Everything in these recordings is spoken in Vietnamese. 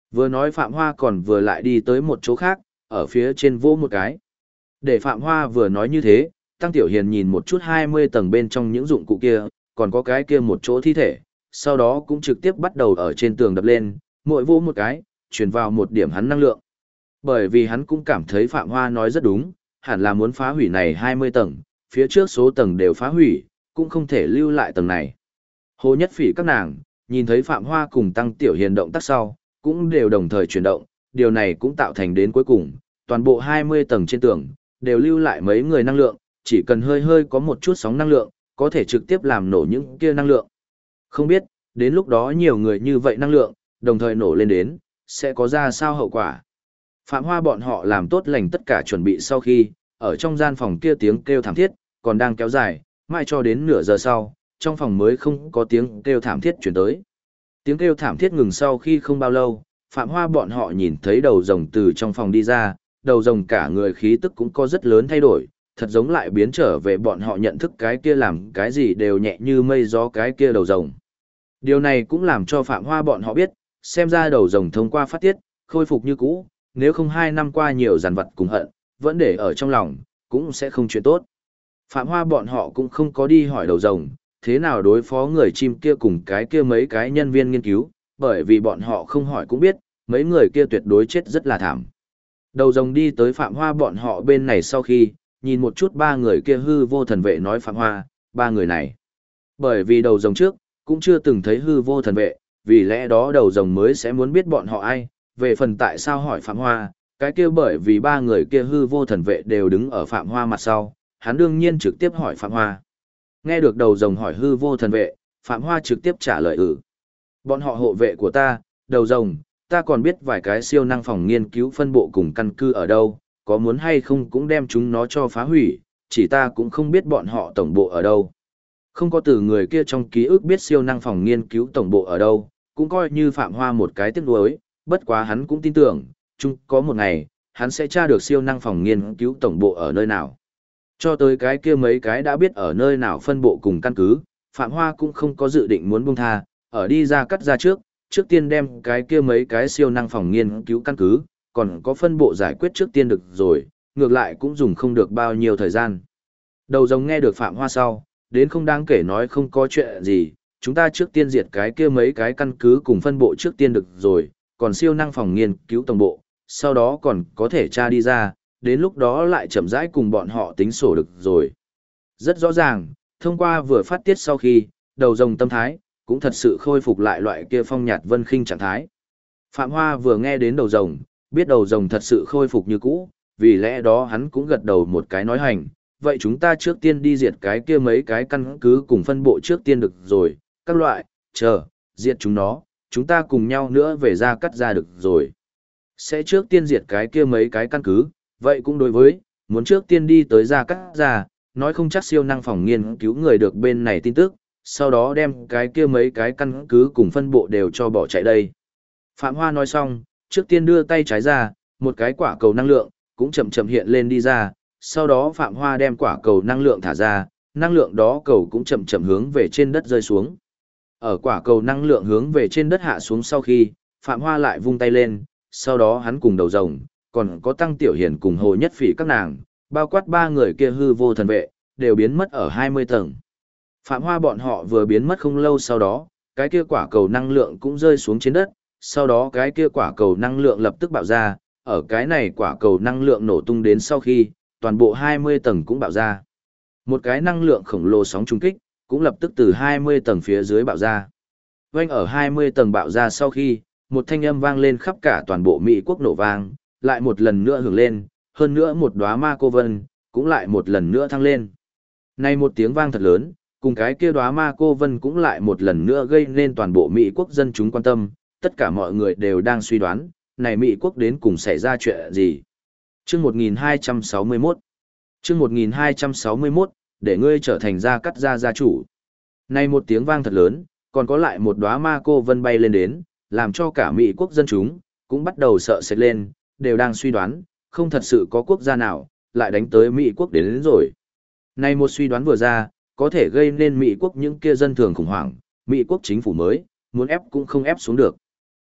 Vừa nói Phạm Hoa còn vừa lại đi tới một chỗ khác, ở phía trên vỗ một cái. Để Phạm Hoa vừa nói như thế, Tăng Tiểu Hiền nhìn một chút 20 tầng bên trong những dụng cụ kia, còn có cái kia một chỗ thi thể, sau đó cũng trực tiếp bắt đầu ở trên tường đập lên, mỗi vỗ một cái, truyền vào một điểm hắn năng lượng. Bởi vì hắn cũng cảm thấy Phạm Hoa nói rất đúng, hẳn là muốn phá hủy này 20 tầng, phía trước số tầng đều phá hủy, cũng không thể lưu lại tầng này. Hồ Nhất Phỉ các nàng, nhìn thấy Phạm Hoa cùng Tăng Tiểu Hiền động tác sau, cũng đều đồng thời chuyển động, điều này cũng tạo thành đến cuối cùng, toàn bộ 20 tầng trên tường, đều lưu lại mấy người năng lượng, chỉ cần hơi hơi có một chút sóng năng lượng, có thể trực tiếp làm nổ những kia năng lượng. Không biết, đến lúc đó nhiều người như vậy năng lượng, đồng thời nổ lên đến, sẽ có ra sao hậu quả. Phạm Hoa bọn họ làm tốt lành tất cả chuẩn bị sau khi, ở trong gian phòng kia tiếng kêu thảm thiết, còn đang kéo dài, mãi cho đến nửa giờ sau, trong phòng mới không có tiếng kêu thảm thiết chuyển tới. Tiếng kêu thảm thiết ngừng sau khi không bao lâu, Phạm Hoa bọn họ nhìn thấy đầu rồng từ trong phòng đi ra, đầu rồng cả người khí tức cũng có rất lớn thay đổi, thật giống lại biến trở về bọn họ nhận thức cái kia làm cái gì đều nhẹ như mây gió cái kia đầu rồng. Điều này cũng làm cho Phạm Hoa bọn họ biết, xem ra đầu rồng thông qua phát tiết, khôi phục như cũ, nếu không 2 năm qua nhiều giàn vật cùng hận, vẫn để ở trong lòng, cũng sẽ không chuyện tốt. Phạm Hoa bọn họ cũng không có đi hỏi đầu rồng, thế nào đối phó người chim kia cùng cái kia mấy cái nhân viên nghiên cứu, bởi vì bọn họ không hỏi cũng biết, mấy người kia tuyệt đối chết rất là thảm. Đầu rồng đi tới Phạm Hoa bọn họ bên này sau khi, nhìn một chút 3 người kia hư vô thần vệ nói Phạm Hoa, 3 người này. Bởi vì đầu rồng trước, cũng chưa từng thấy hư vô thần vệ, vì lẽ đó đầu rồng mới sẽ muốn biết bọn họ ai, về phần tại sao hỏi Phạm Hoa, cái kia bởi vì 3 người kia hư vô thần vệ đều đứng ở Phạm Hoa mặt sau, hắn đương nhiên trực tiếp hỏi Phạm Hoa. Nghe được đầu rồng hỏi hư vô thần vệ, Phạm Hoa trực tiếp trả lời Bọn họ hộ vệ của ta, đầu rồng, ta còn biết vài cái siêu năng phòng nghiên cứu phân bộ cùng căn cứ ở đâu, có muốn hay không cũng đem chúng nó cho phá hủy, chỉ ta cũng không biết bọn họ tổng bộ ở đâu. Không có từ người kia trong ký ức biết siêu năng phòng nghiên cứu tổng bộ ở đâu, cũng coi như Phạm Hoa một cái tiếc nuối, bất quá hắn cũng tin tưởng, chung có một ngày, hắn sẽ tra được siêu năng phòng nghiên cứu tổng bộ ở nơi nào. Cho tới cái kia mấy cái đã biết ở nơi nào phân bộ cùng căn cứ, Phạm Hoa cũng không có dự định muốn buông tha, ở đi ra cắt ra trước tiên đem cái kia mấy cái siêu năng phòng nghiên cứu căn cứ, còn có phân bộ giải quyết trước tiên được rồi, ngược lại cũng dùng không được bao nhiêu thời gian. Đầu rồng nghe được Phạm Hoa sau, đến không đáng kể nói không có chuyện gì, chúng ta trước tiên diệt cái kia mấy cái căn cứ cùng phân bộ trước tiên được rồi, còn siêu năng phòng nghiên cứu tổng bộ, sau đó còn có thể tra đi ra, đến lúc đó lại chậm rãi cùng bọn họ tính sổ được rồi. Rất rõ ràng, thông qua vừa phát tiết sau khi, đầu rồng tâm thái, cũng thật sự khôi phục lại loại kia phong nhạt vân khinh trạng thái. Phạm Hoa vừa nghe đến đầu rồng, biết đầu rồng thật sự khôi phục như cũ, vì lẽ đó hắn cũng gật đầu một cái nói hành, vậy chúng ta trước tiên đi diệt cái kia mấy cái căn cứ cùng phân bộ trước tiên được rồi, các loại, chờ, diệt chúng nó, chúng ta cùng nhau nữa về ra cắt ra được rồi. Sẽ trước tiên diệt cái kia mấy cái căn cứ, vậy cũng đối với, muốn trước tiên đi tới ra cắt ra, nói không chắc siêu năng phòng nghiên cứu người được bên này tin tức, sau đó đem cái kia mấy cái căn cứ cùng phân bộ đều cho bỏ chạy đây. Phạm Hoa nói xong, trước tiên đưa tay trái ra, một cái quả cầu năng lượng, cũng chậm chậm hiện lên đi ra, sau đó Phạm Hoa đem quả cầu năng lượng thả ra, năng lượng đó cầu cũng chậm chậm hướng về trên đất rơi xuống. Ở quả cầu năng lượng hướng về trên đất hạ xuống sau khi, Phạm Hoa lại vung tay lên, sau đó hắn cùng đầu rồng, còn có Tăng Tiểu Hiền cùng Hồ Nhất Phỉ các nàng, bao quát 3 người kia hư vô thần vệ, đều biến mất ở 20 tầng. Phạm Hoa bọn họ vừa biến mất không lâu sau đó, cái kia quả cầu năng lượng cũng rơi xuống trên đất, sau đó cái kia quả cầu năng lượng lập tức bạo ra, ở cái này quả cầu năng lượng nổ tung đến sau khi, toàn bộ 20 tầng cũng bạo ra. Một cái năng lượng khổng lồ sóng trung kích, cũng lập tức từ 20 tầng phía dưới bạo ra. Vành ở 20 tầng bạo ra sau khi, một thanh âm vang lên khắp cả toàn bộ Mỹ quốc nổ vang, lại một lần nữa hưởng lên, hơn nữa một đóa ma cô vân, cũng lại một lần nữa thăng lên. Này một tiếng vang thật lớn, cùng cái kia đóa ma cô vân cũng lại một lần nữa gây nên toàn bộ Mỹ quốc dân chúng quan tâm, tất cả mọi người đều đang suy đoán, này Mỹ quốc đến cùng xảy ra chuyện gì. Chương 1261 Chương 1261, để ngươi trở thành gia cắt gia chủ. Này một tiếng vang thật lớn, còn có lại một đóa ma cô vân bay lên đến, làm cho cả Mỹ quốc dân chúng, cũng bắt đầu sợ sệt lên, đều đang suy đoán, không thật sự có quốc gia nào, lại đánh tới Mỹ quốc đến rồi. Này một suy đoán vừa ra, có thể gây nên Mỹ quốc những kia dân thường khủng hoảng, Mỹ quốc chính phủ mới, muốn ép cũng không ép xuống được.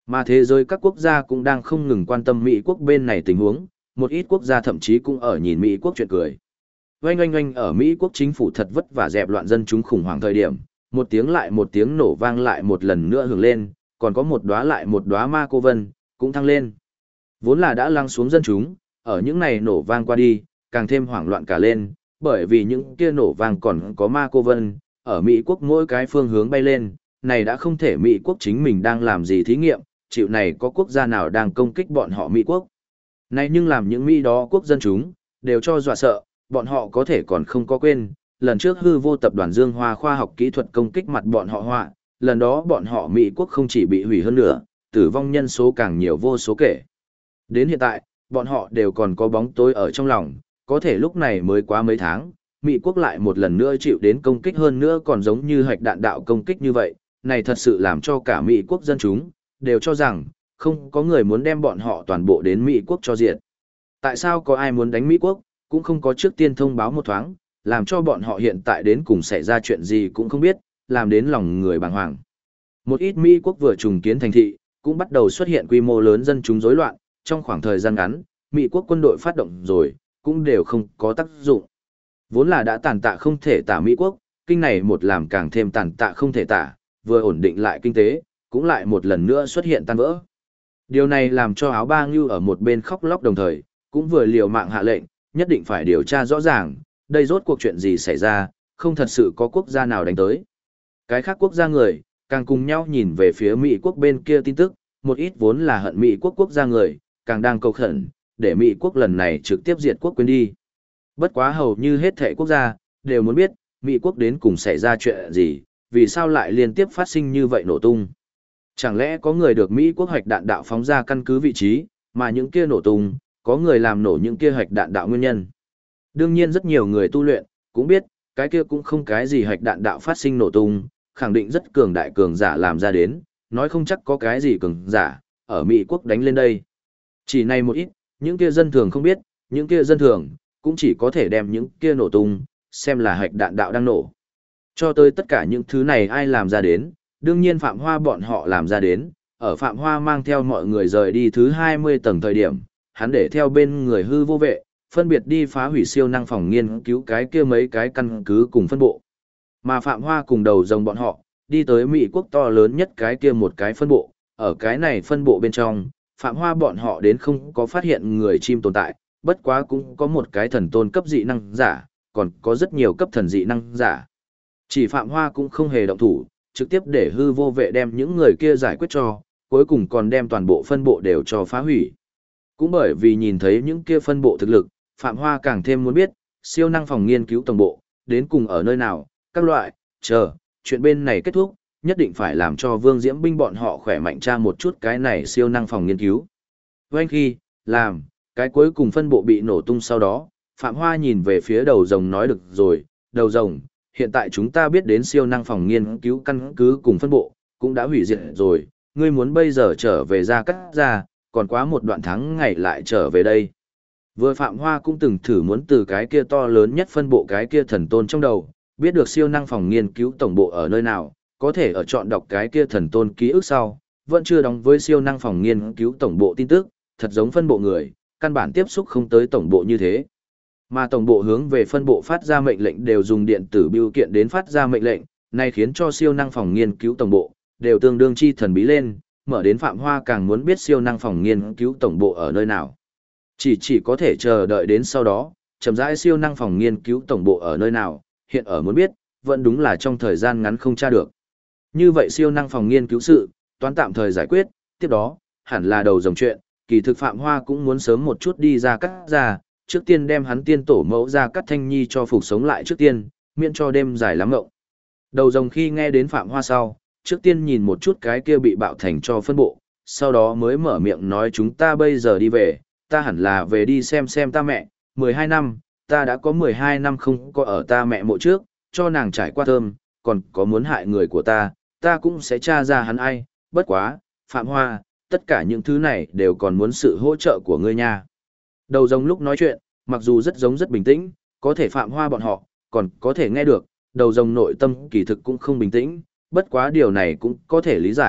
Mà thế giới các quốc gia cũng đang không ngừng quan tâm Mỹ quốc bên này tình huống, một ít quốc gia thậm chí cũng ở nhìn Mỹ quốc chuyện cười. Oanh oanh oanh ở Mỹ quốc chính phủ thật vất vả dẹp loạn dân chúng khủng hoảng thời điểm, một tiếng lại một tiếng nổ vang lại một lần nữa hưởng lên, còn có một đóa lại một đóa ma cô vân, cũng thăng lên. Vốn là đã lăng xuống dân chúng, ở những này nổ vang qua đi, càng thêm hoảng loạn cả lên, bởi vì những kia nổ vang còn có ma cô vân, ở Mỹ quốc mỗi cái phương hướng bay lên, này đã không thể Mỹ quốc chính mình đang làm gì thí nghiệm, chịu này có quốc gia nào đang công kích bọn họ Mỹ quốc. Này nhưng làm những Mỹ đó quốc dân chúng, đều cho dọa sợ, bọn họ có thể còn không có quên, lần trước hư vô tập đoàn Dương Hoa khoa học kỹ thuật công kích mặt bọn họ họa, lần đó bọn họ Mỹ quốc không chỉ bị hủy hơn nữa, tử vong nhân số càng nhiều vô số kể. Đến hiện tại, bọn họ đều còn có bóng tối ở trong lòng, có thể lúc này mới quá mấy tháng, Mỹ quốc lại một lần nữa chịu đến công kích hơn nữa còn giống như hạch đạn đạo công kích như vậy, này thật sự làm cho cả Mỹ quốc dân chúng, đều cho rằng, không có người muốn đem bọn họ toàn bộ đến Mỹ quốc cho diệt. Tại sao có ai muốn đánh Mỹ quốc, cũng không có trước tiên thông báo một thoáng, làm cho bọn họ hiện tại đến cùng xảy ra chuyện gì cũng không biết, làm đến lòng người bàng hoàng. Một ít Mỹ quốc vừa trùng kiến thành thị, cũng bắt đầu xuất hiện quy mô lớn dân chúng rối loạn, trong khoảng thời gian ngắn, Mỹ quốc quân đội phát động rồi, cũng đều không có tác dụng. Vốn là đã tàn tạ không thể tả Mỹ quốc, kinh này một làm càng thêm tàn tạ không thể tả, vừa ổn định lại kinh tế, cũng lại một lần nữa xuất hiện tan vỡ. Điều này làm cho áo ba ngưu ở một bên khóc lóc đồng thời, cũng vừa liều mạng hạ lệnh, nhất định phải điều tra rõ ràng, đây rốt cuộc chuyện gì xảy ra, không thật sự có quốc gia nào đánh tới. Cái khác quốc gia người, càng cùng nhau nhìn về phía Mỹ quốc bên kia tin tức, một ít vốn là hận Mỹ quốc quốc gia người, càng đang cầu khẩn, để Mỹ quốc lần này trực tiếp diệt quốc quên đi. Bất quá hầu như hết thảy quốc gia, đều muốn biết, Mỹ quốc đến cùng xảy ra chuyện gì, vì sao lại liên tiếp phát sinh như vậy nổ tung. Chẳng lẽ có người được Mỹ quốc hoạch đạn đạo phóng ra căn cứ vị trí, mà những kia nổ tung, có người làm nổ những kia hoạch đạn đạo nguyên nhân. Đương nhiên rất nhiều người tu luyện, cũng biết, cái kia cũng không cái gì hoạch đạn đạo phát sinh nổ tung, khẳng định rất cường đại cường giả làm ra đến, nói không chắc có cái gì cường giả, ở Mỹ quốc đánh lên đây. Chỉ này một ít, những kia dân thường không biết, những kia dân thường, cũng chỉ có thể đem những kia nổ tung, xem là hoạch đạn đạo đang nổ. Cho tới tất cả những thứ này ai làm ra đến, đương nhiên Phạm Hoa bọn họ làm ra đến, ở Phạm Hoa mang theo mọi người rời đi thứ 20 tầng thời điểm, hắn để theo bên người hư vô vệ, phân biệt đi phá hủy siêu năng phòng nghiên cứu cái kia mấy cái căn cứ cùng phân bộ. Mà Phạm Hoa cùng đầu rồng bọn họ, đi tới Mỹ quốc to lớn nhất cái kia một cái phân bộ, ở cái này phân bộ bên trong, Phạm Hoa bọn họ đến không có phát hiện người chim tồn tại, bất quá cũng có một cái thần tôn cấp dị năng giả, còn có rất nhiều cấp thần dị năng giả. Chỉ Phạm Hoa cũng không hề động thủ, trực tiếp để hư vô vệ đem những người kia giải quyết cho, cuối cùng còn đem toàn bộ phân bộ đều cho phá hủy. Cũng bởi vì nhìn thấy những kia phân bộ thực lực, Phạm Hoa càng thêm muốn biết, siêu năng phòng nghiên cứu tổng bộ, đến cùng ở nơi nào, các loại, chuyện bên này kết thúc, nhất định phải làm cho Vương Diễm binh bọn họ khỏe mạnh tra một chút cái này siêu năng phòng nghiên cứu. Vâng khi, làm, cái cuối cùng phân bộ bị nổ tung sau đó, Phạm Hoa nhìn về phía đầu rồng nói được rồi, đầu rồng, hiện tại chúng ta biết đến siêu năng phòng nghiên cứu căn cứ cùng phân bộ, cũng đã hủy diệt rồi, ngươi muốn bây giờ trở về ra cắt ra, còn quá một đoạn tháng ngày lại trở về đây. Vừa Phạm Hoa cũng từng thử muốn từ cái kia to lớn nhất phân bộ cái kia thần tôn trong đầu, biết được siêu năng phòng nghiên cứu tổng bộ ở nơi nào, có thể ở chọn đọc cái kia thần tôn ký ức sau, vẫn chưa đóng với siêu năng phòng nghiên cứu tổng bộ tin tức, thật giống phân bộ người, căn bản tiếp xúc không tới tổng bộ như thế. Mà tổng bộ hướng về phân bộ phát ra mệnh lệnh đều dùng điện tử bưu kiện đến phát ra mệnh lệnh, này khiến cho siêu năng phòng nghiên cứu tổng bộ đều tương đương chi thần bí lên, mở đến Phạm Hoa càng muốn biết siêu năng phòng nghiên cứu tổng bộ ở nơi nào. Chỉ có thể chờ đợi đến sau đó, chậm rãi siêu năng phòng nghiên cứu tổng bộ ở nơi nào, hiện ở muốn biết, vẫn đúng là trong thời gian ngắn không tra được. Như vậy siêu năng phòng nghiên cứu sự, toán tạm thời giải quyết, tiếp đó, hẳn là đầu dòng chuyện, kỳ thực Phạm Hoa cũng muốn sớm một chút đi ra cắt ra, trước tiên đem hắn tiên tổ mẫu ra cắt thanh nhi cho phục sống lại trước tiên, miễn cho đêm dài lắm ngộng. Đầu rồng khi nghe đến Phạm Hoa sau, trước tiên nhìn một chút cái kia bị bạo thành cho phân bộ, sau đó mới mở miệng nói chúng ta bây giờ đi về, ta hẳn là về đi xem ta mẹ, 12 năm, ta đã có 12 năm không có ở ta mẹ mộ trước, cho nàng trải qua thơm, còn có muốn hại người của ta cũng sẽ tra ra hắn ai, bất quá, Phạm Hoa, tất cả những thứ này đều còn muốn sự hỗ trợ của ngươi nha. Đầu rồng lúc nói chuyện, mặc dù rất giống rất bình tĩnh, có thể Phạm Hoa bọn họ, còn có thể nghe được, đầu rồng nội tâm kỳ thực cũng không bình tĩnh, bất quá điều này cũng có thể lý giải,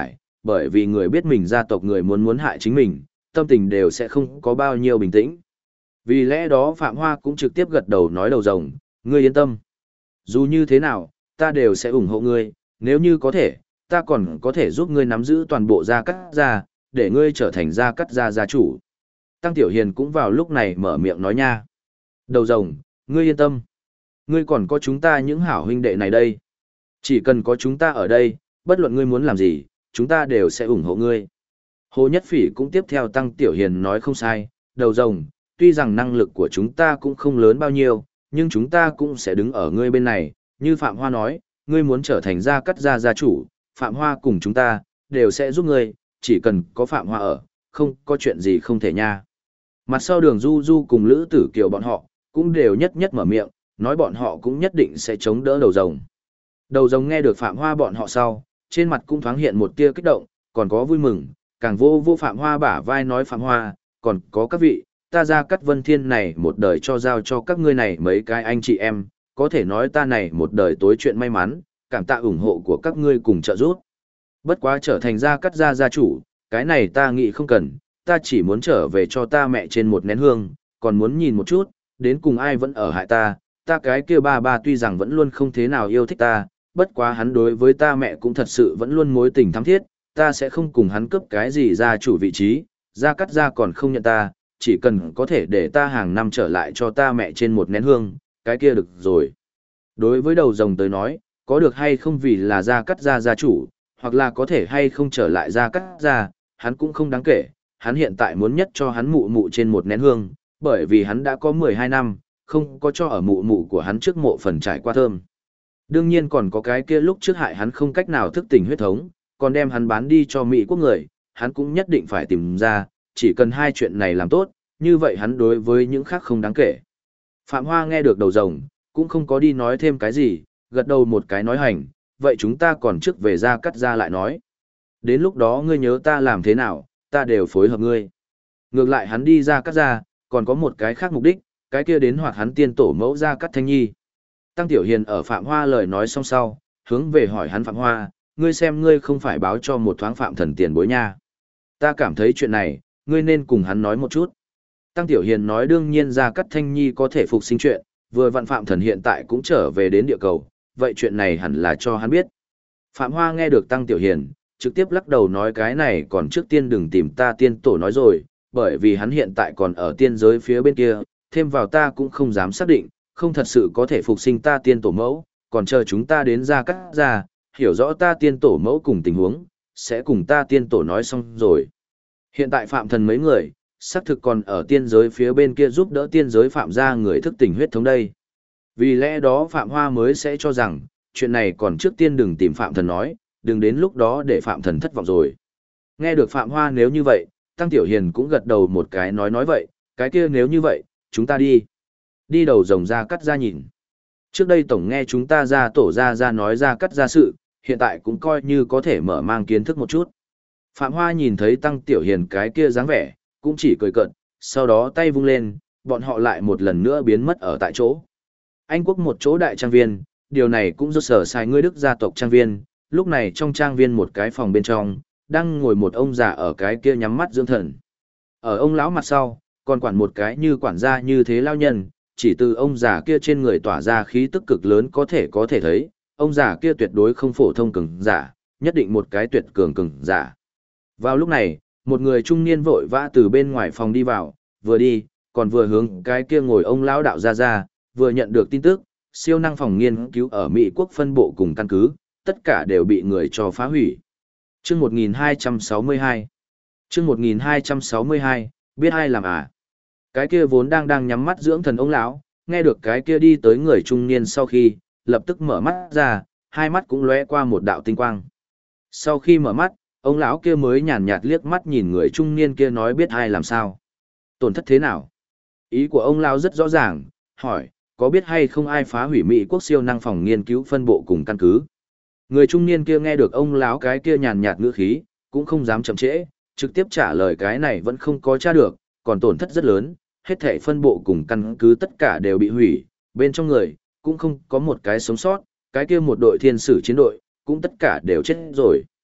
bởi vì người biết mình gia tộc người muốn hại chính mình, tâm tình đều sẽ không có bao nhiêu bình tĩnh. Vì lẽ đó Phạm Hoa cũng trực tiếp gật đầu nói đầu rồng, ngươi yên tâm. Dù như thế nào, ta đều sẽ ủng hộ ngươi, nếu như có thể, ta còn có thể giúp ngươi nắm giữ toàn bộ Gia Cát Gia, để ngươi trở thành Gia Cát Gia gia chủ. Tăng Tiểu Hiền cũng vào lúc này mở miệng nói nha. Đầu rồng, ngươi yên tâm. Ngươi còn có chúng ta những hảo huynh đệ này đây. Chỉ cần có chúng ta ở đây, bất luận ngươi muốn làm gì, chúng ta đều sẽ ủng hộ ngươi. Hồ Nhất Phỉ cũng tiếp theo Tăng Tiểu Hiền nói không sai, đầu rồng, tuy rằng năng lực của chúng ta cũng không lớn bao nhiêu, nhưng chúng ta cũng sẽ đứng ở ngươi bên này, như Phạm Hoa nói, ngươi muốn trở thành Gia Cát Gia gia chủ, Phạm Hoa cùng chúng ta, đều sẽ giúp ngươi, chỉ cần có Phạm Hoa ở, không có chuyện gì không thể nha. Mặt sau Đường Du Du cùng Lữ Tử Kiều bọn họ, cũng đều nhất nhất mở miệng, nói bọn họ cũng nhất định sẽ chống đỡ đầu rồng. Đầu rồng nghe được Phạm Hoa bọn họ sau, trên mặt cũng thoáng hiện một tia kích động, còn có vui mừng, càng vô Phạm Hoa bả vai nói Phạm Hoa, còn có các vị, ta Gia Cát Vân Thiên này một đời cho giao cho các ngươi này mấy cái anh chị em, có thể nói ta này một đời tối chuyện may mắn, cảm tạ ủng hộ của các ngươi cùng trợ giúp. Bất quá trở thành Gia Cát Gia gia chủ, cái này ta nghĩ không cần, ta chỉ muốn trở về cho ta mẹ trên một nén hương, còn muốn nhìn một chút, đến cùng ai vẫn ở hại ta, ta cái kia ba tuy rằng vẫn luôn không thế nào yêu thích ta, bất quá hắn đối với ta mẹ cũng thật sự vẫn luôn mối tình thắm thiết, ta sẽ không cùng hắn cướp cái gì gia chủ vị trí, Gia Cát Gia còn không nhận ta, chỉ cần có thể để ta hàng năm trở lại cho ta mẹ trên một nén hương, cái kia được rồi. Đối với đầu rồng tới nói, có được hay không vì là Gia Cát Gia gia chủ, hoặc là có thể hay không trở lại Gia Cát Gia, hắn cũng không đáng kể, hắn hiện tại muốn nhất cho hắn mụ mụ trên một nén hương, bởi vì hắn đã có 12 năm, không có cho ở mụ mụ của hắn trước mộ phần trải qua thơm. Đương nhiên còn có cái kia lúc trước hại hắn không cách nào thức tỉnh huyết thống, còn đem hắn bán đi cho Mỹ quốc người, hắn cũng nhất định phải tìm ra, chỉ cần hai chuyện này làm tốt, như vậy hắn đối với những khác không đáng kể. Phạm Hoa nghe được đầu rồng, cũng không có đi nói thêm cái gì, gật đầu một cái nói hành, vậy chúng ta còn trước về Gia Cát Gia lại nói. Đến lúc đó ngươi nhớ ta làm thế nào, ta đều phối hợp ngươi. Ngược lại hắn đi Gia Cát Gia, còn có một cái khác mục đích, cái kia đến hoặc hắn tiên tổ mẫu Gia Cát Thanh Nhi. Tăng Tiểu Hiền ở Phạm Hoa lời nói xong sau, hướng về hỏi hắn Phạm Hoa, ngươi xem ngươi không phải báo cho một thoáng Phạm Thần tiền bối nha. Ta cảm thấy chuyện này, ngươi nên cùng hắn nói một chút. Tăng Tiểu Hiền nói đương nhiên Gia Cát Thanh Nhi có thể phục sinh chuyện, vừa vặn Phạm Thần hiện tại cũng trở về đến địa cầu, vậy chuyện này hẳn là cho hắn biết. Phạm Hoa nghe được Tăng Tiểu Hiền, trực tiếp lắc đầu nói cái này còn trước tiên đừng tìm ta tiên tổ nói rồi, bởi vì hắn hiện tại còn ở tiên giới phía bên kia, thêm vào ta cũng không dám xác định, không thật sự có thể phục sinh ta tiên tổ mẫu, còn chờ chúng ta đến Gia Cát Gia, hiểu rõ ta tiên tổ mẫu cùng tình huống, sẽ cùng ta tiên tổ nói xong rồi. Hiện tại Phạm Thần mấy người, xác thực còn ở tiên giới phía bên kia giúp đỡ tiên giới Phạm gia người thức tỉnh huyết thống đây. Vì lẽ đó Phạm Hoa mới sẽ cho rằng, chuyện này còn trước tiên đừng tìm Phạm Thần nói, đừng đến lúc đó để Phạm Thần thất vọng rồi. Nghe được Phạm Hoa nếu như vậy, Tăng Tiểu Hiền cũng gật đầu một cái nói vậy, cái kia nếu như vậy, chúng ta đi. Đi đầu rồng Gia Cát Gia nhìn. Trước đây tổng nghe chúng ta ra tổ ra nói Gia Cát Gia sự, hiện tại cũng coi như có thể mở mang kiến thức một chút. Phạm Hoa nhìn thấy Tăng Tiểu Hiền cái kia dáng vẻ, cũng chỉ cười cợt, sau đó tay vung lên, bọn họ lại một lần nữa biến mất ở tại chỗ. Anh quốc một chỗ đại trang viên, điều này cũng do sở sai ngươi Đức gia tộc trang viên, lúc này trong trang viên một cái phòng bên trong, đang ngồi một ông già ở cái kia nhắm mắt dưỡng thần. Ở ông lão mặt sau, còn quản một cái như quản gia như thế lao nhân, chỉ từ ông già kia trên người tỏa ra khí tức cực lớn có thể thấy, ông già kia tuyệt đối không phổ thông cường giả, nhất định một cái tuyệt cường giả. Vào lúc này, một người trung niên vội vã từ bên ngoài phòng đi vào, vừa đi, còn vừa hướng cái kia ngồi ông lão đạo ra, vừa nhận được tin tức, siêu năng phòng nghiên cứu ở Mỹ quốc phân bộ cùng căn cứ, tất cả đều bị người cho phá hủy. Chương 1262 Chương 1262, biết ai làm à? Cái kia vốn đang nhắm mắt dưỡng thần ông lão, nghe được cái kia đi tới người trung niên sau khi, lập tức mở mắt ra, hai mắt cũng lóe qua một đạo tinh quang. Sau khi mở mắt, ông lão kia mới nhàn nhạt liếc mắt nhìn người trung niên kia nói biết ai làm sao. Tổn thất thế nào? Ý của ông lão rất rõ ràng, hỏi, có biết hay không ai phá hủy Mỹ quốc siêu năng phòng nghiên cứu phân bộ cùng căn cứ? Người trung niên kia nghe được ông lão cái kia nhàn nhạt ngữ khí, cũng không dám chậm trễ, trực tiếp trả lời cái này vẫn không có tra được, còn tổn thất rất lớn, hết thảy phân bộ cùng căn cứ tất cả đều bị hủy, bên trong người, cũng không có một cái sống sót, cái kia một đội thiên sử chiến đội, cũng tất cả đều chết rồi.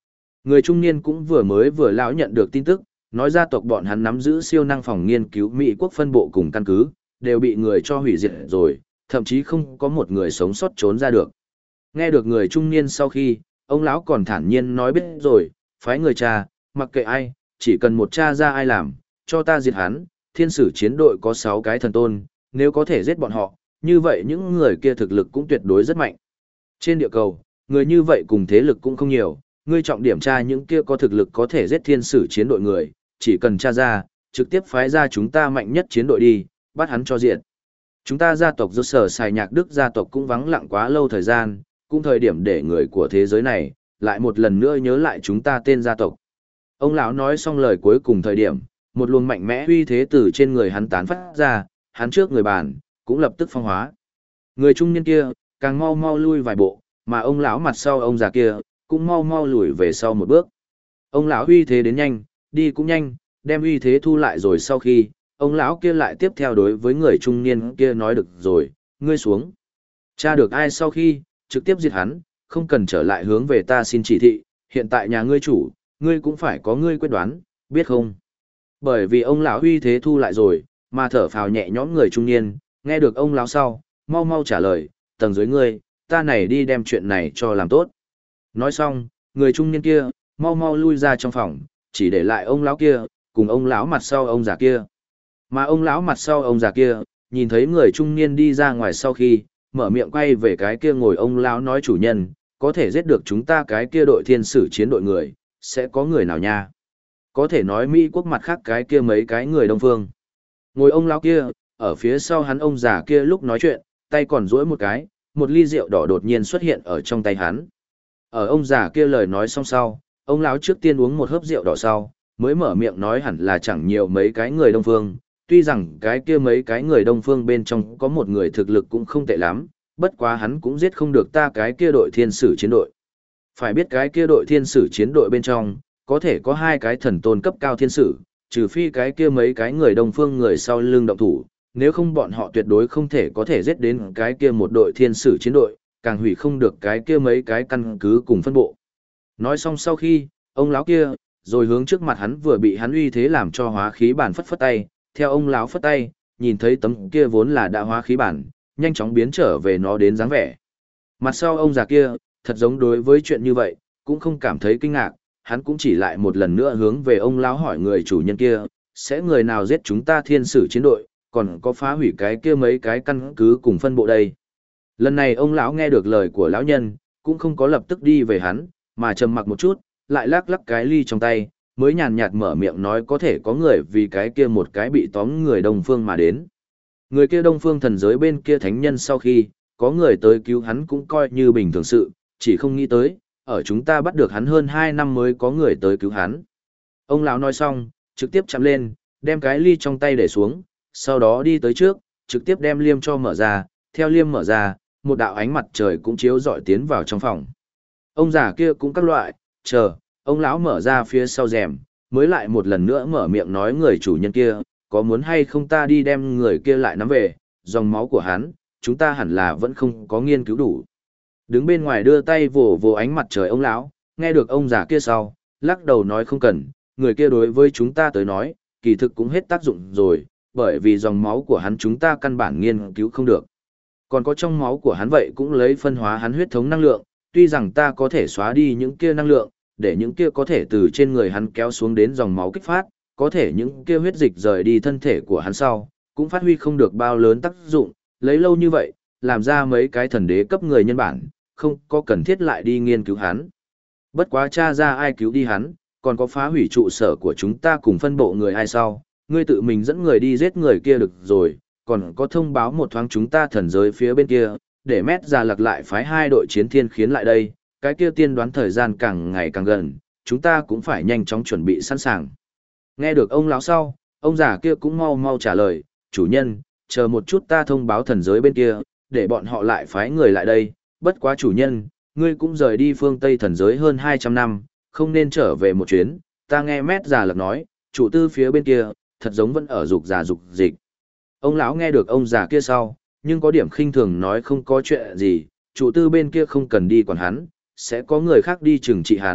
Người trung niên cũng vừa lão nhận được tin tức, nói gia tộc bọn hắn nắm giữ siêu năng phòng nghiên cứu Mỹ quốc phân bộ cùng căn cứ, đều bị người cho hủy diệt rồi, thậm chí không có một người sống sót trốn ra được. Nghe được người trung niên sau khi, ông lão còn thản nhiên nói biết rồi, phái người cha, mặc kệ ai, chỉ cần một cha ra ai làm, cho ta diệt hắn, thiên sử chiến đội có 6 cái thần tôn, nếu có thể giết bọn họ, như vậy những người kia thực lực cũng tuyệt đối rất mạnh. Trên địa cầu, người như vậy cùng thế lực cũng không nhiều, ngươi trọng điểm tra những kia có thực lực có thể giết thiên sử chiến đội người, chỉ cần tra ra, trực tiếp phái ra chúng ta mạnh nhất chiến đội đi, bắt hắn cho diện. Chúng ta gia tộc do sở xài nhạc Đức gia tộc cũng vắng lặng quá lâu thời gian, cũng thời điểm để người của thế giới này, lại một lần nữa nhớ lại chúng ta tên gia tộc. Ông lão nói xong lời cuối cùng thời điểm, một luồng mạnh mẽ uy thế từ trên người hắn tán phát ra, hắn trước người bàn, cũng lập tức phong hóa. Người trung niên kia, càng mau mau lui vài bộ, mà ông lão mặt sau ông già kia, cũng mau mau lùi về sau một bước. Ông lão uy thế đến nhanh, đi cũng nhanh, đem uy thế thu lại rồi sau khi, ông lão kia lại tiếp theo đối với người trung niên kia nói được rồi, ngươi xuống. Tra được ai sau khi, trực tiếp diệt hắn, không cần trở lại hướng về ta xin chỉ thị, hiện tại nhà ngươi chủ, ngươi cũng phải có ngươi quyết đoán, biết không? Bởi vì ông lão uy thế thu lại rồi, mà thở phào nhẹ nhõm người trung niên, nghe được ông lão sau, mau mau trả lời, tầng dưới ngươi, ta này đi đem chuyện này cho làm tốt. Nói xong, người trung niên kia, mau mau lui ra trong phòng, chỉ để lại ông lão kia, cùng ông lão mặt sau ông già kia. Mà ông lão mặt sau ông già kia, nhìn thấy người trung niên đi ra ngoài sau khi, mở miệng quay về cái kia ngồi ông lão nói chủ nhân, có thể giết được chúng ta cái kia đội thiên sử chiến đội người, sẽ có người nào nha? Có thể nói Mỹ quốc mặt khác cái kia mấy cái người Đông Phương. Ngồi ông lão kia, ở phía sau hắn ông già kia lúc nói chuyện, tay còn duỗi một cái, một ly rượu đỏ đột nhiên xuất hiện ở trong tay hắn. Ở ông già kia lời nói xong sau, ông lão trước tiên uống một hớp rượu đỏ sau, mới mở miệng nói hẳn là chẳng nhiều mấy cái người Đông Phương, tuy rằng cái kia mấy cái người Đông Phương bên trong có một người thực lực cũng không tệ lắm, bất quá hắn cũng giết không được ta cái kia đội thiên sử chiến đội. Phải biết cái kia đội thiên sử chiến đội bên trong, có thể có 2 cái thần tôn cấp cao thiên sử, trừ phi cái kia mấy cái người Đông Phương người sau lưng động thủ, nếu không bọn họ tuyệt đối không thể có thể giết đến cái kia một đội thiên sử chiến đội, càng hủy không được cái kia mấy cái căn cứ cùng phân bộ. Nói xong sau khi, ông lão kia, rồi hướng trước mặt hắn vừa bị hắn uy thế làm cho hóa khí bản phất phất tay, theo ông lão phất tay, nhìn thấy tấm kia vốn là đã hóa khí bản, nhanh chóng biến trở về nó đến dáng vẻ. Mặt sau ông già kia, thật giống đối với chuyện như vậy, cũng không cảm thấy kinh ngạc, hắn cũng chỉ lại một lần nữa hướng về ông lão hỏi người chủ nhân kia, sẽ người nào giết chúng ta thiên sử chiến đội, còn có phá hủy cái kia mấy cái căn cứ cùng phân bộ đây. Lần này ông lão nghe được lời của lão nhân, cũng không có lập tức đi về hắn, mà trầm mặc một chút, lại lắc lắc cái ly trong tay, mới nhàn nhạt mở miệng nói có thể có người vì cái kia một cái bị tóm người Đông Phương mà đến. Người kia Đông Phương thần giới bên kia thánh nhân sau khi, có người tới cứu hắn cũng coi như bình thường sự, chỉ không nghĩ tới, ở chúng ta bắt được hắn hơn 2 năm mới có người tới cứu hắn. Ông lão nói xong, trực tiếp chạm lên, đem cái ly trong tay để xuống, sau đó đi tới trước, trực tiếp đem liêm cho mở ra, theo liêm mở ra, một đạo ánh mặt trời cũng chiếu rọi tiến vào trong phòng. Ông già kia cũng các loại, chờ, ông lão mở ra phía sau rèm, mới lại một lần nữa mở miệng nói người chủ nhân kia, có muốn hay không ta đi đem người kia lại nắm về, dòng máu của hắn, chúng ta hẳn là vẫn không có nghiên cứu đủ. Đứng bên ngoài đưa tay vồ vồ ánh mặt trời ông lão, nghe được ông già kia sau, lắc đầu nói không cần, người kia đối với chúng ta tới nói, kỳ thực cũng hết tác dụng rồi, bởi vì dòng máu của hắn chúng ta căn bản nghiên cứu không được. Còn có trong máu của hắn vậy cũng lấy phân hóa hắn huyết thống năng lượng, tuy rằng ta có thể xóa đi những kia năng lượng, để những kia có thể từ trên người hắn kéo xuống đến dòng máu kích phát, có thể những kia huyết dịch rời đi thân thể của hắn sau, cũng phát huy không được bao lớn tác dụng, lấy lâu như vậy, làm ra mấy cái thần đế cấp người nhân bản, không có cần thiết lại đi nghiên cứu hắn. Bất quá tra ra ai cứu đi hắn, còn có phá hủy trụ sở của chúng ta cùng phân bộ người ai sau, ngươi tự mình dẫn người đi giết người kia được rồi, còn có thông báo một thoáng chúng ta thần giới phía bên kia, để mét ra lặc lại phái 2 đội chiến thiên khiến lại đây, cái kia tiên đoán thời gian càng ngày càng gần, chúng ta cũng phải nhanh chóng chuẩn bị sẵn sàng. Nghe được ông lão sau, ông già kia cũng mau mau trả lời, chủ nhân, chờ một chút ta thông báo thần giới bên kia, để bọn họ lại phái người lại đây, bất quá chủ nhân, ngươi cũng rời đi phương Tây thần giới hơn 200 năm, không nên trở về một chuyến, ta nghe mét già lặc nói, chủ tư phía bên kia, thật giống vẫn ở dục già dục dịch. Ông lão nghe được ông già kia sau, nhưng có điểm khinh thường nói không có chuyện gì, chủ tư bên kia không cần đi quản hắn, sẽ có người khác đi trừng trị hắn,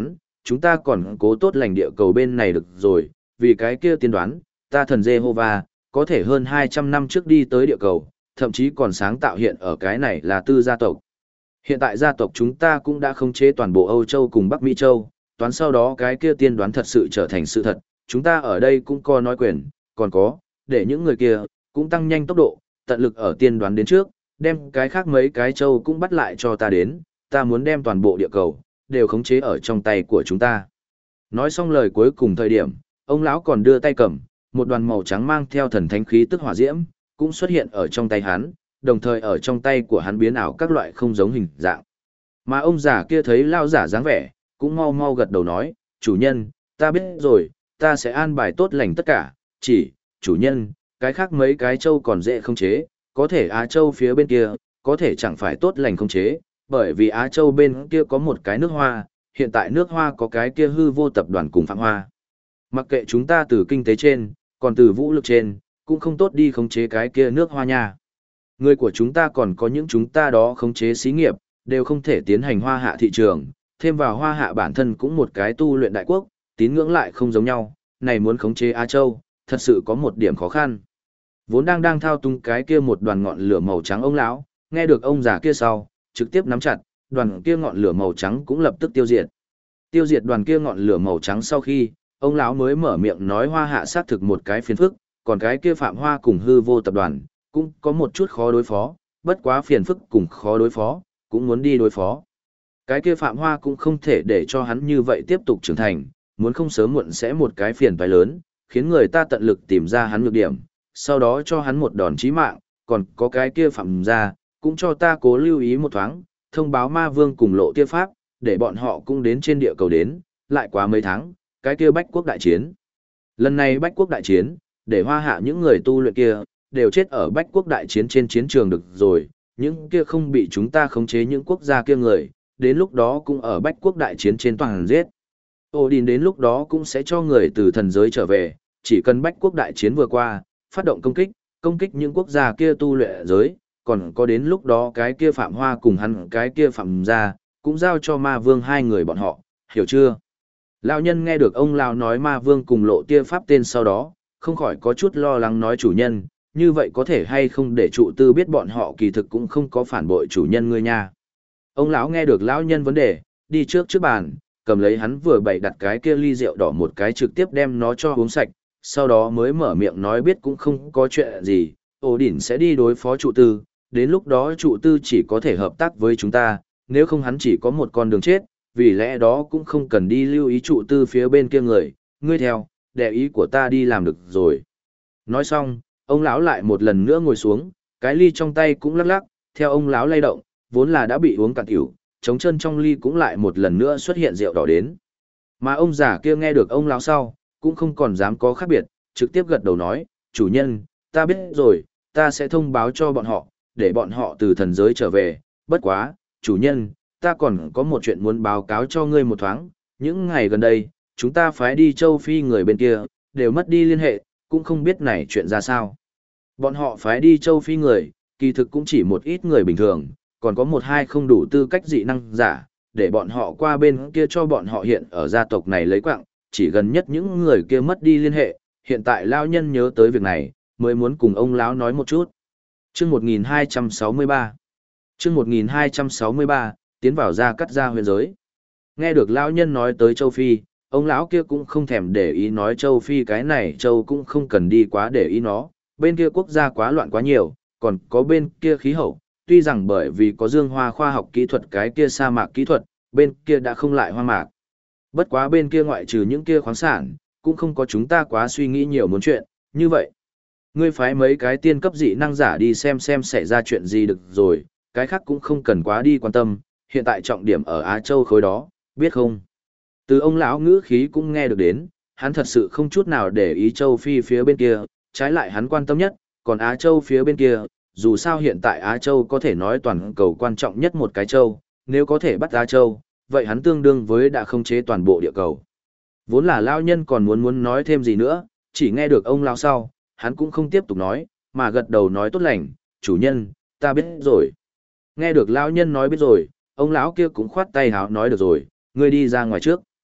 chúng ta còn cố tốt lành địa cầu bên này được rồi, vì cái kia tiên đoán, ta thần Jehovah, có thể hơn 200 năm trước đi tới địa cầu, thậm chí còn sáng tạo hiện ở cái này là tư gia tộc. Hiện tại gia tộc chúng ta cũng đã khống chế toàn bộ Âu Châu cùng Bắc Mỹ Châu, toán sau đó cái kia tiên đoán thật sự trở thành sự thật, chúng ta ở đây cũng có nói quyền, còn có, để những người kia, cũng tăng nhanh tốc độ, tận lực ở tiên đoán đến trước, đem cái khác mấy cái châu cũng bắt lại cho ta đến, ta muốn đem toàn bộ địa cầu, đều khống chế ở trong tay của chúng ta. Nói xong lời cuối cùng thời điểm, ông lão còn đưa tay cầm, một đoàn màu trắng mang theo thần thánh khí tức hỏa diễm, cũng xuất hiện ở trong tay hắn, đồng thời ở trong tay của hắn biến ảo các loại không giống hình dạng. Mà ông già kia thấy lao giả dáng vẻ, cũng mau mau gật đầu nói, chủ nhân, ta biết rồi, ta sẽ an bài tốt lành tất cả, chỉ, chủ nhân, cái khác mấy cái châu còn dễ không chế, có thể Á Châu phía bên kia, có thể chẳng phải tốt lành không chế, bởi vì Á Châu bên kia có một cái nước hoa, hiện tại nước hoa có cái kia hư vô tập đoàn cùng Phạm Hoa. Mặc kệ chúng ta từ kinh tế trên, còn từ vũ lực trên, cũng không tốt đi khống chế cái kia nước hoa nha. Người của chúng ta còn có những chúng ta đó khống chế xí nghiệp, đều không thể tiến hành hoa hạ thị trường, thêm vào hoa hạ bản thân cũng một cái tu luyện đại quốc, tín ngưỡng lại không giống nhau, này muốn khống chế Á Châu, thật sự có một điểm khó khăn. Vốn đang thao túng cái kia một đoàn ngọn lửa màu trắng ông lão, nghe được ông già kia sau, trực tiếp nắm chặt, đoàn kia ngọn lửa màu trắng cũng lập tức tiêu diệt. Tiêu diệt đoàn kia ngọn lửa màu trắng sau khi, ông lão mới mở miệng nói hoa hạ xác thực một cái phiền phức, còn cái kia Phạm Hoa cùng hư vô tập đoàn, cũng có một chút khó đối phó, bất quá phiền phức cùng khó đối phó, cũng muốn đi đối phó. Cái kia Phạm Hoa cũng không thể để cho hắn như vậy tiếp tục trưởng thành, muốn không sớm muộn sẽ một cái phiền toái lớn, khiến người ta tận lực tìm ra hắn nhược điểm, sau đó cho hắn một đòn chí mạng, còn có cái kia Phạm gia, cũng cho ta cố lưu ý một thoáng, thông báo ma vương cùng lộ tia pháp, để bọn họ cũng đến trên địa cầu đến, lại quá mấy tháng, cái kia bách quốc đại chiến. Lần này bách quốc đại chiến, để hoa hạ những người tu luyện kia, đều chết ở bách quốc đại chiến trên chiến trường được rồi, những kia không bị chúng ta khống chế những quốc gia kia người, đến lúc đó cũng ở bách quốc đại chiến trên toàn giết. Odin đến lúc đó cũng sẽ cho người từ thần giới trở về, chỉ cần bách quốc đại chiến vừa qua, phát động công kích những quốc gia kia tu luyện giới, còn có đến lúc đó cái kia Phạm Hoa cùng hắn cái kia Phạm gia, cũng giao cho ma vương hai người bọn họ, hiểu chưa? Lão nhân nghe được ông lão nói ma vương cùng lộ tia pháp tên sau đó, không khỏi có chút lo lắng nói chủ nhân, như vậy có thể hay không để trụ tư biết bọn họ kỳ thực cũng không có phản bội chủ nhân ngươi nha. Ông lão nghe được lão nhân vấn đề, đi trước bàn, cầm lấy hắn vừa bày đặt cái kia ly rượu đỏ một cái trực tiếp đem nó cho uống sạch, sau đó mới mở miệng nói biết cũng không có chuyện gì, Odin sẽ đi đối phó trụ tư, đến lúc đó trụ tư chỉ có thể hợp tác với chúng ta, nếu không hắn chỉ có một con đường chết, vì lẽ đó cũng không cần đi lưu ý trụ tư phía bên kia người, ngươi theo, để ý của ta đi làm được rồi. Nói xong, ông lão lại một lần nữa ngồi xuống, cái ly trong tay cũng lắc lắc, theo ông lão lay động, vốn là đã bị uống cạn tiểu, trống chân trong ly cũng lại một lần nữa xuất hiện rượu đỏ đến. Mà ông già kia nghe được ông lão sau, cũng không còn dám có khác biệt, trực tiếp gật đầu nói, chủ nhân, ta biết rồi, ta sẽ thông báo cho bọn họ, để bọn họ từ thần giới trở về, bất quá, chủ nhân, ta còn có một chuyện muốn báo cáo cho ngươi một thoáng, những ngày gần đây, chúng ta phái đi châu Phi người bên kia, đều mất đi liên hệ, cũng không biết này chuyện ra sao. Bọn họ phái đi châu Phi người, kỳ thực cũng chỉ một ít người bình thường, còn có một hai không đủ tư cách dị năng giả, để bọn họ qua bên kia cho bọn họ hiện ở gia tộc này lấy quạng, chỉ gần nhất những người kia mất đi liên hệ, hiện tại lão nhân nhớ tới việc này, mới muốn cùng ông lão nói một chút. Chương 1263 Chương 1263, tiến vào ra cắt ra huyền giới. Nghe được lão nhân nói tới châu Phi, ông lão kia cũng không thèm để ý nói châu Phi cái này châu cũng không cần đi quá để ý nó, bên kia quốc gia quá loạn quá nhiều, còn có bên kia khí hậu, tuy rằng bởi vì có dương hoa khoa học kỹ thuật cái kia sa mạc kỹ thuật, bên kia đã không lại hoa mạc. Bất quá bên kia ngoại trừ những kia khoáng sản, cũng không có chúng ta quá suy nghĩ nhiều muốn chuyện, như vậy. Ngươi phái mấy cái tiên cấp dị năng giả đi xem xảy ra chuyện gì được rồi, cái khác cũng không cần quá đi quan tâm, hiện tại trọng điểm ở Á Châu khối đó, biết không? Từ ông lão ngữ khí cũng nghe được đến, hắn thật sự không chút nào để ý Châu Phi phía bên kia, trái lại hắn quan tâm nhất, còn Á Châu phía bên kia, dù sao hiện tại Á Châu có thể nói toàn cầu quan trọng nhất một cái châu, nếu có thể bắt Á Châu, vậy hắn tương đương với đã khống chế toàn bộ địa cầu. Vốn là lão nhân còn muốn nói thêm gì nữa, chỉ nghe được ông lão sau, hắn cũng không tiếp tục nói, mà gật đầu nói tốt lành, chủ nhân, ta biết rồi. Nghe được lão nhân nói biết rồi, ông lão kia cũng khoát tay háo nói được rồi, ngươi đi ra ngoài trước.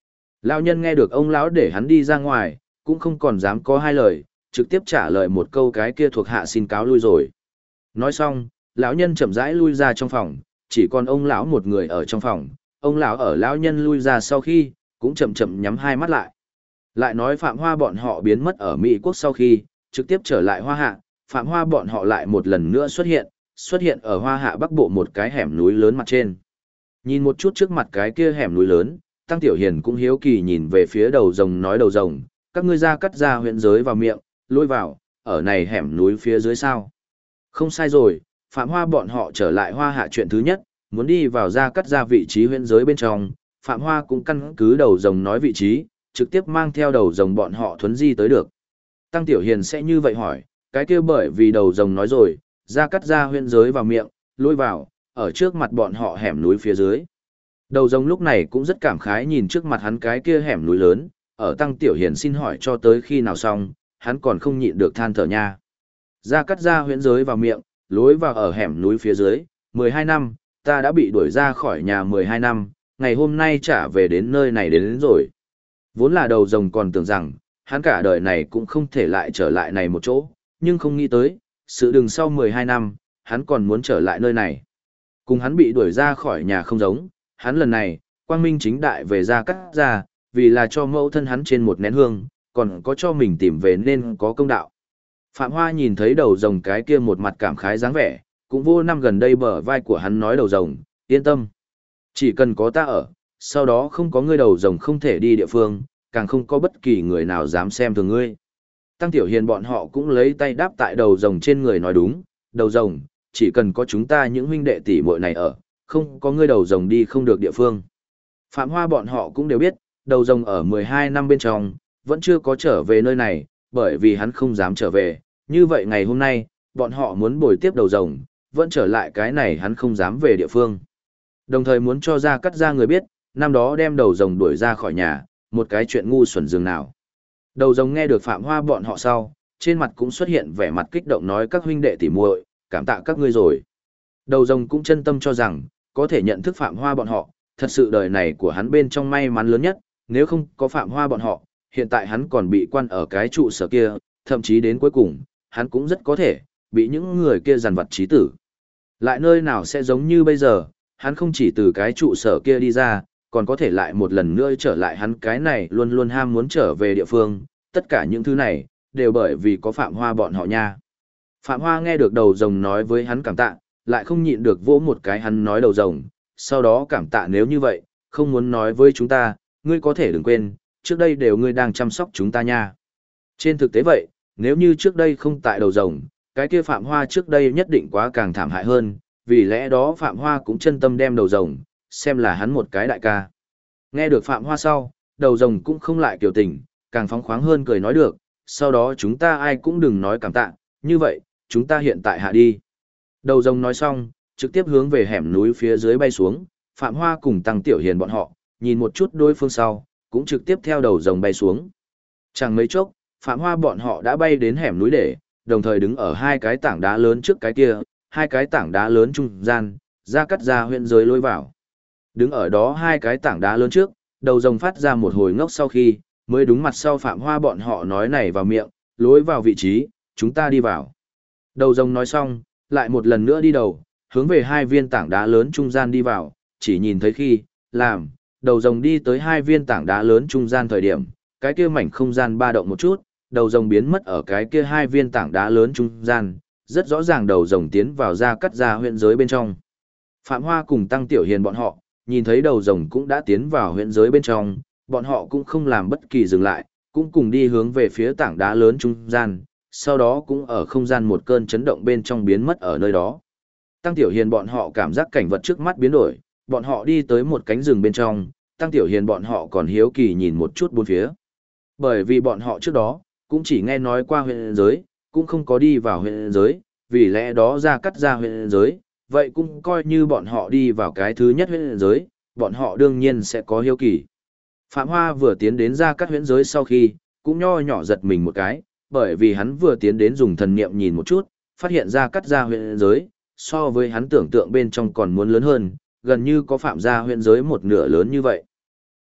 Lão nhân nghe được ông lão để hắn đi ra ngoài, cũng không còn dám có hai lời, trực tiếp trả lời một câu cái kia thuộc hạ xin cáo lui rồi. Nói xong, lão nhân chậm rãi lui ra trong phòng, chỉ còn ông lão một người ở trong phòng. Ông lão ở lão nhân lui ra sau khi, cũng chậm chậm nhắm hai mắt lại. Lại nói Phạm Hoa bọn họ biến mất ở Mỹ quốc sau khi, trực tiếp trở lại Hoa Hạ, Phạm Hoa bọn họ lại một lần nữa xuất hiện ở Hoa Hạ Bắc Bộ một cái hẻm núi lớn mặt trên. Nhìn một chút trước mặt cái kia hẻm núi lớn, Tăng Tiểu Hiền cũng hiếu kỳ nhìn về phía đầu rồng nói đầu rồng, các ngươi ra cắt ra huyện giới vào miệng, lôi vào, ở này hẻm núi phía dưới sao. Không sai rồi, Phạm Hoa bọn họ trở lại Hoa Hạ chuyện thứ nhất, muốn đi vào ra cắt ra vị trí huyện giới bên trong, Phạm Hoa cũng căn cứ đầu rồng nói vị trí, trực tiếp mang theo đầu rồng bọn họ thuấn di tới được. Tăng Tiểu Hiền sẽ như vậy hỏi, cái kia bởi vì đầu rồng nói rồi, ra cắt ra huyện giới vào miệng, lôi vào, ở trước mặt bọn họ hẻm núi phía dưới. Đầu rồng lúc này cũng rất cảm khái nhìn trước mặt hắn cái kia hẻm núi lớn, ở Tăng Tiểu Hiền xin hỏi cho tới khi nào xong, hắn còn không nhịn được than thở nha. Ra cắt ra huyễn giới vào miệng, lối vào ở hẻm núi phía dưới, 12 năm, ta đã bị đuổi ra khỏi nhà 12 năm, ngày hôm nay trả về đến nơi này đến rồi. Vốn là đầu rồng còn tưởng rằng, hắn cả đời này cũng không thể lại trở lại này một chỗ, nhưng không nghĩ tới, sự đừng sau 12 năm, hắn còn muốn trở lại nơi này. Cùng hắn bị đuổi ra khỏi nhà không giống, hắn lần này, quang minh chính đại về ra cắt ra, vì là cho mẫu thân hắn trên một nén hương, còn có cho mình tìm về nên có công đạo. Phạm Hoa nhìn thấy đầu rồng cái kia một mặt cảm khái dáng vẻ, cũng vô năm gần đây bờ vai của hắn nói đầu rồng, yên tâm. Chỉ cần có ta ở, sau đó không có ngươi đầu rồng không thể đi địa phương, càng không có bất kỳ người nào dám xem thường ngươi. Tăng Tiểu Hiền bọn họ cũng lấy tay đáp tại đầu rồng trên người nói đúng, đầu rồng, chỉ cần có chúng ta những huynh đệ tỷ muội này ở, không có ngươi đầu rồng đi không được địa phương. Phạm Hoa bọn họ cũng đều biết, đầu rồng ở 12 năm bên trong, vẫn chưa có trở về nơi này, bởi vì hắn không dám trở về. Như vậy ngày hôm nay, bọn họ muốn bồi tiếp đầu rồng, vẫn trở lại cái này hắn không dám về địa phương. Đồng thời muốn cho ra cắt ra người biết, năm đó đem đầu rồng đuổi ra khỏi nhà, một cái chuyện ngu xuẩn dường nào. Đầu rồng nghe được Phạm Hoa bọn họ sau, trên mặt cũng xuất hiện vẻ mặt kích động nói các huynh đệ tỉ muội, cảm tạ các ngươi rồi. Đầu rồng cũng chân tâm cho rằng, có thể nhận thức Phạm Hoa bọn họ, thật sự đời này của hắn bên trong may mắn lớn nhất, nếu không có Phạm Hoa bọn họ, hiện tại hắn còn bị quan ở cái trụ sở kia, thậm chí đến cuối cùng, hắn cũng rất có thể, bị những người kia giàn vật chí tử. Lại nơi nào sẽ giống như bây giờ, hắn không chỉ từ cái trụ sở kia đi ra, còn có thể lại một lần nữa trở lại hắn cái này luôn luôn ham muốn trở về địa phương, tất cả những thứ này, đều bởi vì có Phạm Hoa bọn họ nha. Phạm Hoa nghe được đầu rồng nói với hắn cảm tạ, lại không nhịn được vỗ một cái hắn nói đầu rồng, sau đó cảm tạ nếu như vậy, không muốn nói với chúng ta, ngươi có thể đừng quên, trước đây đều ngươi đang chăm sóc chúng ta nha. Trên thực tế vậy, nếu như trước đây không tại đầu rồng, cái kia Phạm Hoa trước đây nhất định quá càng thảm hại hơn, vì lẽ đó Phạm Hoa cũng chân tâm đem đầu rồng, xem là hắn một cái đại ca. Nghe được Phạm Hoa sau, đầu rồng cũng không lại kiều tình, càng phóng khoáng hơn cười nói được, sau đó chúng ta ai cũng đừng nói cảm tạ, như vậy, chúng ta hiện tại hạ đi. Đầu rồng nói xong, trực tiếp hướng về hẻm núi phía dưới bay xuống, Phạm Hoa cùng Tăng Tiểu Hiền bọn họ, nhìn một chút đối phương sau, cũng trực tiếp theo đầu rồng bay xuống. Chẳng mấy chốc, Phạm Hoa bọn họ đã bay đến hẻm núi để, đồng thời đứng ở hai cái tảng đá lớn trước cái kia, hai cái tảng đá lớn trung gian, ra cắt ra huyện giới lối vào. Đứng ở đó hai cái tảng đá lớn trước, đầu rồng phát ra một hồi ngốc sau khi, mới đúng mặt sau Phạm Hoa bọn họ nói này vào miệng, lối vào vị trí, chúng ta đi vào. Đầu rồng nói xong, lại một lần nữa đi đầu, hướng về hai viên tảng đá lớn trung gian đi vào, chỉ nhìn thấy khi, làm, đầu rồng đi tới hai viên tảng đá lớn trung gian thời điểm, cái kia mảnh không gian ba động một chút, đầu rồng biến mất ở cái kia hai viên tảng đá lớn trung gian, rất rõ ràng đầu rồng tiến vào ra cắt ra huyện giới bên trong. Phạm Hoa cùng Tăng Tiểu Hiền bọn họ, nhìn thấy đầu rồng cũng đã tiến vào huyện giới bên trong, bọn họ cũng không làm bất kỳ dừng lại, cũng cùng đi hướng về phía tảng đá lớn trung gian, sau đó cũng ở không gian một cơn chấn động bên trong biến mất ở nơi đó. Tăng Tiểu Hiền bọn họ cảm giác cảnh vật trước mắt biến đổi, bọn họ đi tới một cánh rừng bên trong, Tăng Tiểu Hiền bọn họ còn hiếu kỳ nhìn một chút bốn phía. Bởi vì bọn họ trước đó, cũng chỉ nghe nói qua huyện giới, cũng không có đi vào huyện giới, vì lẽ đó ra cắt ra huyện giới, vậy cũng coi như bọn họ đi vào cái thứ nhất huyện giới, bọn họ đương nhiên sẽ có hiếu kỳ. Phạm Hoa vừa tiến đến ra cắt huyện giới sau khi, cũng nho nhỏ giật mình một cái, bởi vì hắn vừa tiến đến dùng thần niệm nhìn một chút, phát hiện ra cắt ra huyện giới, so với hắn tưởng tượng bên trong còn muốn lớn hơn, gần như có phạm ra huyện giới một nửa lớn như vậy.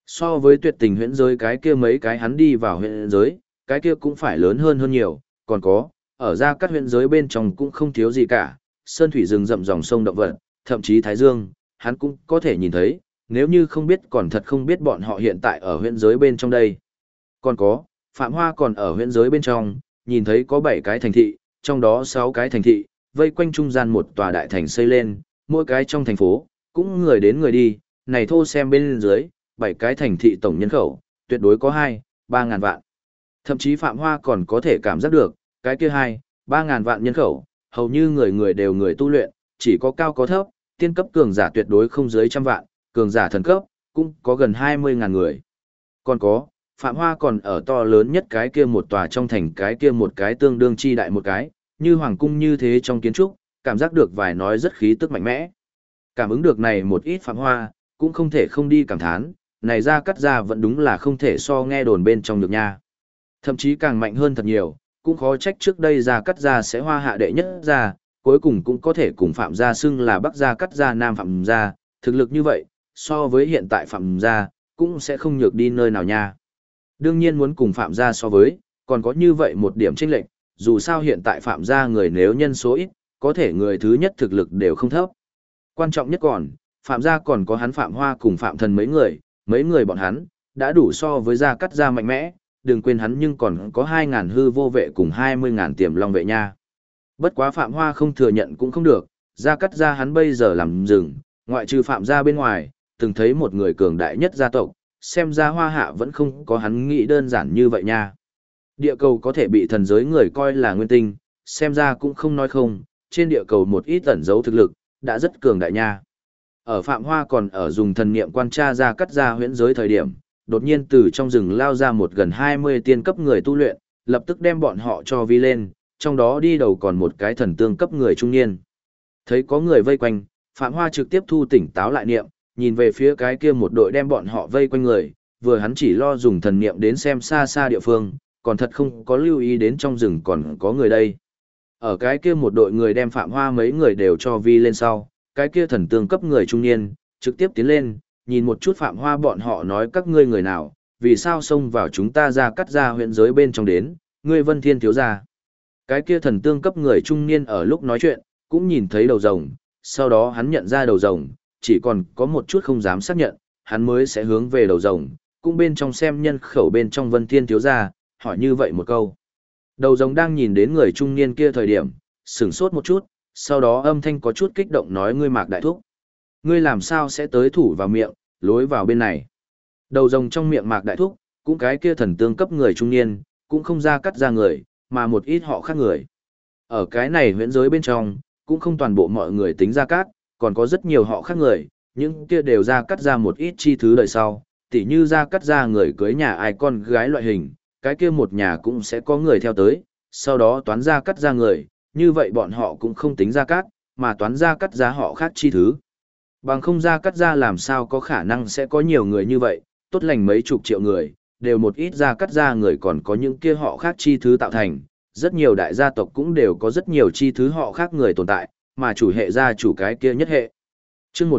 So với tuyệt tình huyễn giới cái kia mấy cái hắn đi vào huyễn giới, cái kia cũng phải lớn hơn nhiều, còn có, ở ra các huyễn giới bên trong cũng không thiếu gì cả, sơn thủy rừng rậm dòng sông động vật, thậm chí thái dương, hắn cũng có thể nhìn thấy, nếu như không biết còn thật không biết bọn họ hiện tại ở huyễn giới bên trong đây. Còn có, Phạm Hoa còn ở huyễn giới bên trong, nhìn thấy có 7 cái thành thị, trong đó 6 cái thành thị, vây quanh trung gian một tòa đại thành xây lên, mỗi cái trong thành phố, cũng người đến người đi, này thô xem bên dưới, 7 cái thành thị tổng nhân khẩu, tuyệt đối có 2-3 ngàn vạn. Thậm chí Phạm Hoa còn có thể cảm giác được, cái kia 2-3 ngàn vạn nhân khẩu, hầu như người người đều người tu luyện, chỉ có cao có thấp, tiên cấp cường giả tuyệt đối không dưới trăm vạn, cường giả thần cấp, cũng có gần 20 ngàn người. Còn có, Phạm Hoa còn ở to lớn nhất cái kia một tòa trong thành cái kia một cái tương đương chi đại một cái, như hoàng cung như thế trong kiến trúc, cảm giác được vài nói rất khí tức mạnh mẽ. Cảm ứng được này một ít Phạm Hoa, cũng không thể không đi cảm thán, này ra cắt ra vẫn đúng là không thể so nghe đồn bên trong được nha. Thậm chí càng mạnh hơn thật nhiều, cũng khó trách trước đây ra cắt ra sẽ hoa hạ đệ nhất ra, cuối cùng cũng có thể cùng Phạm gia xưng là Bắc gia cắt gia Nam Phạm gia, thực lực như vậy, so với hiện tại Phạm gia, cũng sẽ không nhược đi nơi nào nha. Đương nhiên muốn cùng Phạm gia so với, còn có như vậy một điểm chênh lệch, dù sao hiện tại Phạm gia người nếu nhân số ít, có thể người thứ nhất thực lực đều không thấp. Quan trọng nhất còn, Phạm gia còn có hắn Phạm Hoa cùng Phạm Thần mấy người bọn hắn, đã đủ so với gia cắt gia mạnh mẽ, đừng quên hắn nhưng còn có 2.000 hư vô vệ cùng 20.000 tiềm long vệ nha. Bất quá Phạm Hoa không thừa nhận cũng không được, gia cắt gia hắn bây giờ làm rừng, ngoại trừ Phạm gia bên ngoài, từng thấy một người cường đại nhất gia tộc, xem ra Hoa hạ vẫn không có hắn nghĩ đơn giản như vậy nha. Địa cầu có thể bị thần giới người coi là nguyên tinh, xem ra cũng không nói không, trên địa cầu một ít ẩn dấu thực lực, đã rất cường đại nha. Ở Phạm Hoa còn ở dùng thần niệm quan tra ra cắt ra huyễn giới thời điểm, đột nhiên từ trong rừng lao ra một gần 20 tiên cấp người tu luyện, lập tức đem bọn họ cho vi lên, trong đó đi đầu còn một cái thần tương cấp người trung niên. Thấy có người vây quanh, Phạm Hoa trực tiếp thu tỉnh táo lại niệm, nhìn về phía cái kia một đội đem bọn họ vây quanh người, vừa hắn chỉ lo dùng thần niệm đến xem xa xa địa phương, còn thật không có lưu ý đến trong rừng còn có người đây. Ở cái kia một đội người đem Phạm Hoa mấy người đều cho vi lên sau, cái kia thần tương cấp người trung niên, trực tiếp tiến lên, nhìn một chút Phạm Hoa bọn họ nói các ngươi người nào, vì sao xông vào chúng ta ra cắt ra huyện giới bên trong đến, ngươi Vân Thiên thiếu gia. Cái kia thần tương cấp người trung niên ở lúc nói chuyện, cũng nhìn thấy đầu rồng, sau đó hắn nhận ra đầu rồng, chỉ còn có một chút không dám xác nhận, hắn mới sẽ hướng về đầu rồng, cũng bên trong xem nhân khẩu bên trong Vân Thiên thiếu gia, hỏi như vậy một câu. Đầu rồng đang nhìn đến người trung niên kia thời điểm, sửng sốt một chút, sau đó âm thanh có chút kích động nói ngươi Mạc Đại Thúc. Ngươi làm sao sẽ tới thủ vào miệng, lối vào bên này. Đầu rồng trong miệng Mạc Đại Thúc, cũng cái kia thần tương cấp người trung niên, cũng không ra cắt ra người, mà một ít họ khác người. Ở cái này huyễn giới bên trong, cũng không toàn bộ mọi người tính ra cắt, còn có rất nhiều họ khác người, những kia đều ra cắt ra một ít chi thứ đời sau, tỉ như ra cắt ra người cưới nhà ai con gái loại hình, cái kia một nhà cũng sẽ có người theo tới, sau đó toán ra cắt ra người, như vậy bọn họ cũng không tính ra cắt, mà toán ra cắt ra họ khác chi thứ. Bằng không ra cắt ra làm sao có khả năng sẽ có nhiều người như vậy, tốt lành mấy chục triệu người, đều một ít ra cắt ra người còn có những kia họ khác chi thứ tạo thành, rất nhiều đại gia tộc cũng đều có rất nhiều chi thứ họ khác người tồn tại, mà chủ hệ gia chủ cái kia nhất hệ. Chương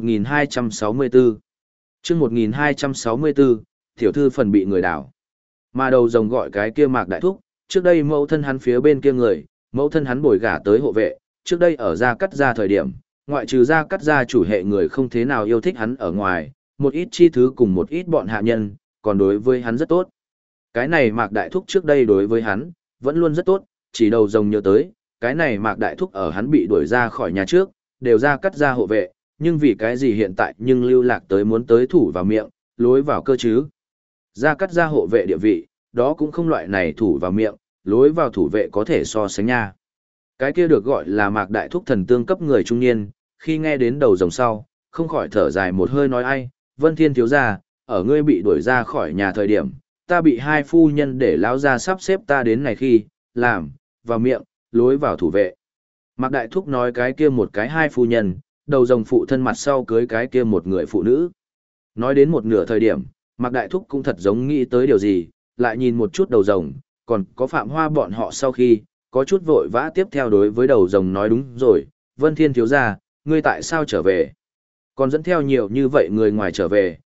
1264 Chương 1264, tiểu thư phần bị người đảo. Mà đầu rồng gọi cái kia Mạc Đại Thúc, trước đây mẫu thân hắn phía bên kia người, mẫu thân hắn bồi gả tới hộ vệ, trước đây ở gia cắt gia thời điểm, ngoại trừ gia cắt gia chủ hệ người không thế nào yêu thích hắn ở ngoài, một ít chi thứ cùng một ít bọn hạ nhân, còn đối với hắn rất tốt. Cái này Mạc Đại Thúc trước đây đối với hắn, vẫn luôn rất tốt, chỉ đầu rồng nhớ tới, cái này Mạc Đại Thúc ở hắn bị đuổi ra khỏi nhà trước, đều gia cắt gia hộ vệ, nhưng vì cái gì hiện tại nhưng lưu lạc tới muốn tới thủ vào miệng, lối vào cơ chứ. Gia cắt gia hộ vệ địa vị, đó cũng không loại này thủ vào miệng, lối vào thủ vệ có thể so sánh nha. Cái kia được gọi là Mạc Đại Thúc thần tương cấp người trung niên, khi nghe đến đầu rồng sau, không khỏi thở dài một hơi nói ai, Vân Thiên thiếu gia, ở ngươi bị đuổi ra khỏi nhà thời điểm, ta bị hai phu nhân để lão gia sắp xếp ta đến này khi, làm, vào miệng, lối vào thủ vệ. Mạc Đại Thúc nói cái kia một cái hai phu nhân, đầu rồng phụ thân mặt sau cưới cái kia một người phụ nữ. Nói đến một nửa thời điểm, Mạc Đại Thúc cũng thật giống nghĩ tới điều gì, lại nhìn một chút đầu rồng, còn có Phạm Hoa bọn họ sau khi, có chút vội vã tiếp theo đối với đầu rồng nói đúng rồi, Vân Thiên thiếu gia, ngươi tại sao trở về? Còn dẫn theo nhiều như vậy người ngoài trở về,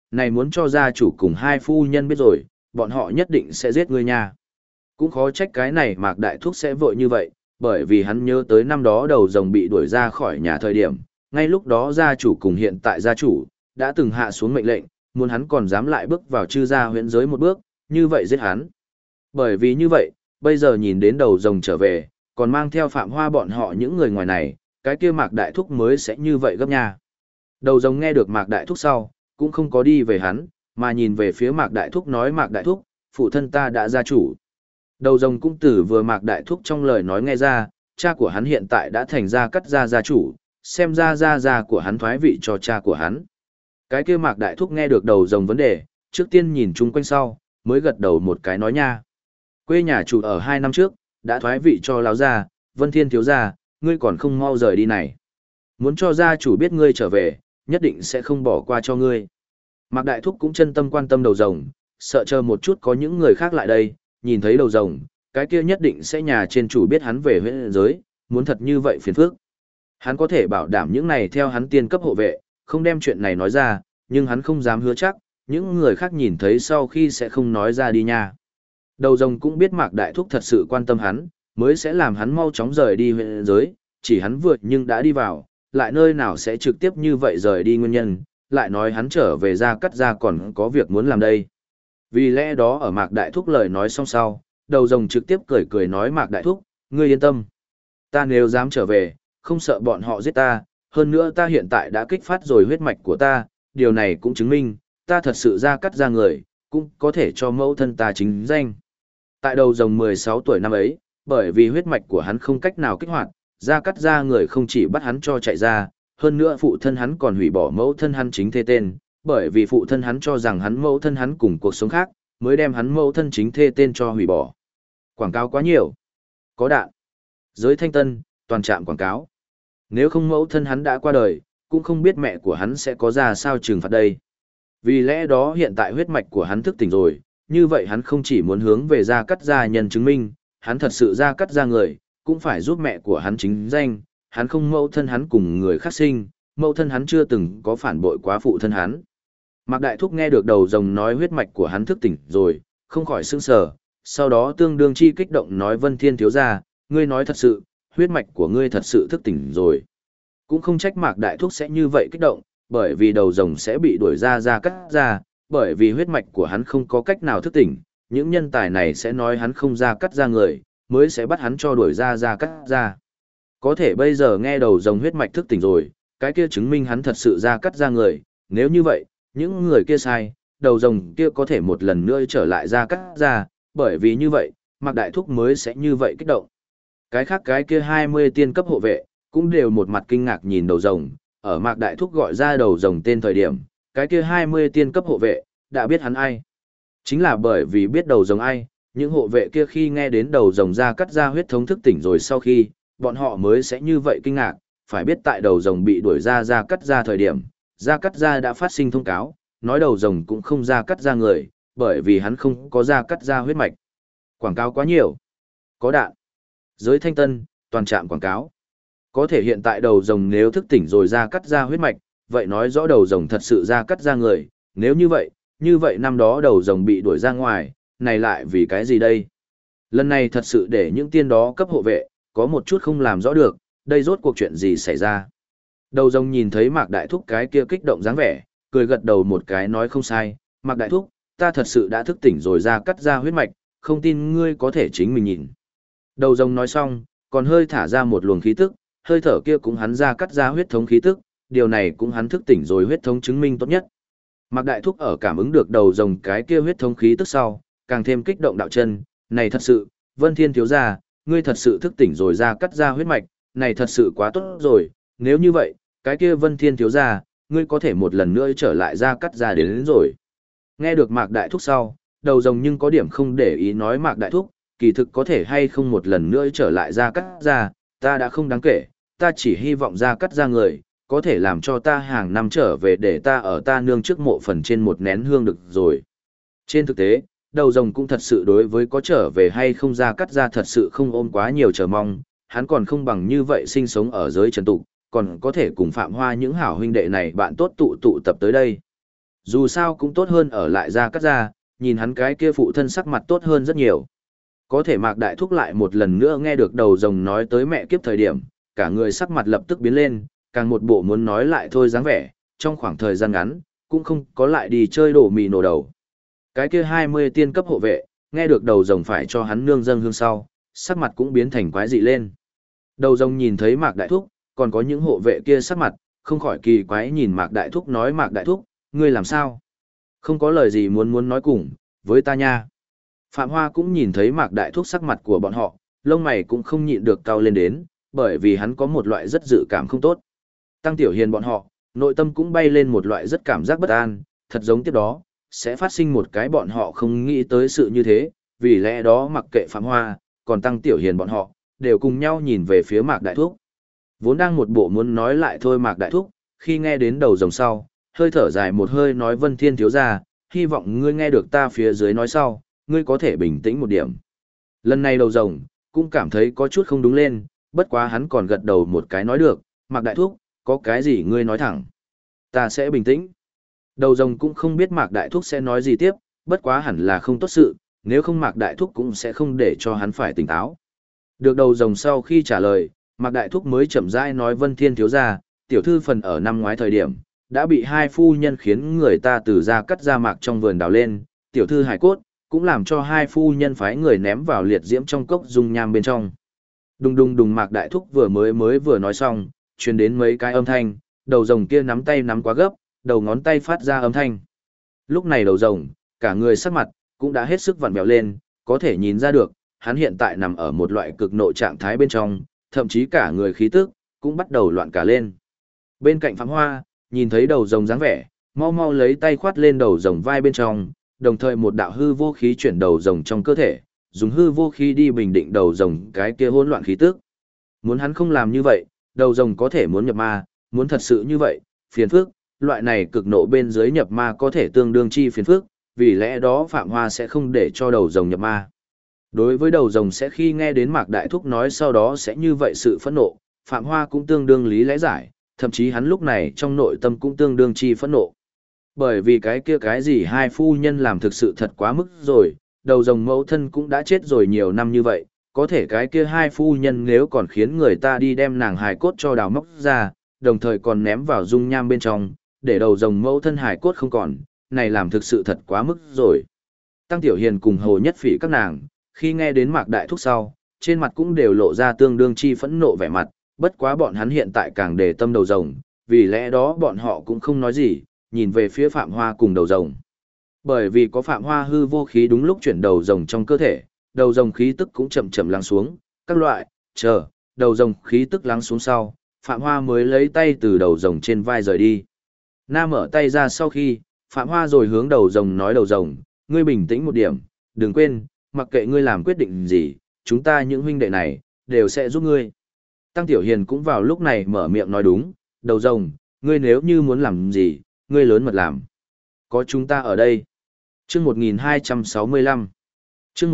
này muốn cho gia chủ cùng hai phu nhân biết rồi, bọn họ nhất định sẽ giết ngươi nha. Cũng khó trách cái này Mạc Đại Thúc sẽ vội như vậy, bởi vì hắn nhớ tới năm đó đầu rồng bị đuổi ra khỏi nhà thời điểm, ngay lúc đó gia chủ cùng hiện tại gia chủ, đã từng hạ xuống mệnh lệnh, muốn hắn còn dám lại bước vào chư gia huyễn giới một bước, như vậy giết hắn. Bởi vì như vậy, bây giờ nhìn đến đầu rồng trở về, còn mang theo Phạm Hoa bọn họ những người ngoài này, cái kia Mạc Đại Thúc mới sẽ như vậy gấp nha. Đầu rồng nghe được Mạc Đại Thúc sau, cũng không có đi về hắn, mà nhìn về phía Mạc Đại Thúc nói Mạc Đại Thúc, phụ thân ta đã gia chủ. Đầu rồng cũng từ vừa Mạc Đại Thúc trong lời nói nghe ra, cha của hắn hiện tại đã thành ra cắt gia gia chủ, xem ra gia của hắn thoái vị cho cha của hắn. Cái kia Mạc Đại Thúc nghe được đầu rồng vấn đề, trước tiên nhìn chung quanh sau, mới gật đầu một cái nói nha. Quê nhà chủ ở 2 năm trước, đã thoái vị cho lão gia, Vân Thiên thiếu gia, ngươi còn không mau rời đi này. Muốn cho gia chủ biết ngươi trở về, nhất định sẽ không bỏ qua cho ngươi. Mạc Đại Thúc cũng chân tâm quan tâm đầu rồng, sợ chờ một chút có những người khác lại đây, nhìn thấy đầu rồng, cái kia nhất định sẽ nhà trên chủ biết hắn về huyễn giới, muốn thật như vậy phiền phức. Hắn có thể bảo đảm những này theo hắn tiên cấp hộ vệ, không đem chuyện này nói ra, nhưng hắn không dám hứa chắc, những người khác nhìn thấy sau khi sẽ không nói ra đi nha. Đầu rồng cũng biết Mạc Đại Thúc thật sự quan tâm hắn, mới sẽ làm hắn mau chóng rời đi huyễn giới, chỉ hắn vượt nhưng đã đi vào, lại nơi nào sẽ trực tiếp như vậy rời đi nguyên nhân, lại nói hắn trở về ra cắt ra còn có việc muốn làm đây. Vì lẽ đó ở Mạc Đại Thúc lời nói xong sau, đầu rồng trực tiếp cười cười nói Mạc Đại Thúc, ngươi yên tâm. Ta nếu dám trở về, không sợ bọn họ giết ta, hơn nữa ta hiện tại đã kích phát rồi huyết mạch của ta, điều này cũng chứng minh, ta thật sự ra cắt ra người, cũng có thể cho mẫu thân ta chính danh. Tại đầu rồng 16 tuổi năm ấy, bởi vì huyết mạch của hắn không cách nào kích hoạt, ra cắt ra người không chỉ bắt hắn cho chạy ra, hơn nữa phụ thân hắn còn hủy bỏ mẫu thân hắn chính thê tên, bởi vì phụ thân hắn cho rằng hắn mẫu thân hắn cùng cuộc sống khác, mới đem hắn mẫu thân chính thê tên cho hủy bỏ. Quảng cáo quá nhiều. Có đạn. Giới Thanh Tân, toàn trạm quảng cáo. Nếu không mẫu thân hắn đã qua đời, cũng không biết mẹ của hắn sẽ có ra sao trừng phạt đây. Vì lẽ đó hiện tại huyết mạch của hắn thức tỉnh rồi, như vậy hắn không chỉ muốn hướng về gia cắt gia nhân chứng minh, hắn thật sự gia cắt gia người, cũng phải giúp mẹ của hắn chính danh, hắn không mẫu thân hắn cùng người khác sinh, mẫu thân hắn chưa từng có phản bội quá phụ thân hắn. Mạc Đại Thúc nghe được đầu rồng nói huyết mạch của hắn thức tỉnh rồi, không khỏi sững sờ, sau đó tương đương chi kích động nói Vân Thiên thiếu gia, ngươi nói thật sự, huyết mạch của ngươi thật sự thức tỉnh rồi. Cũng không trách Mạc Đại Thúc sẽ như vậy kích động, bởi vì đầu rồng sẽ bị đuổi ra cắt ra, bởi vì huyết mạch của hắn không có cách nào thức tỉnh, những nhân tài này sẽ nói hắn không ra cắt ra người, mới sẽ bắt hắn cho đuổi ra cắt ra. Có thể bây giờ nghe đầu rồng huyết mạch thức tỉnh rồi, cái kia chứng minh hắn thật sự ra cắt ra người, nếu như vậy, những người kia sai, đầu rồng kia có thể một lần nữa trở lại ra cắt ra, bởi vì như vậy, Mạc Đại Thúc mới sẽ như vậy kích động. Cái khác cái kia 20 tiên cấp hộ vệ, cũng đều một mặt kinh ngạc nhìn đầu rồng, ở Mạc Đại Thúc gọi ra đầu rồng tên thời điểm, cái kia 20 tiên cấp hộ vệ, đã biết hắn ai. Chính là bởi vì biết đầu rồng ai, những hộ vệ kia khi nghe đến đầu rồng ra cắt ra huyết thống thức tỉnh rồi sau khi, bọn họ mới sẽ như vậy kinh ngạc, phải biết tại đầu rồng bị đuổi ra cắt ra thời điểm, ra cắt ra đã phát sinh thông cáo, nói đầu rồng cũng không ra cắt ra người, bởi vì hắn không có ra cắt ra huyết mạch. Quảng cáo quá nhiều. Có đạn. Giới Thanh Tân, toàn trạm quảng cáo. Có thể hiện tại đầu rồng nếu thức tỉnh rồi ra cắt ra huyết mạch, vậy nói rõ đầu rồng thật sự ra cắt ra người, nếu như vậy năm đó đầu rồng bị đuổi ra ngoài, này lại vì cái gì đây? Lần này thật sự để những tiên đó cấp hộ vệ, có một chút không làm rõ được, đây rốt cuộc chuyện gì xảy ra. Đầu rồng nhìn thấy Mạc Đại Thúc cái kia kích động dáng vẻ, cười gật đầu một cái nói không sai, Mạc Đại Thúc, ta thật sự đã thức tỉnh rồi ra cắt ra huyết mạch, không tin ngươi có thể chính mình nhìn. Đầu rồng nói xong, còn hơi thả ra một luồng khí tức, hơi thở kia cũng hắn ra cắt ra huyết thống khí tức, điều này cũng hắn thức tỉnh rồi huyết thống chứng minh tốt nhất. Mạc Đại Thúc ở cảm ứng được đầu rồng cái kia huyết thống khí tức sau, càng thêm kích động đạo chân, này thật sự, Vân Thiên thiếu gia, ngươi thật sự thức tỉnh rồi ra cắt ra huyết mạch, này thật sự quá tốt rồi, nếu như vậy, cái kia Vân Thiên thiếu gia, ngươi có thể một lần nữa trở lại ra cắt ra đến rồi. Nghe được Mạc Đại Thúc sau, đầu rồng nhưng có điểm không để ý nói Mạc Đại Thúc, kỳ thực có thể hay không một lần nữa trở lại ra cắt ra, ta đã không đáng kể, ta chỉ hy vọng ra cắt ra người, có thể làm cho ta hàng năm trở về để ta ở ta nương trước mộ phần trên một nén hương được rồi. Trên thực tế, đầu rồng cũng thật sự đối với có trở về hay không ra cắt ra thật sự không ôm quá nhiều chờ mong, hắn còn không bằng như vậy sinh sống ở giới trần tục, còn có thể cùng Phạm Hoa những hảo huynh đệ này bạn tốt tụ tập tới đây. Dù sao cũng tốt hơn ở lại Gia Cát gia, nhìn hắn cái kia phụ thân sắc mặt tốt hơn rất nhiều. Có thể Mạc Đại Thúc lại một lần nữa nghe được đầu rồng nói tới mẹ kiếp thời điểm, cả người sắc mặt lập tức biến lên, càng một bộ muốn nói lại thôi dáng vẻ, trong khoảng thời gian ngắn, cũng không có lại đi chơi đổ mì nổ đầu. Cái kia 20 tiên cấp hộ vệ, nghe được đầu rồng phải cho hắn nương dâng hương sau, sắc mặt cũng biến thành quái dị lên. Đầu rồng nhìn thấy Mạc Đại Thúc, còn có những hộ vệ kia sắc mặt, không khỏi kỳ quái nhìn Mạc Đại Thúc nói Mạc Đại Thúc, ngươi làm sao? Không có lời gì muốn nói cùng, với ta nha. Phạm Hoa cũng nhìn thấy Mạc Đại Thúc sắc mặt của bọn họ, lông mày cũng không nhịn được cau lên đến, bởi vì hắn có một loại rất dự cảm không tốt. Tăng Tiểu Hiền bọn họ, nội tâm cũng bay lên một loại rất cảm giác bất an, thật giống tiếp đó, sẽ phát sinh một cái bọn họ không nghĩ tới sự như thế, vì lẽ đó mặc kệ Phạm Hoa, còn Tăng Tiểu Hiền bọn họ, đều cùng nhau nhìn về phía Mạc Đại Thúc. Vốn đang một bộ muốn nói lại thôi Mạc Đại Thúc, khi nghe đến đầu rồng sau, hơi thở dài một hơi nói Vân Thiên thiếu gia, hy vọng ngươi nghe được ta phía dưới nói sau, ngươi có thể bình tĩnh một điểm. Lần này đầu rồng, cũng cảm thấy có chút không đúng lên, bất quá hắn còn gật đầu một cái nói được, Mạc Đại Thúc, có cái gì ngươi nói thẳng. Ta sẽ bình tĩnh. Đầu rồng cũng không biết Mạc Đại Thúc sẽ nói gì tiếp, bất quá hẳn là không tốt sự, nếu không Mạc Đại Thúc cũng sẽ không để cho hắn phải tỉnh táo. Được đầu rồng sau khi trả lời, Mạc Đại Thúc mới chậm rãi nói Vân Thiên thiếu gia, tiểu thư phần ở năm ngoái thời điểm, đã bị hai phu nhân khiến người ta từ ra cắt ra mạc trong vườn đào lên, tiểu thư hải cốt, cũng làm cho hai phu nhân phái người ném vào liệt diễm trong cốc dung nham bên trong. Đùng đùng đùng Mạc Đại Thúc vừa nói xong, truyền đến mấy cái âm thanh, đầu rồng kia nắm tay nắm quá gấp, đầu ngón tay phát ra âm thanh. Lúc này đầu rồng, cả người sắc mặt, cũng đã hết sức vặn vẹo lên, có thể nhìn ra được, hắn hiện tại nằm ở một loại cực nộ trạng thái bên trong, thậm chí cả người khí tức, cũng bắt đầu loạn cả lên. Bên cạnh Phạm Hoa, nhìn thấy đầu rồng dáng vẻ, mau mau lấy tay khoát lên đầu rồng vai bên trong, đồng thời một đạo hư vô khí chuyển đầu rồng trong cơ thể, dùng hư vô khí đi bình định đầu rồng cái kia hỗn loạn khí tức. Muốn hắn không làm như vậy, đầu rồng có thể muốn nhập ma, muốn thật sự như vậy, phiền phức, loại này cực nộ bên dưới nhập ma có thể tương đương chi phiền phức, vì lẽ đó Phạm Hoa sẽ không để cho đầu rồng nhập ma. Đối với đầu rồng sẽ khi nghe đến Mạc Đại Thúc nói sau đó sẽ như vậy sự phẫn nộ, Phạm Hoa cũng tương đương lý lẽ giải, thậm chí hắn lúc này trong nội tâm cũng tương đương chi phẫn nộ. Bởi vì cái kia cái gì hai phu nhân làm thực sự thật quá mức rồi, đầu rồng mẫu thân cũng đã chết rồi nhiều năm như vậy, có thể cái kia hai phu nhân nếu còn khiến người ta đi đem nàng hài cốt cho đào móc ra, đồng thời còn ném vào dung nham bên trong, để đầu rồng mẫu thân hài cốt không còn, này làm thực sự thật quá mức rồi. Tăng Tiểu Hiền cùng Hồ Nhất Phỉ các nàng, khi nghe đến Mạc Đại Thúc sau, trên mặt cũng đều lộ ra tương đương chi phẫn nộ vẻ mặt, bất quá bọn hắn hiện tại càng để tâm đầu rồng, vì lẽ đó bọn họ cũng không nói gì, nhìn về phía Phạm Hoa cùng đầu rồng. Bởi vì có Phạm Hoa hư vô khí đúng lúc chuyển đầu rồng trong cơ thể, đầu rồng khí tức cũng chậm chậm lắng xuống, các loại, đầu rồng khí tức lắng xuống sau, Phạm Hoa mới lấy tay từ đầu rồng trên vai rời đi. Nam mở tay ra sau khi, Phạm Hoa rồi hướng đầu rồng nói đầu rồng, ngươi bình tĩnh một điểm, đừng quên, mặc kệ ngươi làm quyết định gì, chúng ta những huynh đệ này, đều sẽ giúp ngươi. Tăng Tiểu Hiền cũng vào lúc này mở miệng nói đúng, đầu rồng, ngươi nếu như muốn làm gì, ngươi lớn mật làm. Có chúng ta ở đây. Chương 1265. Chương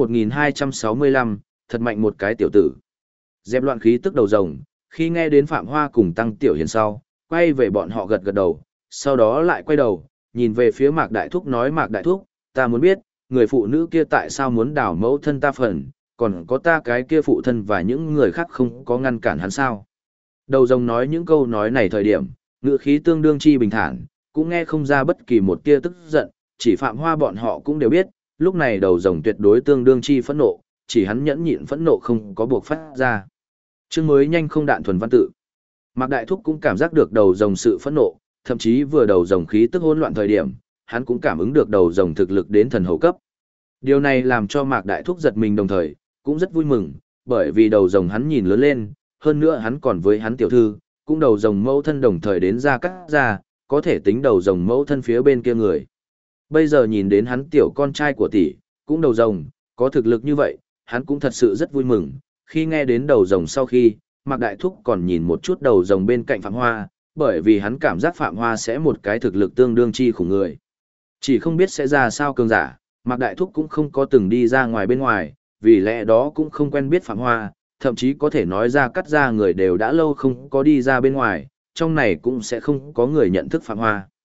1265, thật mạnh một cái tiểu tử. Dẹp loạn khí tức đầu rồng, khi nghe đến Phạm Hoa cùng Tăng Tiểu Hiền sau, quay về bọn họ gật gật đầu, sau đó lại quay đầu, nhìn về phía Mạc Đại Thúc nói Mạc Đại Thúc, ta muốn biết, người phụ nữ kia tại sao muốn đào mẫu thân ta phần, còn có ta cái kia phụ thân và những người khác không có ngăn cản hắn sao. Đầu rồng nói những câu nói này thời điểm, ngữ khí tương đương chi bình thản, cũng nghe không ra bất kỳ một tia tức giận, chỉ Phạm Hoa bọn họ cũng đều biết, lúc này đầu rồng tuyệt đối tương đương chi phẫn nộ, chỉ hắn nhẫn nhịn phẫn nộ không có buộc phát ra. Chương mới nhanh không đạn thuần văn tự. Mạc Đại Thúc cũng cảm giác được đầu rồng sự phẫn nộ, thậm chí vừa đầu rồng khí tức hỗn loạn thời điểm, hắn cũng cảm ứng được đầu rồng thực lực đến thần hậu cấp. Điều này làm cho Mạc Đại Thúc giật mình đồng thời, cũng rất vui mừng, bởi vì đầu rồng hắn nhìn lớn lên, hơn nữa hắn còn với hắn tiểu thư, cũng đầu rồng mẫu thân đồng thời đến ra cắt ra, có thể tính đầu rồng mẫu thân phía bên kia người. Bây giờ nhìn đến hắn tiểu con trai của tỷ, cũng đầu rồng, có thực lực như vậy, hắn cũng thật sự rất vui mừng. Khi nghe đến đầu rồng sau khi, Mạc Đại Thúc còn nhìn một chút đầu rồng bên cạnh Phạm Hoa, bởi vì hắn cảm giác Phạm Hoa sẽ một cái thực lực tương đương chi khủng người. Chỉ không biết sẽ ra sao cường giả, Mạc Đại Thúc cũng không có từng đi ra ngoài bên ngoài, vì lẽ đó cũng không quen biết Phạm Hoa, thậm chí có thể nói ra cắt ra người đều đã lâu không có đi ra bên ngoài, trong này cũng sẽ không có người nhận thức Phạm Hoa.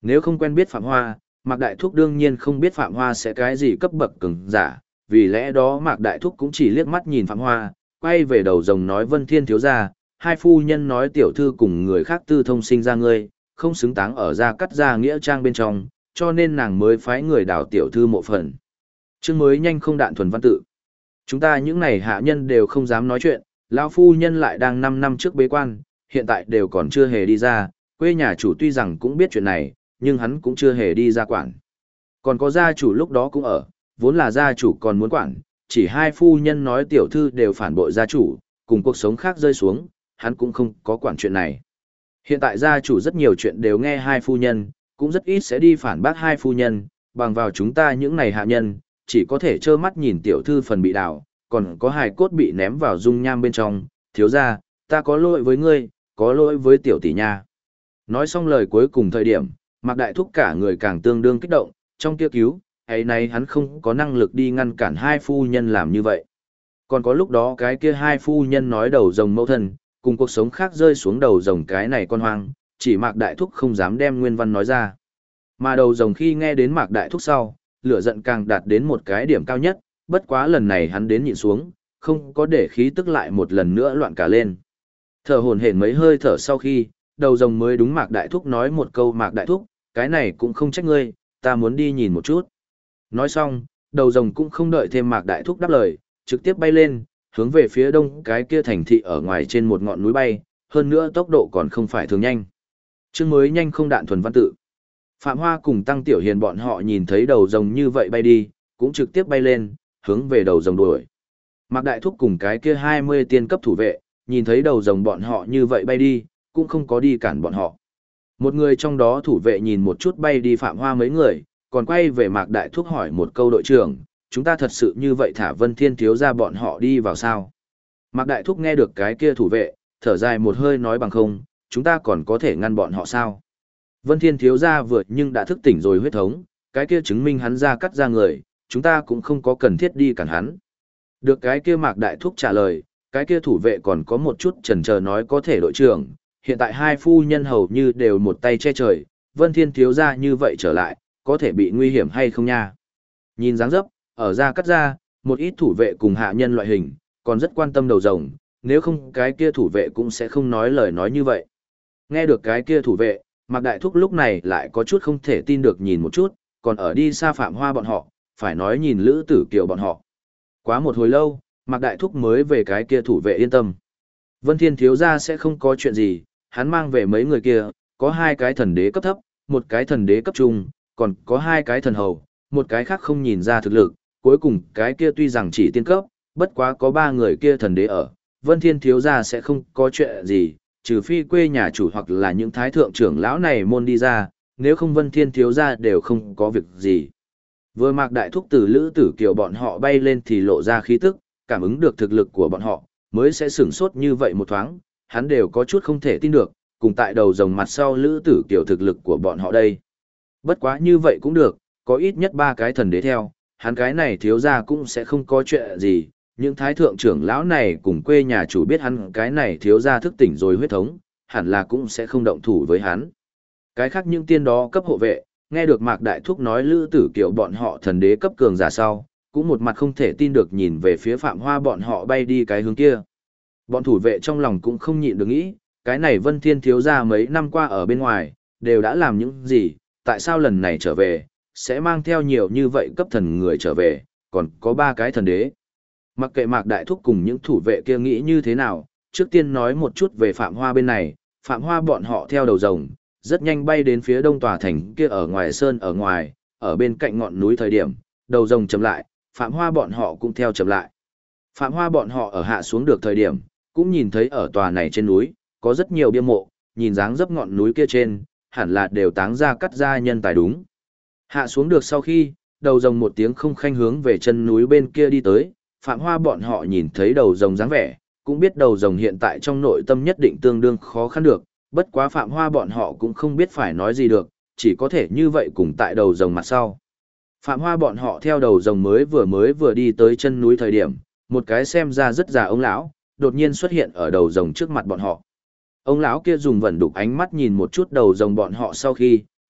Nếu không quen biết Phạm Hoa, Mạc Đại Thúc đương nhiên không biết Phạm Hoa sẽ cái gì cấp bậc cường giả, vì lẽ đó Mạc Đại Thúc cũng chỉ liếc mắt nhìn Phạm Hoa, quay về đầu rồng nói Vân Thiên thiếu gia, hai phu nhân nói tiểu thư cùng người khác tư thông sinh ra ngươi, không xứng táng ở Gia Cắt Gia nghĩa trang bên trong, cho nên nàng mới phái người đào tiểu thư mộ phần. Chương mới nhanh không đạn thuần văn tự. Chúng ta những này hạ nhân đều không dám nói chuyện, lão phu nhân lại đang 5 năm trước bế quan, hiện tại đều còn chưa hề đi ra, quê nhà chủ tuy rằng cũng biết chuyện này, nhưng hắn cũng chưa hề đi ra quản. Còn có gia chủ lúc đó cũng ở, vốn là gia chủ còn muốn quản, chỉ hai phu nhân nói tiểu thư đều phản bội gia chủ, cùng cuộc sống khác rơi xuống, hắn cũng không có quản chuyện này. Hiện tại gia chủ rất nhiều chuyện đều nghe hai phu nhân, cũng rất ít sẽ đi phản bác hai phu nhân, bằng vào chúng ta những này hạ nhân, chỉ có thể trơ mắt nhìn tiểu thư phần bị đảo, còn có hài cốt bị ném vào dung nham bên trong, thiếu gia, ta có lỗi với ngươi, có lỗi với tiểu tỷ nha. Nói xong lời cuối cùng thời điểm, Mạc Đại Thúc cả người càng tương đương kích động, trong kia cứu, ấy nay hắn không có năng lực đi ngăn cản hai phu nhân làm như vậy. Còn có lúc đó cái kia hai phu nhân nói đầu rồng mẫu thân, cùng cuộc sống khác rơi xuống đầu rồng cái này con hoang, chỉ Mạc Đại Thúc không dám đem nguyên văn nói ra. Mà đầu rồng khi nghe đến Mạc Đại Thúc sau, lửa giận càng đạt đến một cái điểm cao nhất, bất quá lần này hắn đến nhịn xuống, không có để khí tức lại một lần nữa loạn cả lên. Thở hổn hển mấy hơi thở sau khi, đầu rồng mới đúng Mạc Đại Thúc nói một câu Mạc Đại Thúc, cái này cũng không trách ngươi, ta muốn đi nhìn một chút. Nói xong, đầu rồng cũng không đợi thêm Mạc Đại Thúc đáp lời, trực tiếp bay lên, hướng về phía đông cái kia thành thị ở ngoài trên một ngọn núi bay, hơn nữa tốc độ còn không phải thường nhanh. Chương mới nhanh không đạn thuần văn tự. Phạm Hoa cùng Tăng Tiểu Hiền bọn họ nhìn thấy đầu rồng như vậy bay đi, cũng trực tiếp bay lên, hướng về đầu rồng đuổi. Mạc Đại Thúc cùng cái kia 20 tiên cấp thủ vệ, nhìn thấy đầu rồng bọn họ như vậy bay đi, cũng không có đi cản bọn họ. Một người trong đó thủ vệ nhìn một chút bay đi Phạm Hoa mấy người, còn quay về Mạc Đại Thúc hỏi một câu đội trưởng, chúng ta thật sự như vậy thả Vân Thiên thiếu gia bọn họ đi vào sao? Mạc Đại Thúc nghe được cái kia thủ vệ, thở dài một hơi nói bằng không, chúng ta còn có thể ngăn bọn họ sao? Vân Thiên thiếu gia vượt nhưng đã thức tỉnh rồi huyết thống, cái kia chứng minh hắn ra cắt ra người, chúng ta cũng không có cần thiết đi cản hắn. Được cái kia Mạc Đại Thúc trả lời, cái kia thủ vệ còn có một chút chần chờ nói có thể đội trưởng, hiện tại hai phu nhân hầu như đều một tay che trời, Vân Thiên thiếu gia như vậy trở lại, có thể bị nguy hiểm hay không nha? Nhìn dáng dấp, ở ra cắt ra, một ít thủ vệ cùng hạ nhân loại hình, còn rất quan tâm đầu rồng, nếu không cái kia thủ vệ cũng sẽ không nói lời nói như vậy. Nghe được cái kia thủ vệ, Mạc Đại Thúc lúc này lại có chút không thể tin được nhìn một chút, còn ở đi xa Phạm Hoa bọn họ, phải nói nhìn Lữ Tử Kiều bọn họ. Quá một hồi lâu, Mạc Đại Thúc mới về cái kia thủ vệ yên tâm. Vân Thiên thiếu gia sẽ không có chuyện gì, hắn mang về mấy người kia, có hai cái thần đế cấp thấp, một cái thần đế cấp trung, còn có hai cái thần hầu, một cái khác không nhìn ra thực lực, cuối cùng cái kia tuy rằng chỉ tiên cấp, bất quá có ba người kia thần đế ở, Vân Thiên thiếu gia sẽ không có chuyện gì, trừ phi quê nhà chủ hoặc là những thái thượng trưởng lão này môn đi ra, nếu không Vân Thiên thiếu gia đều không có việc gì. Vừa Mạc Đại Thúc từ Lữ Tử Kiều bọn họ bay lên thì lộ ra khí tức, cảm ứng được thực lực của bọn họ, mới sẽ sửng sốt như vậy một thoáng, hắn đều có chút không thể tin được, cùng tại đầu rồng mặt sau Lữ Tử Kiều thực lực của bọn họ đây. Bất quá như vậy cũng được, có ít nhất ba cái thần đế theo, hắn cái này thiếu gia cũng sẽ không có chuyện gì, những thái thượng trưởng lão này cùng quê nhà chủ biết hắn cái này thiếu gia thức tỉnh rồi huyết thống, hẳn là cũng sẽ không động thủ với hắn. Cái khác những tiên đó cấp hộ vệ, nghe được Mạc Đại Thúc nói Lữ Tử Kiều bọn họ thần đế cấp cường giả sau, cũng một mặt không thể tin được nhìn về phía Phạm Hoa bọn họ bay đi cái hướng kia. Bọn thủ vệ trong lòng cũng không nhịn được nghĩ, cái này Vân Thiên thiếu gia mấy năm qua ở bên ngoài, đều đã làm những gì, tại sao lần này trở về, sẽ mang theo nhiều như vậy cấp thần người trở về, còn có ba cái thần đế. Mặc kệ Mạc Đại Thúc cùng những thủ vệ kia nghĩ như thế nào, trước tiên nói một chút về Phạm Hoa bên này, Phạm Hoa bọn họ theo đầu rồng, rất nhanh bay đến phía đông tòa thành kia ở ngoài sơn ở ngoài, ở bên cạnh ngọn núi thời điểm, đầu rồng chậm lại, Phạm Hoa bọn họ cũng theo chậm lại. Phạm Hoa bọn họ ở hạ xuống được thời điểm, cũng nhìn thấy ở tòa này trên núi, có rất nhiều bia mộ, nhìn dáng dấp ngọn núi kia trên, hẳn là đều táng ra cắt ra nhân tài đúng. Hạ xuống được sau khi, đầu rồng một tiếng không khanh hướng về chân núi bên kia đi tới, Phạm Hoa bọn họ nhìn thấy đầu rồng dáng vẻ, cũng biết đầu rồng hiện tại trong nội tâm nhất định tương đương khó khăn được, bất quá Phạm Hoa bọn họ cũng không biết phải nói gì được, chỉ có thể như vậy cùng tại đầu rồng mặt sau. Phạm Hoa bọn họ theo đầu rồng mới vừa đi tới chân núi thời điểm, một cái xem ra rất già ông lão, đột nhiên xuất hiện ở đầu rồng trước mặt bọn họ. Ông lão kia dùng vẩn đục ánh mắt nhìn một chút đầu rồng bọn họ sau khi,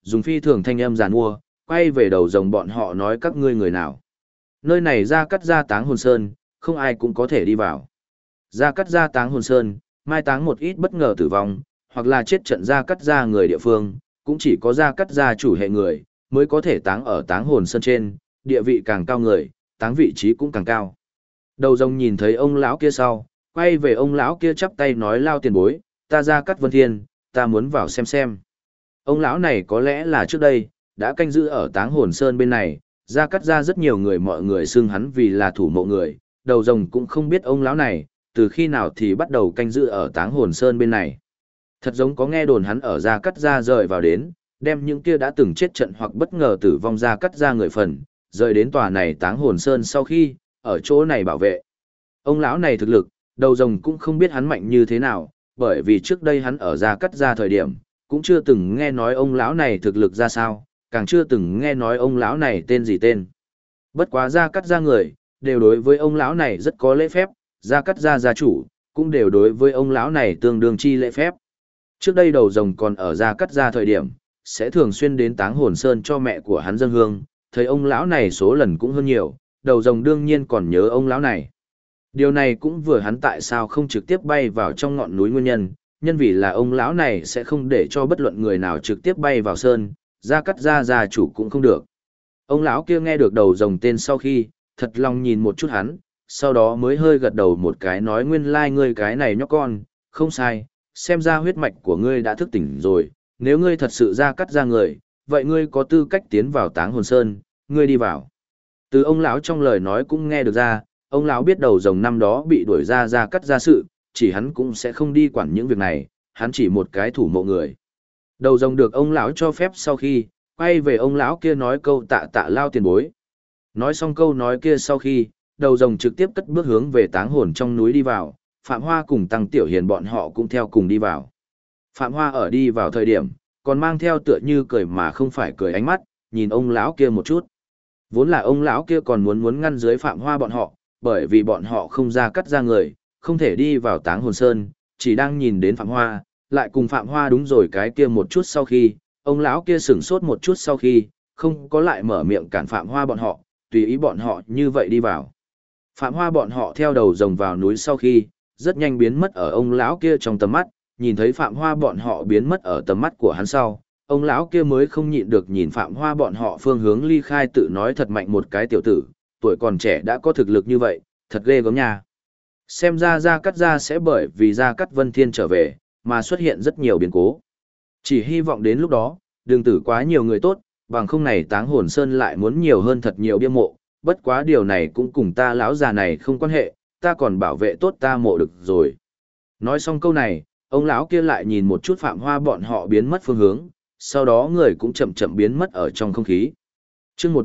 dùng phi thường thanh âm giàn mua, quay về đầu rồng bọn họ nói các ngươi người nào. Nơi này Gia Cắt Gia Táng Hồn Sơn, không ai cũng có thể đi vào. Gia Cắt Gia Táng Hồn Sơn, mai táng một ít bất ngờ tử vong, hoặc là chết trận Gia Cắt Gia người địa phương, cũng chỉ có Gia Cắt Gia chủ hệ người, mới có thể táng ở Táng Hồn Sơn trên, địa vị càng cao người, táng vị trí cũng càng cao. Đầu rồng nhìn thấy ông lão kia sau, quay về ông lão kia chắp tay nói lao tiền bối, ta Gia Cắt Vân Thiên, ta muốn vào xem. Ông lão này có lẽ là trước đây, đã canh giữ ở Táng Hồn Sơn bên này, Gia Cắt Gia rất nhiều người mọi người xưng hắn vì là thủ mộ người, đầu rồng cũng không biết ông lão này, từ khi nào thì bắt đầu canh giữ ở Táng Hồn Sơn bên này. Thật giống có nghe đồn hắn ở Gia Cắt Gia rời vào đến, đem những kia đã từng chết trận hoặc bất ngờ tử vong Gia Cắt Gia người phần, rời đến tòa này Táng Hồn Sơn sau khi, ở chỗ này bảo vệ. Ông lão này thực lực, đầu rồng cũng không biết hắn mạnh như thế nào, bởi vì trước đây hắn ở Gia Cắt Gia thời điểm, cũng chưa từng nghe nói ông lão này thực lực ra sao, càng chưa từng nghe nói ông lão này tên gì tên. Bất quá Gia Cắt Gia người, đều đối với ông lão này rất có lễ phép, Gia Cắt Gia gia chủ, cũng đều đối với ông lão này tương đương chi lễ phép. Trước đây đầu rồng còn ở Gia Cắt Gia thời điểm, sẽ thường xuyên đến Táng Hồn Sơn cho mẹ của hắn dâng hương, thấy ông lão này số lần cũng hơn nhiều, đầu rồng đương nhiên còn nhớ ông lão này. Điều này cũng vừa hắn tại sao không trực tiếp bay vào trong ngọn núi nguyên nhân, nhân vì là ông lão này sẽ không để cho bất luận người nào trực tiếp bay vào sơn, Gia Cắt Gia gia chủ cũng không được. Ông lão kia nghe được đầu rồng tên sau khi, thật lòng nhìn một chút hắn, sau đó mới hơi gật đầu một cái nói nguyên lai ngươi cái này nhóc con, không sai, xem ra huyết mạch của ngươi đã thức tỉnh rồi, nếu ngươi thật sự Gia Cắt Gia người, vậy ngươi có tư cách tiến vào Táng Hồn Sơn, ngươi đi vào. Từ ông lão trong lời nói cũng nghe được ra, ông lão biết đầu rồng năm đó bị đuổi ra Gia Cắt Gia sự, chỉ hắn cũng sẽ không đi quản những việc này, hắn chỉ một cái thủ mộ người. Đầu rồng được ông lão cho phép sau khi, quay về ông lão kia nói câu tạ tạ lao tiền bối. Nói xong câu nói kia sau khi, đầu rồng trực tiếp cất bước hướng về Táng Hồn trong núi đi vào, Phạm Hoa cùng Tăng Tiểu Hiền bọn họ cũng theo cùng đi vào. Phạm Hoa ở đi vào thời điểm, còn mang theo tựa như cười mà không phải cười ánh mắt, nhìn ông lão kia một chút. Vốn là ông lão kia còn muốn ngăn dưới Phạm Hoa bọn họ, bởi vì bọn họ không Gia Cắt Gia người, không thể đi vào Táng Hồn Sơn, chỉ đang nhìn đến Phạm Hoa, lại cùng Phạm Hoa đúng rồi cái kia một chút sau khi, ông lão kia sửng sốt một chút sau khi, không có lại mở miệng cản Phạm Hoa bọn họ, tùy ý bọn họ như vậy đi vào. Phạm Hoa bọn họ theo đầu rồng vào núi sau khi, rất nhanh biến mất ở ông lão kia trong tầm mắt, nhìn thấy Phạm Hoa bọn họ biến mất ở tầm mắt của hắn sau, ông lão kia mới không nhịn được nhìn Phạm Hoa bọn họ phương hướng ly khai tự nói thật mạnh một cái tiểu tử, tuổi còn trẻ đã có thực lực như vậy, thật ghê gớm nha. Xem ra Gia Cắt Gia sẽ bởi vì Gia Cắt Vân Thiên trở về, mà xuất hiện rất nhiều biến cố. Chỉ hy vọng đến lúc đó, đừng tử quá nhiều người tốt, bằng không này Táng Hồn Sơn lại muốn nhiều hơn thật nhiều bia mộ, bất quá điều này cũng cùng ta lão già này không quan hệ, ta còn bảo vệ tốt ta mộ được rồi. Nói xong câu này, ông lão kia lại nhìn một chút Phạm Hoa bọn họ biến mất phương hướng, sau đó người cũng chậm chậm biến mất ở trong không khí. Chương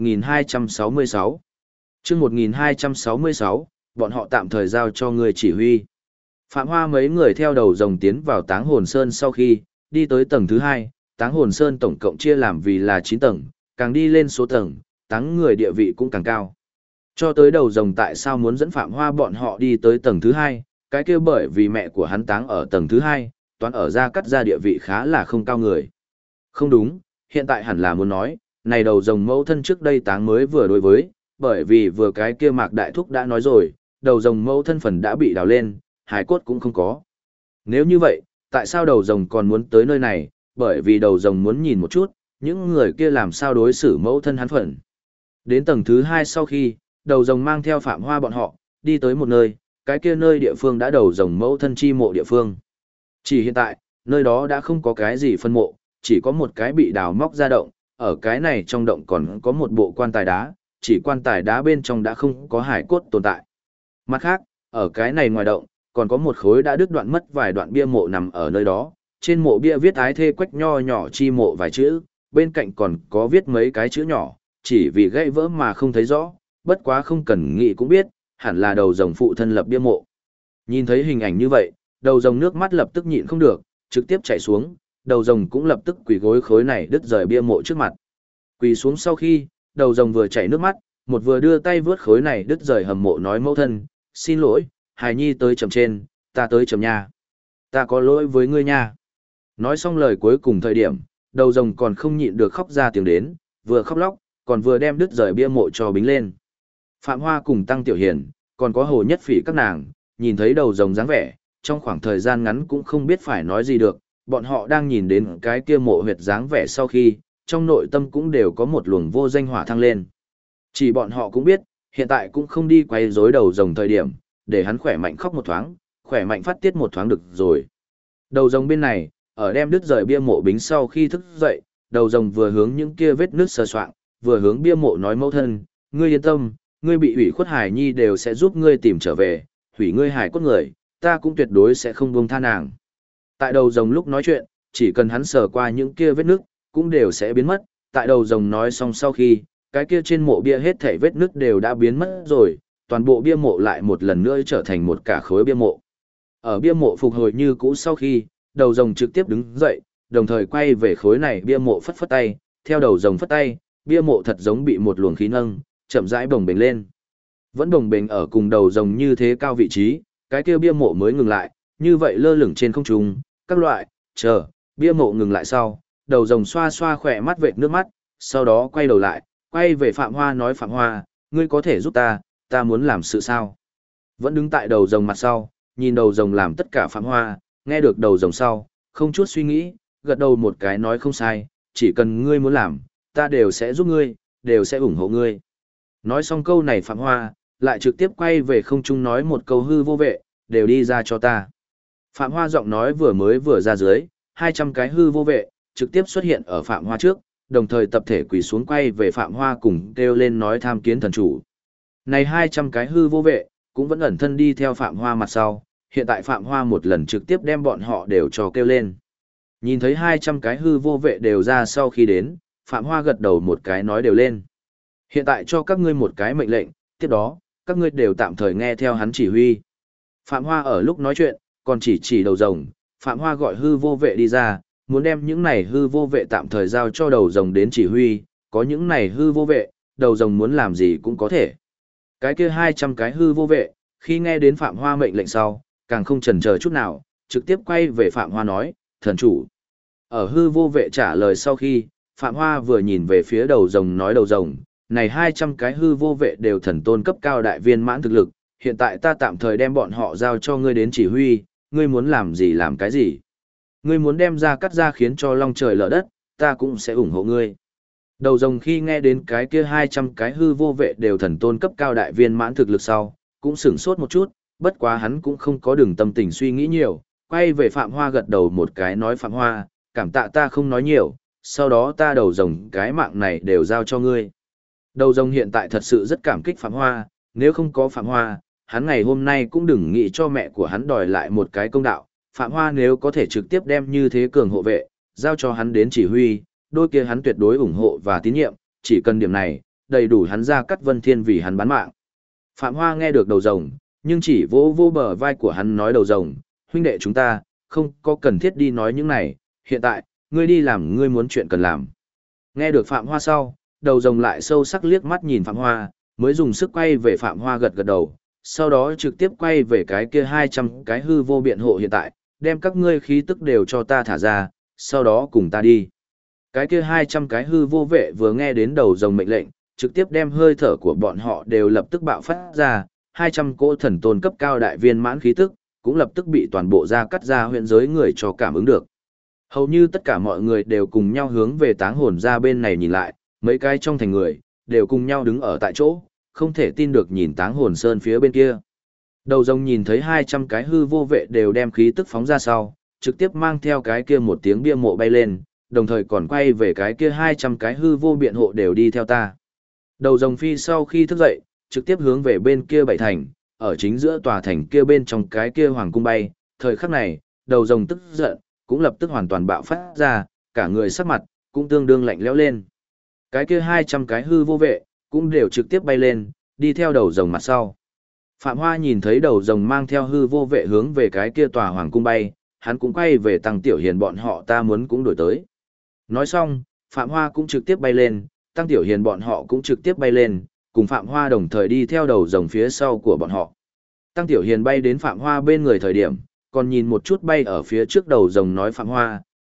1266 Chương 1266, bọn họ tạm thời giao cho người chỉ huy. Phạm Hoa mấy người theo đầu rồng tiến vào Táng Hồn Sơn sau khi, đi tới tầng thứ 2, Táng Hồn Sơn tổng cộng chia làm vì là 9 tầng, càng đi lên số tầng, táng người địa vị cũng càng cao. Cho tới đầu rồng tại sao muốn dẫn Phạm Hoa bọn họ đi tới tầng thứ 2, cái kia bởi vì mẹ của hắn táng ở tầng thứ 2, toán ở Gia Cắt Gia địa vị khá là không cao người. Không đúng, hiện tại hẳn là muốn nói, này đầu rồng mẫu thân trước đây táng mới vừa đối với, bởi vì vừa cái kia Mạc Đại Thúc đã nói rồi, đầu rồng mẫu thân phần đã bị đào lên, hải cốt cũng không có. Nếu như vậy, tại sao đầu rồng còn muốn tới nơi này, bởi vì đầu rồng muốn nhìn một chút, những người kia làm sao đối xử mẫu thân hắn phần. Đến tầng thứ 2 sau khi, đầu rồng mang theo Phạm Hoa bọn họ, đi tới một nơi, cái kia nơi địa phương đã đầu rồng mẫu thân chi mộ địa phương. Chỉ hiện tại, nơi đó đã không có cái gì phân mộ, chỉ có một cái bị đào móc ra động, ở cái này trong động còn có một bộ quan tài đá, chỉ quan tài đá bên trong đã không có hải cốt tồn tại. Mặt khác, ở cái này ngoài động, còn có một khối đã đứt đoạn mất vài đoạn bia mộ nằm ở nơi đó, trên mộ bia viết ái thê quách nho nhỏ chi mộ vài chữ, bên cạnh còn có viết mấy cái chữ nhỏ, chỉ vì gãy vỡ mà không thấy rõ, bất quá không cần nghĩ cũng biết, hẳn là đầu rồng phụ thân lập bia mộ. Nhìn thấy hình ảnh như vậy, đầu rồng nước mắt lập tức nhịn không được, trực tiếp chảy xuống, đầu rồng cũng lập tức quỳ gối khối này đứt rời bia mộ trước mặt. Quỳ xuống sau khi, đầu rồng vừa chảy nước mắt, một vừa đưa tay vướt khối này đứt rời hầm mộ nói mẫu thân, xin lỗi, hài nhi tới chầm trên, ta tới chầm nha. Ta có lỗi với ngươi nha. Nói xong lời cuối cùng thời điểm, đầu rồng còn không nhịn được khóc ra tiếng đến, vừa khóc lóc, còn vừa đem đứt rời bia mộ cho bính lên. Phạm Hoa cùng Tăng Tiểu Hiền, còn có Hồ Nhất Phỉ các nàng, nhìn thấy đầu rồng dáng vẻ, trong khoảng thời gian ngắn cũng không biết phải nói gì được, bọn họ đang nhìn đến cái kia mộ huyệt dáng vẻ sau khi, trong nội tâm cũng đều có một luồng vô danh hỏa thăng lên. Chỉ bọn họ cũng biết, hiện tại cũng không đi quay rối đầu rồng thời điểm, để hắn khỏe mạnh khóc một thoáng, khỏe mạnh phát tiết một thoáng được rồi. Đầu rồng bên này, ở đem đứt rời bia mộ bính sau khi thức dậy, đầu rồng vừa hướng những kia vết nước sờ soạng, vừa hướng bia mộ nói mẫu thân, ngươi yên tâm, ngươi bị hủy khuất hải nhi đều sẽ giúp ngươi tìm trở về, hủy ngươi hải cốt người, ta cũng tuyệt đối sẽ không buông tha nàng. Tại đầu rồng lúc nói chuyện, chỉ cần hắn sờ qua những kia vết nước, cũng đều sẽ biến mất. Tại đầu rồng nói xong sau khi, cái kia trên mộ bia hết thảy vết nước đều đã biến mất rồi, toàn bộ bia mộ lại một lần nữa trở thành một cả khối bia mộ. Ở bia mộ phục hồi như cũ sau khi, đầu rồng trực tiếp đứng dậy, đồng thời quay về khối này bia mộ phất phất tay, theo đầu rồng phất tay, bia mộ thật giống bị một luồng khí nâng, chậm rãi bồng bềnh lên. Vẫn bồng bềnh ở cùng đầu rồng như thế cao vị trí, cái kia bia mộ mới ngừng lại, như vậy lơ lửng trên không trung, các loại, chờ, bia mộ ngừng lại sau, đầu rồng xoa xoa khỏe mắt vệt nước mắt, sau đó quay đầu lại, quay về Phạm Hoa nói Phạm Hoa, ngươi có thể giúp ta muốn làm sự sao? Vẫn đứng tại đầu rồng mặt sau, nhìn đầu rồng làm tất cả Phạm Hoa, nghe được đầu rồng sau, không chút suy nghĩ, gật đầu một cái nói không sai, chỉ cần ngươi muốn làm, ta đều sẽ giúp ngươi, đều sẽ ủng hộ ngươi. Nói xong câu này Phạm Hoa, lại trực tiếp quay về không trung nói một câu hư vô vệ, đều đi ra cho ta. Phạm Hoa giọng nói vừa ra dưới, 200 cái hư vô vệ, trực tiếp xuất hiện ở Phạm Hoa trước, đồng thời tập thể quỳ xuống quay về Phạm Hoa cùng kêu lên nói tham kiến thần chủ. Này 200 cái hư vô vệ, cũng vẫn ẩn thân đi theo Phạm Hoa mặt sau, hiện tại Phạm Hoa một lần trực tiếp đem bọn họ đều cho kêu lên. Nhìn thấy 200 cái hư vô vệ đều ra sau khi đến, Phạm Hoa gật đầu một cái nói đều lên. Hiện tại cho các ngươi một cái mệnh lệnh, tiếp đó, các ngươi đều tạm thời nghe theo hắn chỉ huy. Phạm Hoa ở lúc nói chuyện, còn chỉ đầu rồng, Phạm Hoa gọi hư vô vệ đi ra, muốn đem những này hư vô vệ tạm thời giao cho đầu rồng đến chỉ huy, có những này hư vô vệ, đầu rồng muốn làm gì cũng có thể. Cái kia 200 cái hư vô vệ, khi nghe đến Phạm Hoa mệnh lệnh sau, càng không chần chờ chút nào, trực tiếp quay về Phạm Hoa nói, thần chủ. Ở hư vô vệ trả lời sau khi, Phạm Hoa vừa nhìn về phía đầu rồng nói đầu rồng, này 200 cái hư vô vệ đều thần tôn cấp cao đại viên mãn thực lực, hiện tại ta tạm thời đem bọn họ giao cho ngươi đến chỉ huy, ngươi muốn làm gì làm cái gì. Ngươi muốn đem ra cắt ra khiến cho long trời lở đất, ta cũng sẽ ủng hộ ngươi. Đầu rồng khi nghe đến cái kia 200 cái hư vô vệ đều thần tôn cấp cao đại viên mãn thực lực sau, cũng sửng sốt một chút, bất quá hắn cũng không có đường tâm tình suy nghĩ nhiều, quay về Phạm Hoa gật đầu một cái nói Phạm Hoa, cảm tạ ta không nói nhiều, sau đó ta đầu rồng cái mạng này đều giao cho ngươi. Đầu rồng hiện tại thật sự rất cảm kích Phạm Hoa, nếu không có Phạm Hoa, hắn ngày hôm nay cũng đừng nghĩ cho mẹ của hắn đòi lại một cái công đạo. Phạm Hoa nếu có thể trực tiếp đem như thế cường hộ vệ, giao cho hắn đến chỉ huy, đôi kia hắn tuyệt đối ủng hộ và tín nhiệm, chỉ cần điểm này, đầy đủ hắn ra cắt Vân Thiên vì hắn bán mạng. Phạm Hoa nghe được đầu rồng, nhưng chỉ vô bờ vai của hắn nói đầu rồng, huynh đệ chúng ta, không có cần thiết đi nói những này, hiện tại, ngươi đi làm ngươi muốn chuyện cần làm. Nghe được Phạm Hoa sau, đầu rồng lại sâu sắc liếc mắt nhìn Phạm Hoa, mới dùng sức quay về Phạm Hoa gật đầu, sau đó trực tiếp quay về cái kia 200 cái hư vô biện hộ hiện tại, đem các ngươi khí tức đều cho ta thả ra, sau đó cùng ta đi. Cái kia 200 cái hư vô vệ vừa nghe đến đầu rồng mệnh lệnh, trực tiếp đem hơi thở của bọn họ đều lập tức bạo phát ra, 200 cỗ thần tôn cấp cao đại viên mãn khí tức, cũng lập tức bị toàn bộ ra cắt ra huyện giới người cho cảm ứng được. Hầu như tất cả mọi người đều cùng nhau hướng về táng hồn ra bên này nhìn lại, mấy cái trong thành người, đều cùng nhau đứng ở tại chỗ, không thể tin được nhìn táng hồn sơn phía bên kia. Đầu rồng nhìn thấy 200 cái hư vô vệ đều đem khí tức phóng ra sau, trực tiếp mang theo cái kia một tiếng bia mộ bay lên, đồng thời còn quay về cái kia 200 cái hư vô biện hộ đều đi theo ta. Đầu rồng phi sau khi thức dậy, trực tiếp hướng về bên kia bảy thành, ở chính giữa tòa thành kia bên trong cái kia hoàng cung bay, thời khắc này, đầu rồng tức giận, cũng lập tức hoàn toàn bạo phát ra, cả người sắc mặt, cũng tương đương lạnh lẽo lên. Cái kia 200 cái hư vô vệ, cũng đều trực tiếp bay lên, đi theo đầu rồng mặt sau. Phạm Hoa nhìn thấy đầu rồng mang theo hư vô vệ hướng về cái kia tòa hoàng cung bay, hắn cũng quay về Tăng Tiểu Hiền bọn họ ta muốn cũng đổi tới. Nói xong, Phạm Hoa cũng trực tiếp bay lên, Tăng Tiểu Hiền bọn họ cũng trực tiếp bay lên, cùng Phạm Hoa đồng thời đi theo đầu rồng phía sau của bọn họ. Tăng Tiểu Hiền bay đến Phạm Hoa bên người thời điểm, còn nhìn một chút bay ở phía trước đầu rồng nói Phạm Hoa,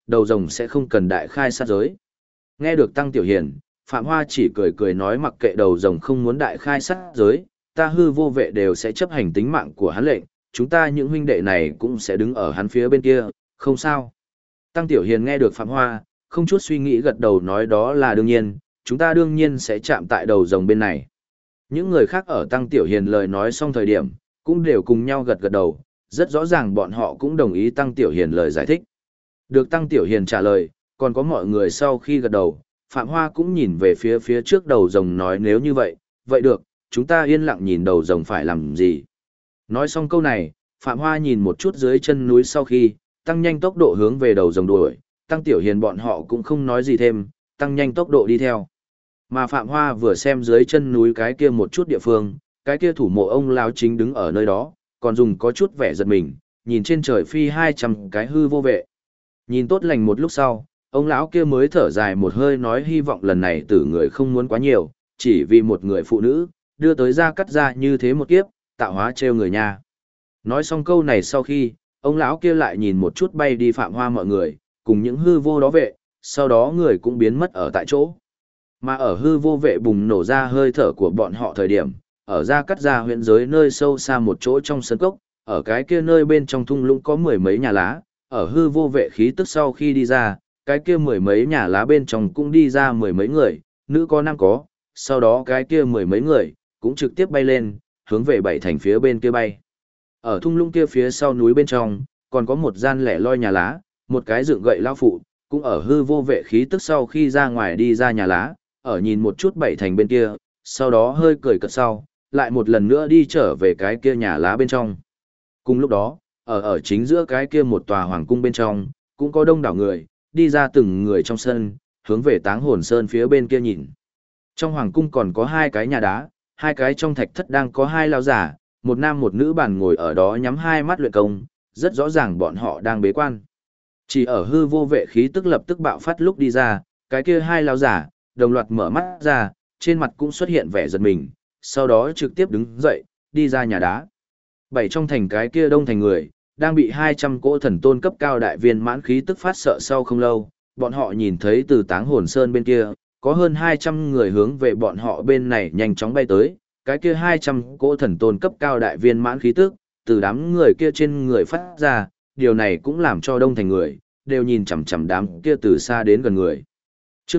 đầu rồng sẽ không cần đại khai sát giới. Nghe được Tăng Tiểu Hiền, Phạm Hoa chỉ cười cười nói mặc kệ đầu rồng không muốn đại khai sát giới, ta hư vô vệ đều sẽ chấp hành tính mạng của hắn lệnh, chúng ta những huynh đệ này cũng sẽ đứng ở hắn phía bên kia, không sao. Tăng Tiểu Hiền nghe được Phạm Hoa, không chút suy nghĩ gật đầu nói đó là đương nhiên, chúng ta đương nhiên sẽ chạm tại đầu rồng bên này. Những người khác ở Tăng Tiểu Hiền lời nói xong thời điểm, cũng đều cùng nhau gật gật đầu, rất rõ ràng bọn họ cũng đồng ý Tăng Tiểu Hiền lời giải thích. Được Tăng Tiểu Hiền trả lời, còn có mọi người sau khi gật đầu, Phạm Hoa cũng nhìn về phía trước đầu rồng nói nếu như vậy, vậy được, chúng ta yên lặng nhìn đầu rồng phải làm gì. Nói xong câu này, Phạm Hoa nhìn một chút dưới chân núi sau khi, tăng nhanh tốc độ hướng về đầu rồng đuổi, Tăng Tiểu Hiền bọn họ cũng không nói gì thêm, tăng nhanh tốc độ đi theo. Mà Phạm Hoa vừa xem dưới chân núi cái kia một chút địa phương, cái kia thủ mộ ông lão chính đứng ở nơi đó, còn dùng có chút vẻ giật mình, nhìn trên trời phi 200 cái hư vô vệ. Nhìn tốt lành một lúc sau, ông lão kia mới thở dài một hơi nói hy vọng lần này tử người không muốn quá nhiều, chỉ vì một người phụ nữ, đưa tới ra cắt ra như thế một kiếp, tạo hóa trêu người nha. Nói xong câu này sau khi, ông lão kia lại nhìn một chút bay đi Phạm Hoa mọi người, cùng những hư vô đó vệ, sau đó người cũng biến mất ở tại chỗ. Mà ở hư vô vệ bùng nổ ra hơi thở của bọn họ thời điểm, ở ra cắt ra huyện giới nơi sâu xa một chỗ trong sân cốc, ở cái kia nơi bên trong thung lũng có mười mấy nhà lá, ở hư vô vệ khí tức sau khi đi ra, cái kia mười mấy nhà lá bên trong cũng đi ra mười mấy người, nữ có nam có, sau đó cái kia mười mấy người, cũng trực tiếp bay lên, hướng về bảy thành phía bên kia bay. Ở thung lũng kia phía sau núi bên trong, còn có một gian lẻ loi nhà lá, một cái dựng gậy lao phụ, cũng ở hư vô vệ khí tức sau khi ra ngoài đi ra nhà lá, ở nhìn một chút bảy thành bên kia, sau đó hơi cười cợt sau, lại một lần nữa đi trở về cái kia nhà lá bên trong. Cùng lúc đó, ở chính giữa cái kia một tòa hoàng cung bên trong, cũng có đông đảo người, đi ra từng người trong sân, hướng về Táng Hồn Sơn phía bên kia nhìn. Trong hoàng cung còn có hai cái nhà đá, hai cái trong thạch thất đang có hai lão giả, một nam một nữ bàn ngồi ở đó nhắm hai mắt luyện công, rất rõ ràng bọn họ đang bế quan. Chỉ ở hư vô vệ khí tức lập tức bạo phát lúc đi ra, cái kia hai lão giả, đồng loạt mở mắt ra, trên mặt cũng xuất hiện vẻ giật mình, sau đó trực tiếp đứng dậy, đi ra nhà đá. Bảy trong thành cái kia đông thành người, đang bị 200 cỗ thần tôn cấp cao đại viên mãn khí tức phát sợ sau không lâu, bọn họ nhìn thấy từ Táng Hồn Sơn bên kia, có hơn 200 người hướng về bọn họ bên này nhanh chóng bay tới, cái kia 200 cỗ thần tôn cấp cao đại viên mãn khí tức, từ đám người kia trên người phát ra, điều này cũng làm cho đông thành người, đều nhìn chằm chằm đám kia từ xa đến gần người. Chương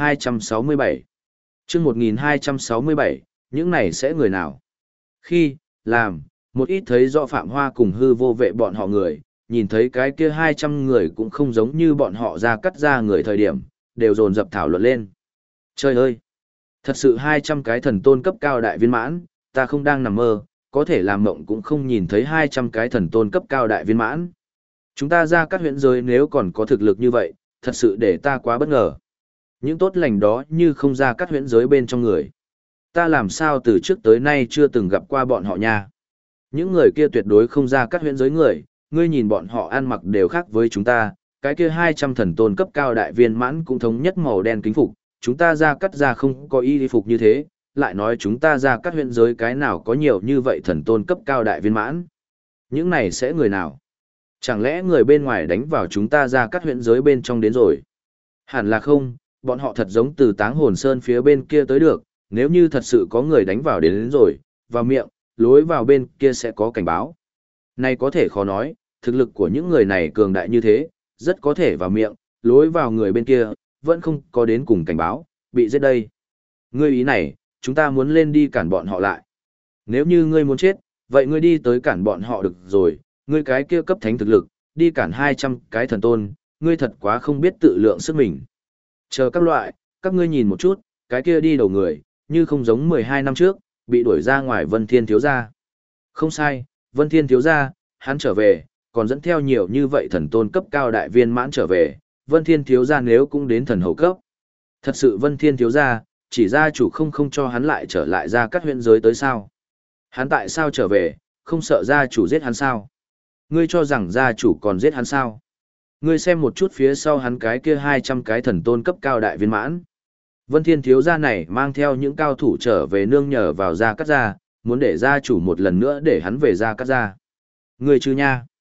1267 Chương 1267, những này sẽ người nào? Khi, làm, một ít thấy rõ Phạm Hoa cùng hư vô vệ bọn họ người, nhìn thấy cái kia 200 người cũng không giống như bọn họ ra cắt ra người thời điểm, đều dồn dập thảo luận lên. Trời ơi! Thật sự 200 cái thần tôn cấp cao đại viên mãn, ta không đang nằm mơ, có thể làm mộng cũng không nhìn thấy 200 cái thần tôn cấp cao đại viên mãn. Chúng ta ra các huyện giới nếu còn có thực lực như vậy, thật sự để ta quá bất ngờ. Những tốt lành đó như không ra các huyện giới bên trong người. Ta làm sao từ trước tới nay chưa từng gặp qua bọn họ nha. Những người kia tuyệt đối không ra các huyện giới người, ngươi nhìn bọn họ ăn mặc đều khác với chúng ta, cái kia 200 thần tôn cấp cao đại viên mãn cũng thống nhất màu đen kính phục, chúng ta ra cắt ra không có y phục như thế, lại nói chúng ta ra các huyện giới cái nào có nhiều như vậy thần tôn cấp cao đại viên mãn. Những này sẽ người nào? Chẳng lẽ người bên ngoài đánh vào chúng ta ra các huyện giới bên trong đến rồi? Hẳn là không, bọn họ thật giống từ Táng Hồn Sơn phía bên kia tới được, nếu như thật sự có người đánh vào đến rồi, vào miệng, lối vào bên kia sẽ có cảnh báo. Này có thể khó nói, thực lực của những người này cường đại như thế, rất có thể vào miệng, lối vào người bên kia, vẫn không có đến cùng cảnh báo, bị giết đây. Ngươi ý này, chúng ta muốn lên đi cản bọn họ lại. Nếu như ngươi muốn chết, vậy ngươi đi tới cản bọn họ được rồi, ngươi cái kia cấp thánh thực lực, đi cản 200 cái thần tôn, ngươi thật quá không biết tự lượng sức mình. Chờ các loại, các ngươi nhìn một chút, cái kia đi đầu người, như không giống 12 năm trước, bị đuổi ra ngoài Vân Thiên thiếu gia. Không sai, Vân Thiên thiếu gia, hắn trở về, còn dẫn theo nhiều như vậy thần tôn cấp cao đại viên mãn trở về, Vân Thiên thiếu gia nếu cũng đến thần hầu cấp. Thật sự Vân Thiên thiếu gia, chỉ gia chủ không cho hắn lại trở lại ra các huyện giới tới sao? Hắn tại sao trở về, không sợ gia chủ giết hắn sao? Ngươi cho rằng gia chủ còn giết hắn sao? Ngươi xem một chút phía sau hắn cái kia 200 cái thần tôn cấp cao đại viên mãn. Vân Thiên thiếu gia này mang theo những cao thủ trở về nương nhờ vào gia cắt gia, muốn để gia chủ một lần nữa để hắn về gia cắt gia. Ngươi chứ nha.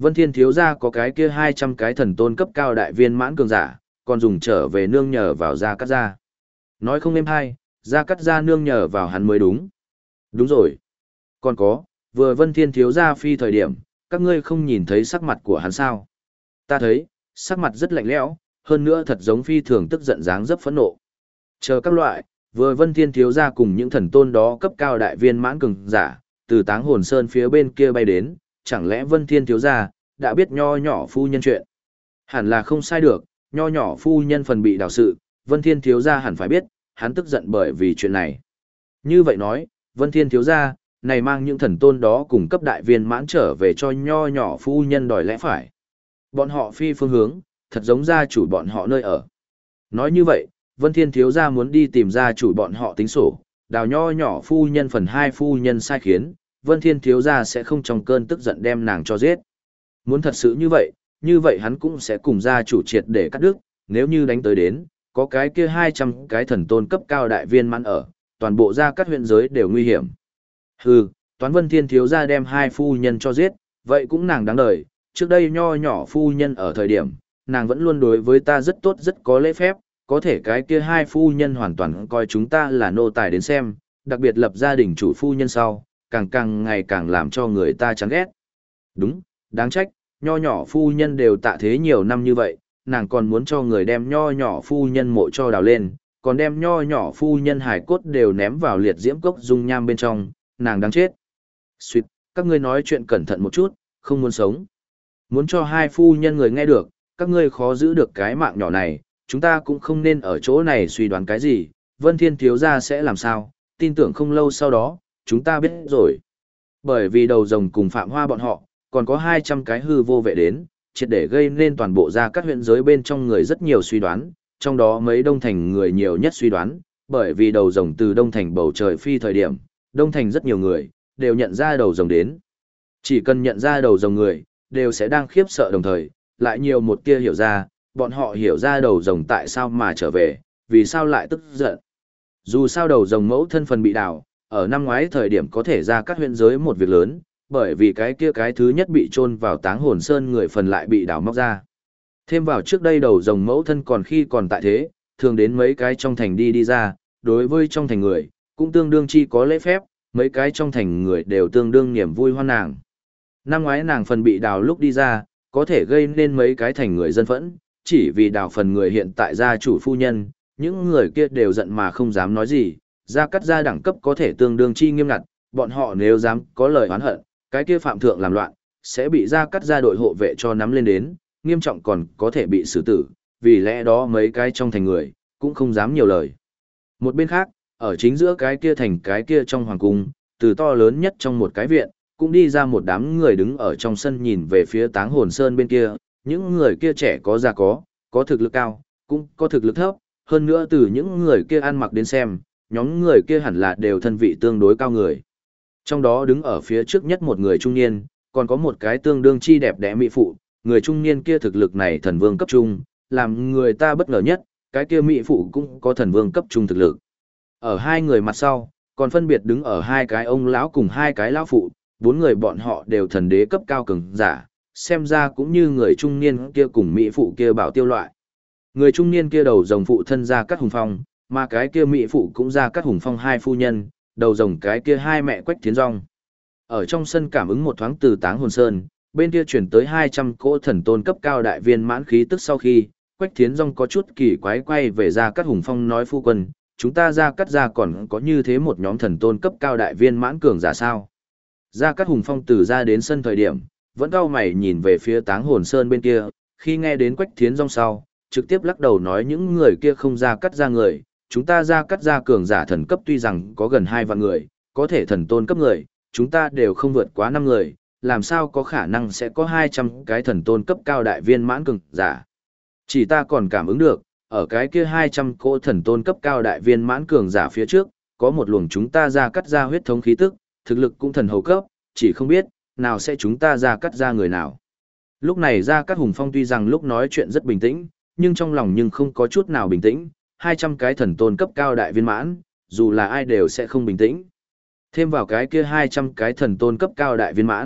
Vân Thiên thiếu gia có cái kia 200 cái thần tôn cấp cao đại viên mãn cường giả, còn dùng trở về nương nhờ vào Gia Cát gia. Nói không êm hay, Gia Cát gia nương nhờ vào hắn mới đúng. Đúng rồi. Còn có, vừa Vân Thiên thiếu gia phi thời điểm, các ngươi không nhìn thấy sắc mặt của hắn sao? Ta thấy, sắc mặt rất lạnh lẽo, hơn nữa thật giống phi thường tức giận dáng dấp phẫn nộ. Chờ các loại, vừa Vân Thiên thiếu gia cùng những thần tôn đó cấp cao đại viên mãn cường giả, từ Táng Hồn Sơn phía bên kia bay đến, chẳng lẽ Vân Thiên thiếu gia đã biết nho nhỏ phu nhân chuyện? Hẳn là không sai được, nho nhỏ phu nhân phần bị đào sự, Vân Thiên thiếu gia hẳn phải biết, hắn tức giận bởi vì chuyện này. Như vậy nói, Vân Thiên thiếu gia này mang những thần tôn đó cùng cấp đại viên mãn trở về cho nho nhỏ phu nhân đòi lẽ phải. Bọn họ phi phương hướng, thật giống gia chủ bọn họ nơi ở. Nói như vậy, Vân Thiên thiếu gia muốn đi tìm gia chủ bọn họ tính sổ, đào nho nhỏ phu nhân phần 2 phu nhân sai khiến, Vân Thiên thiếu gia sẽ không trong cơn tức giận đem nàng cho giết. Muốn thật sự như vậy hắn cũng sẽ cùng gia chủ triệt để cắt đứt, nếu như đánh tới đến, có cái kia 200 cái thần tôn cấp cao đại viên mãn ở, toàn bộ gia cát huyện giới đều nguy hiểm. Hừ, toán Vân Thiên thiếu gia đem 2 phu nhân cho giết, vậy cũng nàng đáng đời, trước đây nho nhỏ phu nhân ở thời điểm, nàng vẫn luôn đối với ta rất tốt rất có lễ phép, có thể cái kia 2 phu nhân hoàn toàn coi chúng ta là nô tài đến xem, đặc biệt lập gia đình chủ phu nhân sau, càng ngày càng làm cho người ta chán ghét. Đúng, đáng trách, nho nhỏ phu nhân đều tạ thế nhiều năm như vậy, nàng còn muốn cho người đem nho nhỏ phu nhân mộ cho đào lên, còn đem nho nhỏ phu nhân hải cốt đều ném vào liệt diễm cốc dung nham bên trong, nàng đáng chết. Xuyệt, các ngươi nói chuyện cẩn thận một chút, không muốn sống. Muốn cho 2 phu nhân người nghe được, các ngươi khó giữ được cái mạng nhỏ này, chúng ta cũng không nên ở chỗ này suy đoán cái gì, Vân Thiên thiếu gia sẽ làm sao, tin tưởng không lâu sau đó, chúng ta biết rồi. Bởi vì đầu rồng cùng Phạm Hoa bọn họ, còn có 200 cái hư vô vệ đến, triệt để gây nên toàn bộ gia các huyện giới bên trong người rất nhiều suy đoán, trong đó mấy Đông Thành người nhiều nhất suy đoán, bởi vì đầu rồng từ Đông Thành bầu trời phi thời điểm, Đông Thành rất nhiều người, đều nhận ra đầu rồng đến. Chỉ cần nhận ra đầu rồng người, đều sẽ đang khiếp sợ đồng thời, lại nhiều một tia hiểu ra, bọn họ hiểu ra đầu rồng tại sao mà trở về, vì sao lại tức giận. Dù sao đầu rồng mẫu thân phần bị đào, ở năm ngoái thời điểm có thể ra các huyện giới một việc lớn, bởi vì cái kia cái thứ nhất bị chôn vào Táng Hồn Sơn người phần lại bị đào móc ra. Thêm vào trước đây đầu rồng mẫu thân còn khi còn tại thế, thường đến mấy cái trong thành đi ra, đối với trong thành người, cũng tương đương chi có lễ phép, mấy cái trong thành người đều tương đương niềm vui hoan nàng. Năm ngoái nàng phần bị đào lúc đi ra, có thể gây nên mấy cái thành người dân phẫn, chỉ vì đào phần người hiện tại gia chủ phu nhân, những người kia đều giận mà không dám nói gì, gia cắt gia đẳng cấp có thể tương đương chi nghiêm ngặt, bọn họ nếu dám có lời oán hận, cái kia phạm thượng làm loạn, sẽ bị gia cắt gia đội hộ vệ cho nắm lên đến, nghiêm trọng còn có thể bị xử tử, vì lẽ đó mấy cái trong thành người, cũng không dám nhiều lời. Một bên khác, ở chính giữa cái kia thành cái kia trong hoàng cung, từ to lớn nhất trong một cái viện, cũng đi ra một đám người đứng ở trong sân nhìn về phía Táng Hồn Sơn bên kia, những người kia trẻ có già có thực lực cao, cũng có thực lực thấp, hơn nữa từ những người kia ăn mặc đến xem, nhóm người kia hẳn là đều thân vị tương đối cao người. Trong đó đứng ở phía trước nhất một người trung niên, còn có một cái tương đương chi đẹp đẽ mỹ phụ, người trung niên kia thực lực này thần vương cấp trung, làm người ta bất ngờ nhất, cái kia mỹ phụ cũng có thần vương cấp trung thực lực. Ở hai người mặt sau, còn phân biệt đứng ở 2 cái ông lão cùng 2 cái lão phụ, 4 người bọn họ đều thần đế cấp cao cường giả, xem ra cũng như người trung niên kia cùng mỹ phụ kia bảo tiêu loại. Người trung niên kia đầu rồng phụ thân ra cắt hùng phong, mà cái kia mỹ phụ cũng ra cắt hùng phong 2 phu nhân, đầu rồng cái kia 2 mẹ Quách Thiến Dung. Ở trong sân cảm ứng một thoáng từ Táng Hồn Sơn, bên kia chuyển tới 200 cỗ thần tôn cấp cao đại viên mãn khí tức sau khi, Quách Thiến Dung có chút kỳ quái quay về ra cắt hùng phong nói phu quân, chúng ta ra cắt ra còn có như thế một nhóm thần tôn cấp cao đại viên mãn cường giả sao. Ra cắt hùng phong từ ra đến sân thời điểm, vẫn cau mày nhìn về phía Táng Hồn Sơn bên kia, khi nghe đến Quách Thiến Dung sau, trực tiếp lắc đầu nói những người kia không ra cắt ra người, chúng ta ra cắt ra cường giả thần cấp tuy rằng có gần 2 vạn người, có thể thần tôn cấp người, chúng ta đều không vượt quá 5 người, làm sao có khả năng sẽ có 200 cái thần tôn cấp cao đại viên mãn cường giả. Chỉ ta còn cảm ứng được, ở cái kia 200 cỗ thần tôn cấp cao đại viên mãn cường giả phía trước, có một luồng chúng ta ra cắt ra huyết thống khí tức, thực lực cũng thần hầu cấp, chỉ không biết, nào sẽ chúng ta ra cắt ra người nào. Lúc này ra cắt hùng phong tuy rằng lúc nói chuyện rất bình tĩnh, nhưng trong lòng nhưng không có chút nào bình tĩnh, 200 cái thần tôn cấp cao đại viên mãn, dù là ai đều sẽ không bình tĩnh. Thêm vào cái kia 200 cái thần tôn cấp cao đại viên mãn,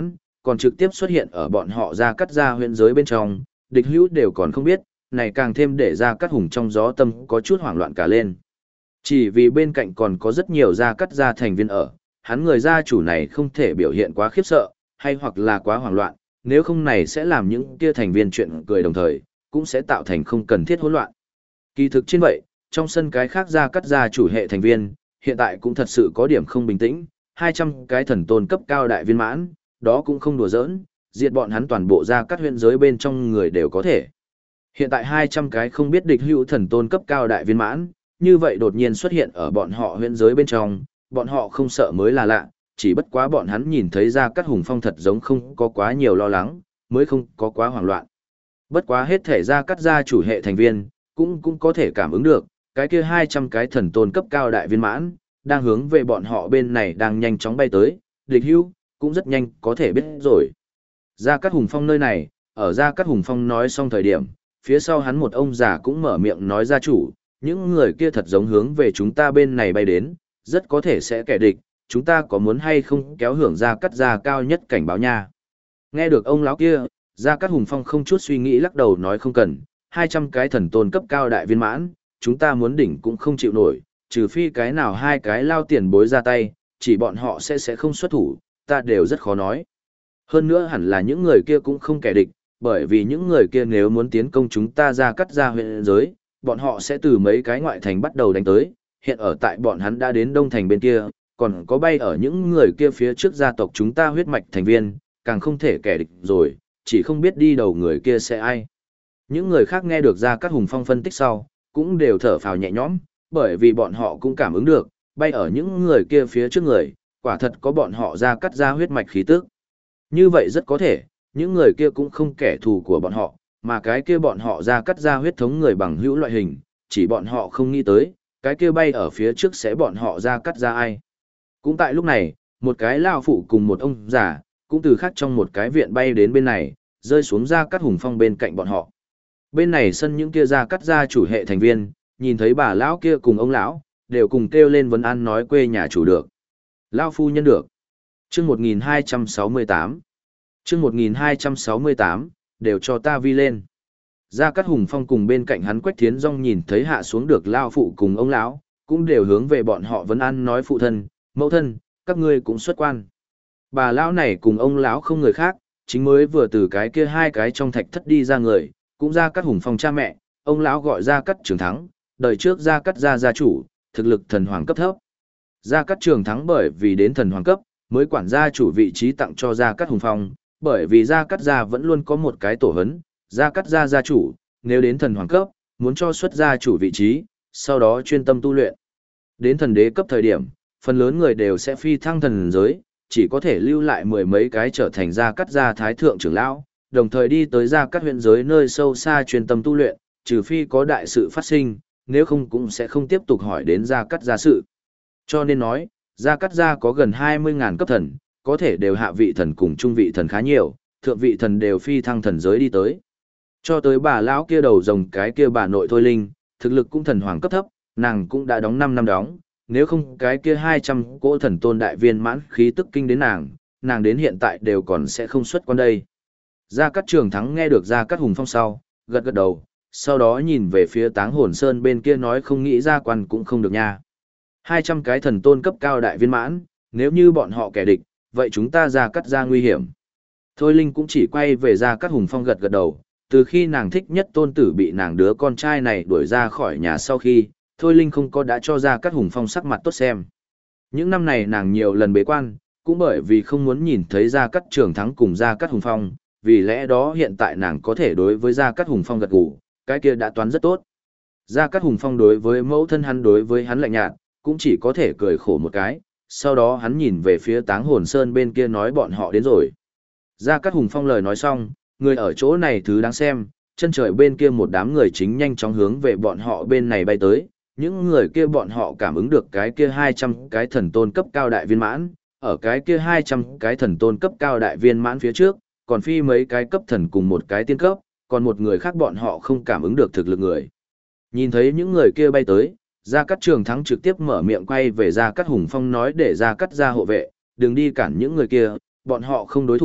còn trực tiếp xuất hiện ở bọn họ Gia Cát gia huyện giới bên trong, địch hữu đều còn không biết, này càng thêm để Gia Cát Hùng trong gió tâm có chút hoảng loạn cả lên. Chỉ vì bên cạnh còn có rất nhiều Gia Cát gia thành viên ở, hắn người gia chủ này không thể biểu hiện quá khiếp sợ, hay hoặc là quá hoảng loạn, nếu không này sẽ làm những kia thành viên chuyện cười đồng thời, cũng sẽ tạo thành không cần thiết hỗn loạn. Kỳ thực trên vậy, trong sân cái khác Gia Cát gia chủ hệ thành viên, hiện tại cũng thật sự có điểm không bình tĩnh, 200 cái thần tôn cấp cao đại viên mãn, đó cũng không đùa giỡn, diệt bọn hắn toàn bộ Gia Cát huyện giới bên trong người đều có thể. Hiện tại 200 cái không biết địch hữu thần tôn cấp cao đại viên mãn, như vậy đột nhiên xuất hiện ở bọn họ huyện giới bên trong, bọn họ không sợ mới là lạ, chỉ bất quá bọn hắn nhìn thấy Gia Cát Hùng Phong thật giống không có quá nhiều lo lắng, mới không có quá hoảng loạn. Bất quá hết thể Gia Cát gia chủ hệ thành viên, cũng có thể cảm ứng được, cái kia 200 cái thần tôn cấp cao đại viên mãn, đang hướng về bọn họ bên này đang nhanh chóng bay tới, địch hữu, cũng rất nhanh có thể biết rồi. Gia Cát Hùng Phong nơi này, ở Gia Cát Hùng Phong nói xong thời điểm, phía sau hắn một ông già cũng mở miệng nói gia chủ, những người kia thật giống hướng về chúng ta bên này bay đến, rất có thể sẽ kẻ địch, chúng ta có muốn hay không kéo hưởng Gia Cát gia cao nhất cảnh báo nha. Nghe được ông lão kia, Gia Cát Hùng Phong không chút suy nghĩ lắc đầu nói không cần, 200 cái thần tôn cấp cao đại viên mãn, chúng ta muốn đỉnh cũng không chịu nổi, trừ phi cái nào hai cái lao tiền bối ra tay, chỉ bọn họ sẽ không xuất thủ, ta đều rất khó nói. Hơn nữa hẳn là những người kia cũng không kẻ địch, bởi vì những người kia nếu muốn tiến công chúng ta Gia Cát gia huyện giới, bọn họ sẽ từ mấy cái ngoại thành bắt đầu đánh tới, hiện ở tại bọn hắn đã đến đông thành bên kia, còn có bay ở những người kia phía trước gia tộc chúng ta huyết mạch thành viên, càng không thể kẻ địch rồi, chỉ không biết đi đầu người kia sẽ ai. Những người khác nghe được Gia Cát Hùng Phong phân tích sau, cũng đều thở phào nhẹ nhõm, bởi vì bọn họ cũng cảm ứng được, bay ở những người kia phía trước người, quả thật có bọn họ Gia Cát gia huyết mạch khí tức. Như vậy rất có thể, những người kia cũng không kẻ thù của bọn họ, mà cái kia bọn họ Gia Cát gia huyết thống người bằng hữu loại hình, chỉ bọn họ không nghĩ tới, cái kia bay ở phía trước sẽ bọn họ Gia Cát gia ai. Cũng tại lúc này, một cái lao phụ cùng một ông già, cũng từ khác trong một cái viện bay đến bên này, rơi xuống Gia Cát Hùng Phong bên cạnh bọn họ. Bên này sân những kia Gia Cát gia chủ hệ thành viên, nhìn thấy bà lão kia cùng ông lão, đều cùng kêu lên vấn an nói quê nhà chủ được. Lao phu nhân được. Chương 1268. Chương 1268, đều cho ta vi lên. Gia Cát Hùng Phong cùng bên cạnh hắn Quách Thiến Dung nhìn thấy hạ xuống được lao phụ cùng ông lão, cũng đều hướng về bọn họ vấn an nói phụ thân, mẫu thân, các ngươi cũng xuất quan. Bà lão này cùng ông lão không người khác, chính mới vừa từ cái kia hai cái trong thạch thất đi ra người, cũng Gia Cát Hùng Phong cha mẹ, ông lão gọi Gia Cát Trường Thắng, đời trước Gia Cát gia gia chủ, thực lực thần hoàng cấp thấp. Gia Cát Trường Thắng bởi vì đến thần hoàng cấp, mới quản gia chủ vị trí tặng cho Gia Cát Hùng Phong, bởi vì Gia Cát gia vẫn luôn có một cái tổ hấn, Gia Cát gia gia chủ, nếu đến thần hoàng cấp, muốn cho xuất gia chủ vị trí, sau đó chuyên tâm tu luyện. Đến thần đế cấp thời điểm, phần lớn người đều sẽ phi thăng thần giới, chỉ có thể lưu lại mười mấy cái trở thành Gia Cát gia thái thượng trưởng lão, đồng thời đi tới Gia Cát huyện giới nơi sâu xa chuyên tâm tu luyện, trừ phi có đại sự phát sinh, nếu không cũng sẽ không tiếp tục hỏi đến Gia Cát gia sự. Cho nên nói, Gia Cát gia có gần 20.000 cấp thần, có thể đều hạ vị thần cùng trung vị thần khá nhiều, thượng vị thần đều phi thăng thần giới đi tới. Cho tới bà lão kia đầu rồng cái kia bà nội Thôi Linh, thực lực cũng thần hoàng cấp thấp, nàng cũng đã đóng 5 năm đóng, nếu không cái kia 200 cỗ thần tôn đại viên mãn khí tức kinh đến nàng đến hiện tại đều còn sẽ không xuất quan đây. Gia Cát Trường Thắng nghe được Gia Cát Hùng Phong sau, gật gật đầu, sau đó nhìn về phía Táng Hồn Sơn bên kia nói không nghĩ ra quan cũng không được nha. 200 cái thần tôn cấp cao đại viên mãn, nếu như bọn họ kẻ địch, vậy chúng ta Gia Cát gia nguy hiểm. Thôi Linh cũng chỉ quay về Gia Cát Hùng Phong gật gật đầu, từ khi nàng thích nhất tôn tử bị nàng đứa con trai này đuổi ra khỏi nhà sau khi, Thôi Linh không có đã cho Gia Cát Hùng Phong sắc mặt tốt xem. Những năm này nàng nhiều lần bế quan, cũng bởi vì không muốn nhìn thấy Gia Cát Trường Thắng cùng Gia Cát Hùng Phong, vì lẽ đó hiện tại nàng có thể đối với Gia Cát Hùng Phong gật gù, cái kia đã toán rất tốt. Gia Cát Hùng Phong đối với mẫu thân hắn đối với hắn lạnh nhạt, cũng chỉ có thể cười khổ một cái, sau đó hắn nhìn về phía Táng Hồn Sơn bên kia nói bọn họ đến rồi. Gia Cát Hùng Phong lời nói xong, người ở chỗ này thứ đáng xem, chân trời bên kia một đám người chính nhanh chóng hướng về bọn họ bên này bay tới, những người kia bọn họ cảm ứng được cái kia 200 cái thần tôn cấp cao đại viên mãn, ở cái kia 200 cái thần tôn cấp cao đại viên mãn phía trước, còn phi mấy cái cấp thần cùng một cái tiên cấp, còn một người khác bọn họ không cảm ứng được thực lực người. Nhìn thấy những người kia bay tới, Gia Cát Trường Thắng trực tiếp mở miệng quay về Gia Cát Hùng Phong nói để Gia Cát gia hộ vệ, đừng đi cản những người kia, bọn họ không đối thủ,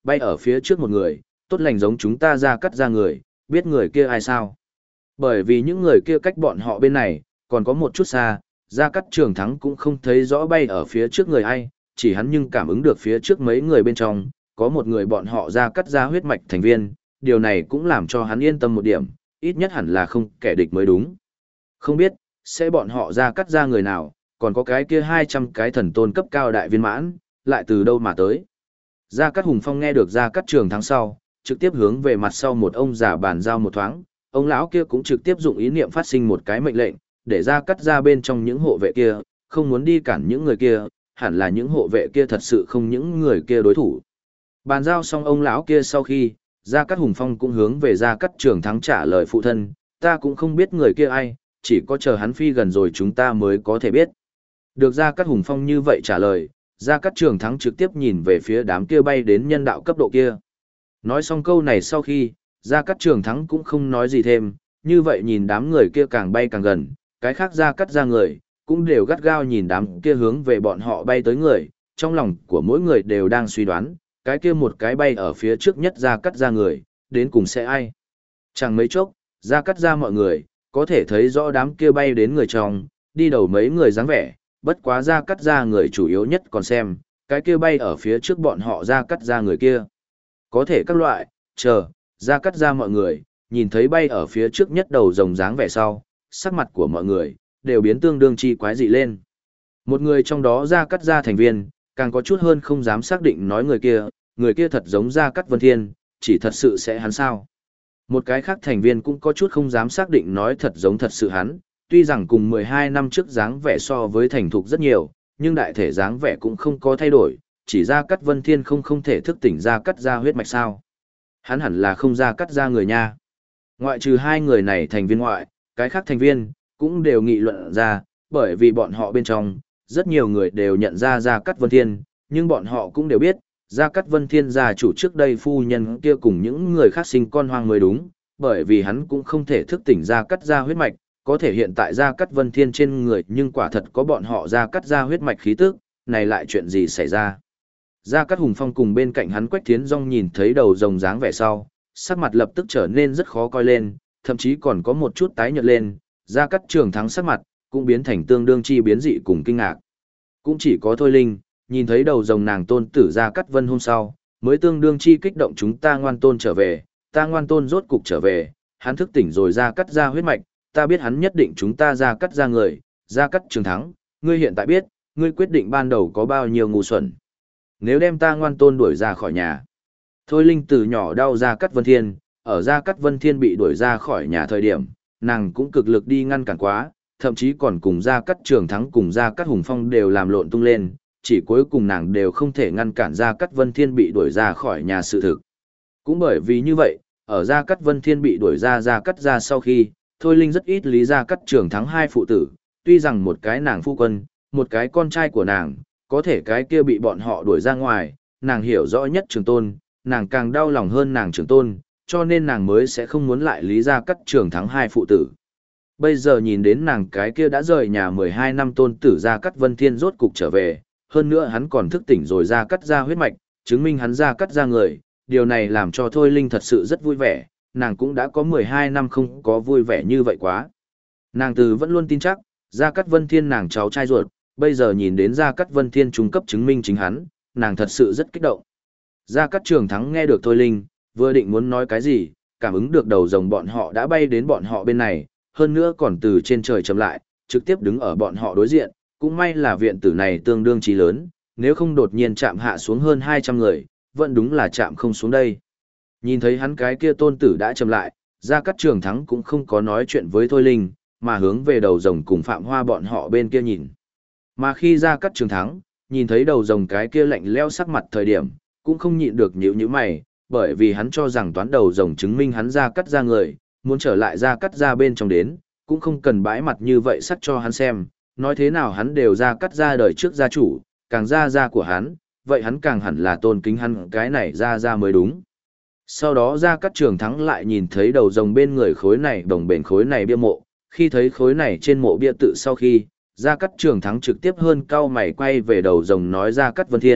bay ở phía trước một người, tốt lành giống chúng ta Gia Cắt Gia người, biết người kia ai sao? Bởi vì những người kia cách bọn họ bên này, còn có một chút xa, Gia Cắt Trường Thắng cũng không thấy rõ bay ở phía trước người ai, chỉ hắn nhưng cảm ứng được phía trước mấy người bên trong, có một người bọn họ Gia Cắt Gia huyết mạch thành viên, điều này cũng làm cho hắn yên tâm một điểm, ít nhất hẳn là không kẻ địch mới đúng. Không biết, sẽ bọn họ Gia Cắt Gia người nào, còn có cái kia 200 cái thần tôn cấp cao đại viên mãn, lại từ đâu mà tới. Gia Cát Hùng Phong nghe được Gia Cát Trường Thắng sau, trực tiếp hướng về mặt sau một ông già bàn giao một thoáng, ông lão kia cũng trực tiếp dụng ý niệm phát sinh một cái mệnh lệnh, để Gia Cát ra bên trong những hộ vệ kia, không muốn đi cản những người kia, hẳn là những hộ vệ kia thật sự không những người kia đối thủ. Bàn giao xong ông lão kia sau khi, Gia Cát Hùng Phong cũng hướng về Gia Cát Trường Thắng trả lời phụ thân, ta cũng không biết người kia ai, chỉ có chờ hắn phi gần rồi chúng ta mới có thể biết. Được Gia Cát Hùng Phong như vậy trả lời, Gia Cát Trường Thắng trực tiếp nhìn về phía đám kia bay đến nhân đạo cấp độ kia. Nói xong câu này sau khi, Gia Cát Trường Thắng cũng không nói gì thêm, như vậy nhìn đám người kia càng bay càng gần, cái khác Gia Cát ra người, cũng đều gắt gao nhìn đám kia hướng về bọn họ bay tới người, trong lòng của mỗi người đều đang suy đoán, cái kia một cái bay ở phía trước nhất Gia Cát ra người, đến cùng sẽ ai. Chẳng mấy chốc, Gia Cát ra mọi người, có thể thấy rõ đám kia bay đến người trong, đi đầu mấy người dáng vẻ, bất quá Gia Cát ra người chủ yếu nhất còn xem, cái kia bay ở phía trước bọn họ Gia Cát ra người kia. Có thể các loại, chờ, Gia Cát ra mọi người, nhìn thấy bay ở phía trước nhất đầu rồng dáng vẻ sau, sắc mặt của mọi người, đều biến tương đương chi quái dị lên. Một người trong đó Gia Cát ra thành viên, càng có chút hơn không dám xác định nói người kia thật giống Gia Cát Vân Thiên, chỉ thật sự sẽ hắn sao. Một cái khác thành viên cũng có chút không dám xác định nói thật giống thật sự hắn, tuy rằng cùng 12 năm trước dáng vẻ so với thành thục rất nhiều, nhưng đại thể dáng vẻ cũng không có thay đổi, chỉ Gia Cát Vân Thiên không thể thức tỉnh Gia Cát ra huyết mạch sao. Hắn hẳn là không Gia Cát ra người nha. Ngoại trừ hai người này thành viên ngoại, cái khác thành viên, cũng đều nghị luận ra, bởi vì bọn họ bên trong, rất nhiều người đều nhận ra Gia Cát Vân Thiên, nhưng bọn họ cũng đều biết, Gia Cát Vân Thiên gia chủ trước đây phu nhân kia cùng những người khác sinh con hoang mới đúng, bởi vì hắn cũng không thể thức tỉnh Gia Cát ra huyết mạch, có thể hiện tại Gia Cát Vân Thiên trên người nhưng quả thật có bọn họ Gia Cát ra huyết mạch khí tức, này lại chuyện gì xảy ra. Gia Cát Hùng Phong cùng bên cạnh hắn Quách Thiến Dung nhìn thấy đầu rồng dáng vẻ sau, sắc mặt lập tức trở nên rất khó coi lên, thậm chí còn có một chút tái nhợt lên, Gia Cát Trường Thắng sắc mặt, cũng biến thành tương đương chi biến dị cùng kinh ngạc. Cũng chỉ có Thôi Linh, nhìn thấy đầu rồng nàng tôn tử Gia Cát Vân hôm sau, mới tương đương chi kích động chúng ta ngoan tôn trở về, ta ngoan tôn rốt cục trở về, hắn thức tỉnh rồi Gia Cát ra huyết mạch, ta biết hắn nhất định chúng ta Gia Cát ra người, Gia Cát Trường Thắng, ngươi hiện tại biết, ngươi quyết định ban đầu có bao nhiêu ngu xuẩn. Nếu đem ta ngoan tôn đuổi ra khỏi nhà. Thôi Linh từ nhỏ đau Gia Cát Vân Thiên, ở Gia Cát Vân Thiên bị đuổi ra khỏi nhà thời điểm, nàng cũng cực lực đi ngăn cản quá, thậm chí còn cùng Gia Cát Trường Thắng cùng Gia Cát Hùng Phong đều làm lộn tung lên, chỉ cuối cùng nàng đều không thể ngăn cản Gia Cát Vân Thiên bị đuổi ra khỏi nhà sự thực. Cũng bởi vì như vậy, ở Gia Cát Vân Thiên bị đuổi ra Gia Cát ra sau khi, Thôi Linh rất ít lý Gia Cát Trường Thắng hai phụ tử, tuy rằng một cái nàng phu quân, một cái con trai của nàng, có thể cái kia bị bọn họ đuổi ra ngoài, nàng hiểu rõ nhất Trường Tôn, nàng càng đau lòng hơn nàng Trường Tôn, cho nên nàng mới sẽ không muốn lại lý Gia Cát Trường Thắng hai phụ tử. Bây giờ nhìn đến nàng cái kia đã rời nhà 12 năm tôn tử Gia Cát Vân Thiên rốt cục trở về, hơn nữa hắn còn thức tỉnh rồi Gia Cát ra huyết mạch, chứng minh hắn Gia Cát ra người, điều này làm cho Thôi Linh thật sự rất vui vẻ, nàng cũng đã có 12 năm không có vui vẻ như vậy quá. Nàng từ vẫn luôn tin chắc, Gia Cát Vân Thiên nàng cháu trai ruột, bây giờ nhìn đến Gia Cát Vân Thiên trung cấp chứng minh chính hắn, nàng thật sự rất kích động. Gia Cát Trường Thắng nghe được Thôi Linh, vừa định muốn nói cái gì, cảm ứng được đầu rồng bọn họ đã bay đến bọn họ bên này, hơn nữa còn từ trên trời chậm lại, trực tiếp đứng ở bọn họ đối diện, cũng may là viện tử này tương đương chí lớn, nếu không đột nhiên chạm hạ xuống hơn 200 người, vẫn đúng là chạm không xuống đây. Nhìn thấy hắn cái kia tôn tử đã chậm lại, Gia Cát Trường Thắng cũng không có nói chuyện với Thôi Linh, mà hướng về đầu rồng cùng Phạm Hoa bọn họ bên kia nhìn. Mà khi Gia Cát Trường Thắng, nhìn thấy đầu rồng cái kia lạnh lẽo sắc mặt thời điểm, cũng không nhịn được nhíu mày, bởi vì hắn cho rằng toán đầu rồng chứng minh hắn Gia Cát ra người, muốn trở lại Gia Cát ra bên trong đến, cũng không cần bãi mặt như vậy sắc cho hắn xem, nói thế nào hắn đều Gia Cát ra đời trước gia chủ, càng gia của hắn, vậy hắn càng hẳn là tôn kính hắn cái này gia mới đúng. Sau đó Gia Cát Trường Thắng lại nhìn thấy đầu rồng bên người khối này đồng bền khối này bia mộ, khi thấy khối này trên mộ bia tự sau khi, Gia Cát Trường Thắng trực tiếp hơn cau mày quay về đầu rồng nói Gia Cát Vân Thiên,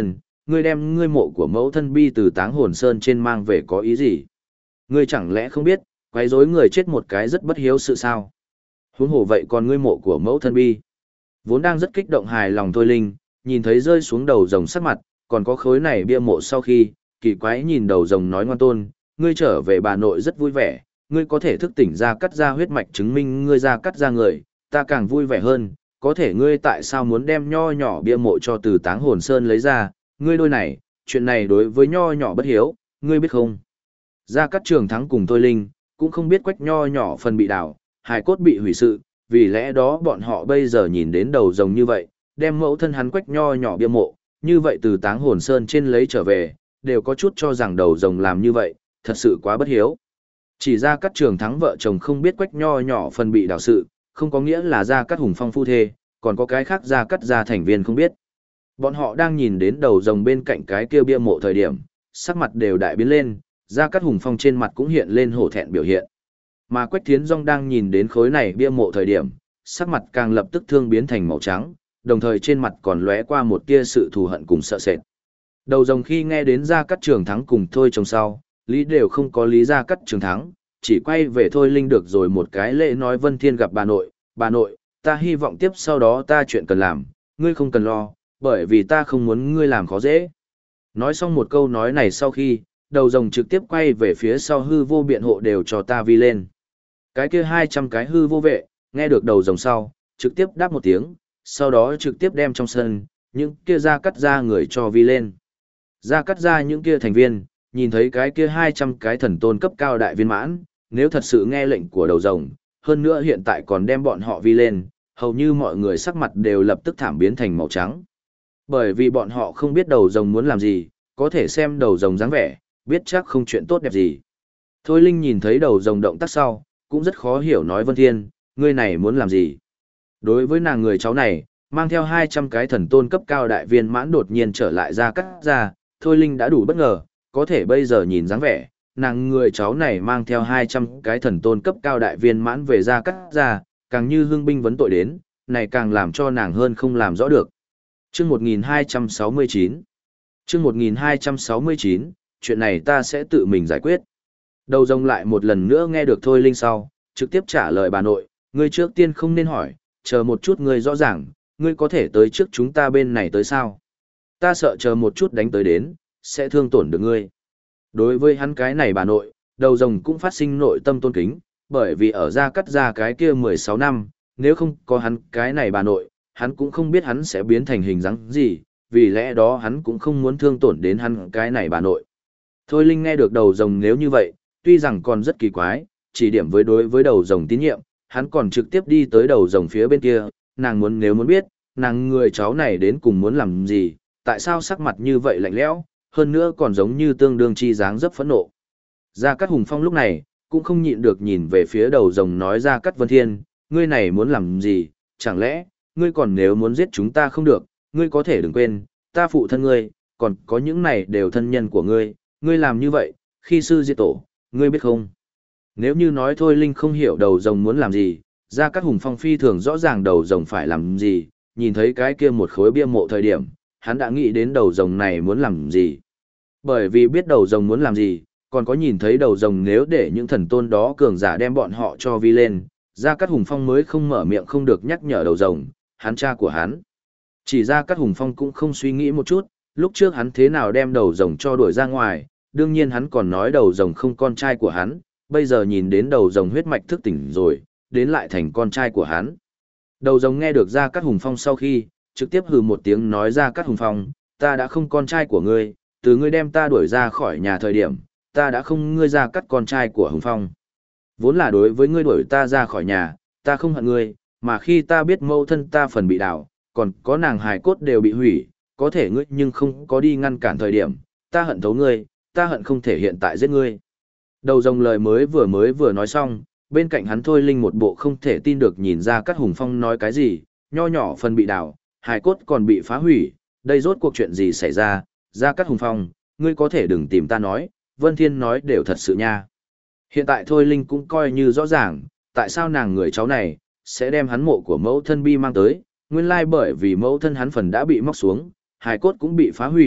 ngươi đem ngươi mộ của mẫu thân bi từ Táng Hồn Sơn trên mang về có ý gì? Ngươi chẳng lẽ không biết, quấy rối người chết một cái rất bất hiếu sự sao? Huống hồ vậy còn ngươi mộ của mẫu thân bi? Vốn đang rất kích động hài lòng Thôi Linh, nhìn thấy rơi xuống đầu rồng sắc mặt, còn có khối này bia mộ sau khi, kỳ quái nhìn đầu rồng nói ngoan tôn, ngươi trở về bà nội rất vui vẻ, ngươi có thể thức tỉnh ra cắt ra huyết mạch chứng minh ngươi ra cắt ra người, ta càng vui vẻ hơn, có thể ngươi tại sao muốn đem nho nhỏ bia mộ cho từ Táng Hồn Sơn lấy ra, ngươi đôi này, chuyện này đối với nho nhỏ bất hiếu, ngươi biết không? Gia Cát Trường Thắng cùng Thôi Linh, cũng không biết quách nho nhỏ phần bị đảo, hài cốt bị hủy sự, vì lẽ đó bọn họ bây giờ nhìn đến đầu rồng như vậy, đem mẫu thân hắn quách nho nhỏ bia mộ, như vậy từ Táng Hồn Sơn trên lấy trở về, đều có chút cho rằng đầu rồng làm như vậy, thật sự quá bất hiếu. Chỉ Gia Cát Trường Thắng vợ chồng không biết quách nho nhỏ phần bị đảo sự, không có nghĩa là Gia Cát Hùng Phong phu thê, còn có cái khác Gia Cát gia thành viên không biết. Bọn họ đang nhìn đến đầu rồng bên cạnh cái kia bia mộ thời điểm, sắc mặt đều đại biến lên, Gia Cát Hùng Phong trên mặt cũng hiện lên hổ thẹn biểu hiện. Mà Quách Thiến Dung đang nhìn đến khối này bia mộ thời điểm, sắc mặt càng lập tức thương biến thành màu trắng, đồng thời trên mặt còn lóe qua một tia sự thù hận cùng sợ sệt. Đầu rồng khi nghe đến Gia Cát Trường Thắng cùng Thôi chồng sau, lý đều không có lý Gia Cát Trường Thắng, chỉ quay về Thôi Linh được rồi một cái lễ nói Vân Thiên gặp bà nội, ta hy vọng tiếp sau đó ta chuyện cần làm, ngươi không cần lo, bởi vì ta không muốn ngươi làm khó dễ. Nói xong một câu nói này sau khi, đầu rồng trực tiếp quay về phía sau hư vô biện hộ đều cho ta vi lên. Cái kia 200 cái hư vô vệ, nghe được đầu rồng sau, trực tiếp đáp một tiếng, sau đó trực tiếp đem trong sân, những kia Gia Cát ra người cho vi lên. Gia Cát ra những kia thành viên, nhìn thấy cái kia 200 cái thần tôn cấp cao đại viên mãn, nếu thật sự nghe lệnh của đầu rồng, hơn nữa hiện tại còn đem bọn họ vi lên, hầu như mọi người sắc mặt đều lập tức thảm biến thành màu trắng. Bởi vì bọn họ không biết đầu rồng muốn làm gì, có thể xem đầu rồng dáng vẻ, biết chắc không chuyện tốt đẹp gì. Thôi Linh nhìn thấy đầu rồng động tác sau, cũng rất khó hiểu nói Vân Thiên, ngươi này muốn làm gì? Đối với nàng người cháu này, mang theo 200 cái thần tôn cấp cao đại viên mãn đột nhiên trở lại Gia Cát ra, Thôi Linh đã đủ bất ngờ, có thể bây giờ nhìn dáng vẻ, nàng người cháu này mang theo 200 cái thần tôn cấp cao đại viên mãn về Gia Cát ra, càng như hương binh vấn tội đến, này càng làm cho nàng hơn không làm rõ được. Chương 1269 Chương 1269, chuyện này ta sẽ tự mình giải quyết. Đầu rồng lại một lần nữa nghe được Thôi Linh sau, trực tiếp trả lời bà nội, ngươi trước tiên không nên hỏi, chờ một chút ngươi rõ ràng, ngươi có thể tới trước chúng ta bên này tới sao? Ta sợ chờ một chút đánh tới đến, sẽ thương tổn được ngươi. Đối với hắn cái này bà nội, đầu rồng cũng phát sinh nội tâm tôn kính, bởi vì ở Gia Cát ra cái kia 16 năm, nếu không có hắn cái này bà nội, hắn cũng không biết hắn sẽ biến thành hình dáng gì, vì lẽ đó hắn cũng không muốn thương tổn đến hắn cái này bà nội. Thôi Linh nghe được đầu rồng nếu như vậy, tuy rằng còn rất kỳ quái, chỉ điểm với đối với đầu rồng tín nhiệm, hắn còn trực tiếp đi tới đầu rồng phía bên kia, nàng muốn biết, nàng người cháu này đến cùng muốn làm gì, tại sao sắc mặt như vậy lạnh lẽo, hơn nữa còn giống như tương đương chi dáng rất phẫn nộ. Gia Cát Hùng Phong lúc này, cũng không nhịn được nhìn về phía đầu rồng nói Gia Cát Vân Thiên, ngươi này muốn làm gì, chẳng lẽ, ngươi còn nếu muốn giết chúng ta không được, ngươi có thể đừng quên, ta phụ thân ngươi, còn có những này đều thân nhân của ngươi, ngươi làm như vậy, khi sư diệt tổ, ngươi biết không? Nếu như nói Thôi Linh không hiểu đầu rồng muốn làm gì, Gia Cát Hùng Phong phi thường rõ ràng đầu rồng phải làm gì, nhìn thấy cái kia một khối bia mộ thời điểm, hắn đã nghĩ đến đầu rồng này muốn làm gì. Bởi vì biết đầu rồng muốn làm gì, còn có nhìn thấy đầu rồng nếu để những thần tôn đó cường giả đem bọn họ cho vi lên, Gia Cát Hùng Phong mới không mở miệng không được nhắc nhở đầu rồng, hắn cha của hắn. Chỉ Gia Cát Hùng Phong cũng không suy nghĩ một chút, lúc trước hắn thế nào đem đầu rồng cho đuổi ra ngoài, đương nhiên hắn còn nói đầu rồng không con trai của hắn, bây giờ nhìn đến đầu rồng huyết mạch thức tỉnh rồi, đến lại thành con trai của hắn. Đầu rồng nghe được Gia Cát Hùng Phong sau khi, trực tiếp hừ một tiếng nói Gia Cát Hùng Phong, ta đã không con trai của ngươi, từ ngươi đem ta đuổi ra khỏi nhà thời điểm, ta đã không ngươi Gia Cát con trai của Hùng Phong. Vốn là đối với ngươi đuổi ta ra khỏi nhà, ta không hận ngươi, mà khi ta biết mâu thân ta phần bị đảo, còn có nàng hài cốt đều bị hủy, có thể ngươi nhưng không có đi ngăn cản thời điểm, ta hận thấu ngươi, ta hận không thể hiện tại giết ngươi. Đầu rồng lời mới vừa nói xong, bên cạnh hắn Thôi Linh một bộ không thể tin được nhìn Gia Cát Hùng Phong nói cái gì, nho nhỏ phần bị đảo, hài cốt còn bị phá hủy, đây rốt cuộc chuyện gì xảy ra, Gia Cát Hùng Phong, ngươi có thể đừng tìm ta nói, Vân Thiên nói đều thật sự nha. Hiện tại Thôi Linh cũng coi như rõ ràng, tại sao nàng người cháu này, sẽ đem hắn mộ của mẫu thân bi mang tới, nguyên lai bởi vì mẫu thân hắn phần đã bị móc xuống, hài cốt cũng bị phá hủy,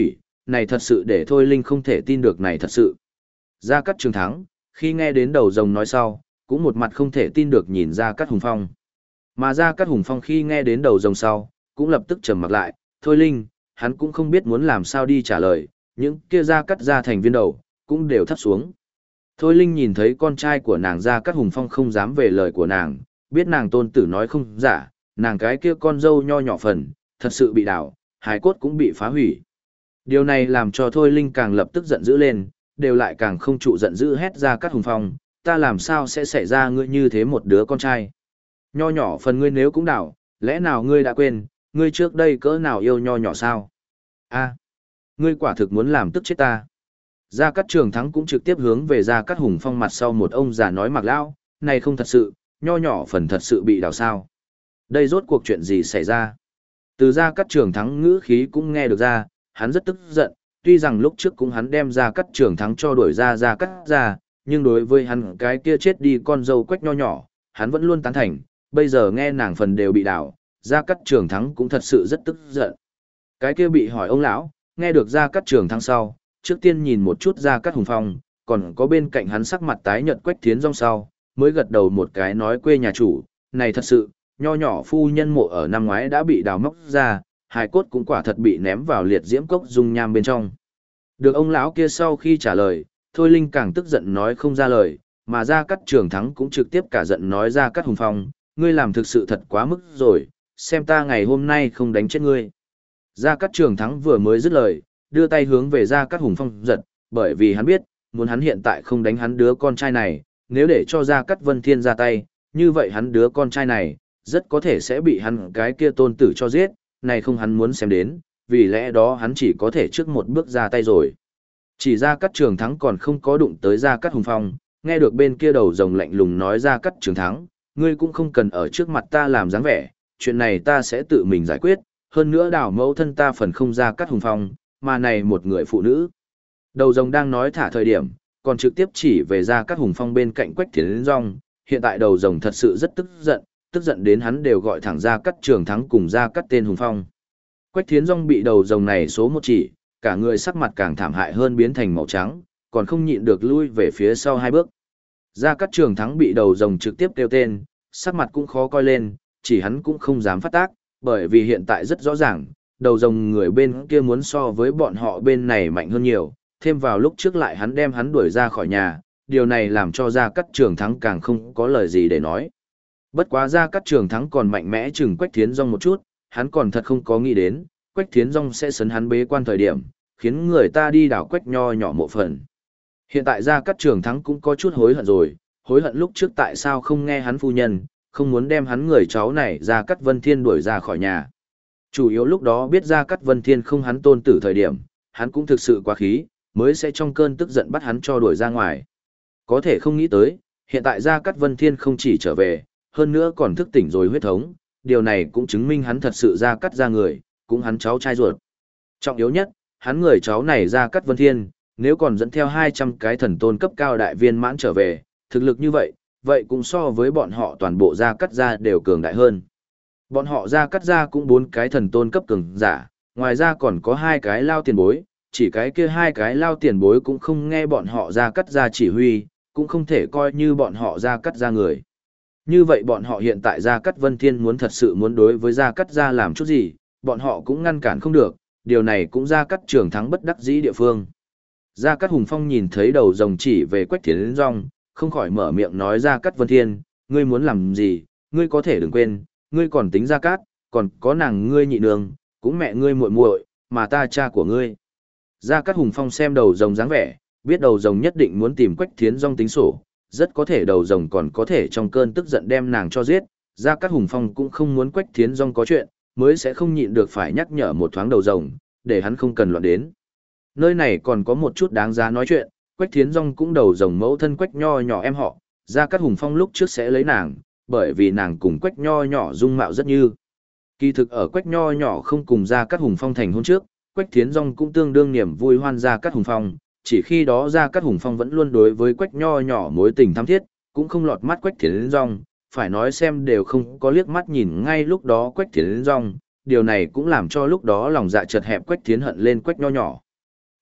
này thật sự để Thôi Linh không thể tin được này thật sự. Gia Cát Trường Thắng, khi nghe đến đầu rồng nói sau, cũng một mặt không thể tin được nhìn Gia Cát Hùng Phong. Mà Gia Cát Hùng Phong khi nghe đến đầu rồng sau, cũng lập tức trầm mặt lại, Thôi Linh, hắn cũng không biết muốn làm sao đi trả lời, những kia Gia Cát ra thành viên đầu, cũng đều thấp xuống. Thôi Linh nhìn thấy con trai của nàng Gia Cát Hùng Phong không dám về lời của nàng, biết nàng tôn tử nói không giả, nàng cái kia con dâu nho nhỏ phần, thật sự bị đảo, hài cốt cũng bị phá hủy. Điều này làm cho Thôi Linh càng lập tức giận dữ lên, đều lại càng không trụ giận dữ hét Gia Cát Hùng Phong, ta làm sao sẽ xảy ra ngươi như thế một đứa con trai. Nho nhỏ phần ngươi nếu cũng đảo, lẽ nào ngươi đã quên, ngươi trước đây cỡ nào yêu nho nhỏ sao? A, ngươi quả thực muốn làm tức chết ta. Gia Cát Trường Thắng cũng trực tiếp hướng về Gia Cát Hùng Phong mặt sau một ông già nói mặc lão, này không thật sự, nho nhỏ phần thật sự bị đào sao. Đây rốt cuộc chuyện gì xảy ra? Từ Gia Cát Trường Thắng ngữ khí cũng nghe được ra, hắn rất tức giận, tuy rằng lúc trước cũng hắn đem Gia Cát Trường Thắng cho đuổi ra Gia Cát ra, nhưng đối với hắn cái kia chết đi con dâu Quách nho nhỏ, hắn vẫn luôn tán thành, bây giờ nghe nàng phần đều bị đào, Gia Cát Trường Thắng cũng thật sự rất tức giận. Cái kia bị hỏi ông lão, nghe được Gia Cát Trường Thắng sau, trước tiên nhìn một chút Gia Cát Hùng Phong, còn có bên cạnh hắn sắc mặt tái nhợt Quách Thiến Dung sau, mới gật đầu một cái nói quê nhà chủ, này thật sự, nho nhỏ phu nhân mộ ở năm ngoái đã bị đào móc ra, hài cốt cũng quả thật bị ném vào liệt diễm cốc dung nham bên trong. Được ông lão kia sau khi trả lời, Thôi Linh càng tức giận nói không ra lời, mà Gia Cát Trường Thắng cũng trực tiếp cả giận nói Gia Cát Hùng Phong, ngươi làm thực sự thật quá mức rồi, xem ta ngày hôm nay không đánh chết ngươi. Gia Cát Trường Thắng vừa mới dứt lời, đưa tay hướng về Gia Cát Hùng Phong giật, bởi vì hắn biết, muốn hắn hiện tại không đánh hắn đứa con trai này, nếu để cho Gia Cát Vân Thiên ra tay, như vậy hắn đứa con trai này, rất có thể sẽ bị hắn cái kia tôn tử cho giết, này không hắn muốn xem đến, vì lẽ đó hắn chỉ có thể trước một bước ra tay rồi. Chỉ Gia Cát Trường Thắng còn không có đụng tới Gia Cát Hùng Phong, nghe được bên kia đầu rồng lạnh lùng nói Gia Cát Trường Thắng, ngươi cũng không cần ở trước mặt ta làm dáng vẻ, chuyện này ta sẽ tự mình giải quyết, hơn nữa đảo mẫu thân ta phần không Gia Cát Hùng Phong, mà này một người phụ nữ. Đầu rồng đang nói thả thời điểm, còn trực tiếp chỉ về Gia Cát Hùng Phong bên cạnh Quách Thiến Dung, hiện tại đầu rồng thật sự rất tức giận đến hắn đều gọi thẳng Gia Cát Trường Thắng cùng Gia Cát tên Hùng Phong. Quách Thiến Dung bị đầu rồng này số một chỉ, cả người sắc mặt càng thảm hại hơn biến thành màu trắng, còn không nhịn được lui về phía sau hai bước. Gia Cát Trường Thắng bị đầu rồng trực tiếp kêu tên, sắc mặt cũng khó coi lên, chỉ hắn cũng không dám phát tác, bởi vì hiện tại rất rõ ràng, đầu rồng người bên kia muốn so với bọn họ bên này mạnh hơn nhiều, thêm vào lúc trước lại hắn đem hắn đuổi ra khỏi nhà, điều này làm cho Gia Cát Trường Thắng càng không có lời gì để nói. Bất quá Gia Cát Trường Thắng còn mạnh mẽ chừng Quách Thiến Dung một chút, hắn còn thật không có nghĩ đến, Quách Thiến Dung sẽ sấn hắn bế quan thời điểm, khiến người ta đi đảo Quách nho nhỏ mộ phần. Hiện tại Gia Cát Trường Thắng cũng có chút hối hận rồi, hối hận lúc trước tại sao không nghe hắn phu nhân, không muốn đem hắn người cháu này Gia Cát Vân Thiên đuổi ra khỏi nhà. Chủ yếu lúc đó biết Gia Cát Vân Thiên không hắn tôn tử thời điểm, hắn cũng thực sự quá khí, mới sẽ trong cơn tức giận bắt hắn cho đuổi ra ngoài. Có thể không nghĩ tới, hiện tại Gia Cát Vân Thiên không chỉ trở về, hơn nữa còn thức tỉnh rồi huyết thống, điều này cũng chứng minh hắn thật sự Gia Cát ra người, cũng hắn cháu trai ruột. Trọng yếu nhất, hắn người cháu này Gia Cát Vân Thiên, nếu còn dẫn theo 200 cái thần tôn cấp cao đại viên mãn trở về, thực lực như vậy, vậy cũng so với bọn họ toàn bộ Gia Cát gia đều cường đại hơn. Bọn họ Gia Cát gia cũng 4 cái thần tôn cấp cường giả, ngoài ra còn có 2 cái lao tiền bối, chỉ cái kia 2 cái lao tiền bối cũng không nghe bọn họ Gia Cát gia chỉ huy, cũng không thể coi như bọn họ Gia Cát gia người. Như vậy bọn họ hiện tại Gia Cát Vân Thiên muốn thật sự muốn đối với Gia Cát gia làm chút gì, bọn họ cũng ngăn cản không được, điều này cũng Gia Cát Trường Thắng bất đắc dĩ địa phương. Gia Cát Hùng Phong nhìn thấy đầu rồng chỉ về Quách Thiến Dung, không khỏi mở miệng nói Gia Cát Vân Thiên, ngươi muốn làm gì, ngươi có thể đừng quên, ngươi còn tính Gia Cát, còn có nàng ngươi nhị nương, cũng mẹ ngươi muội muội, mà ta cha của ngươi. Gia Cát Hùng Phong xem đầu rồng dáng vẻ, biết đầu rồng nhất định muốn tìm Quách Thiến Dung tính sổ, rất có thể đầu rồng còn có thể trong cơn tức giận đem nàng cho giết. Gia Cát Hùng Phong cũng không muốn Quách Thiến Dung có chuyện, mới sẽ không nhịn được phải nhắc nhở một thoáng đầu rồng, để hắn không cần loạn đến. Nơi này còn có một chút đáng giá nói chuyện, Quách Thiến Dung cũng đầu rồng mẫu thân Quách nho nhỏ em họ, Gia Cát Hùng Phong lúc trước sẽ lấy nàng, bởi vì nàng cùng Quách nho nhỏ dung mạo rất như. Kỳ thực ở Quách nho nhỏ không cùng Gia Cát Hùng Phong thành hôn trước, Quách Thiến Dung cũng tương đương niềm vui hoan Gia Cát Hùng Phong, chỉ khi đó Gia Cát Hùng Phong vẫn luôn đối với Quách nho nhỏ mối tình thắm thiết, cũng không lọt mắt Quách Thiến Dung, phải nói xem đều không có liếc mắt nhìn ngay lúc đó Quách Thiến Dung, điều này cũng làm cho lúc đó lòng dạ chật hẹp Quách Thiến hận lên Quách nho nhỏ.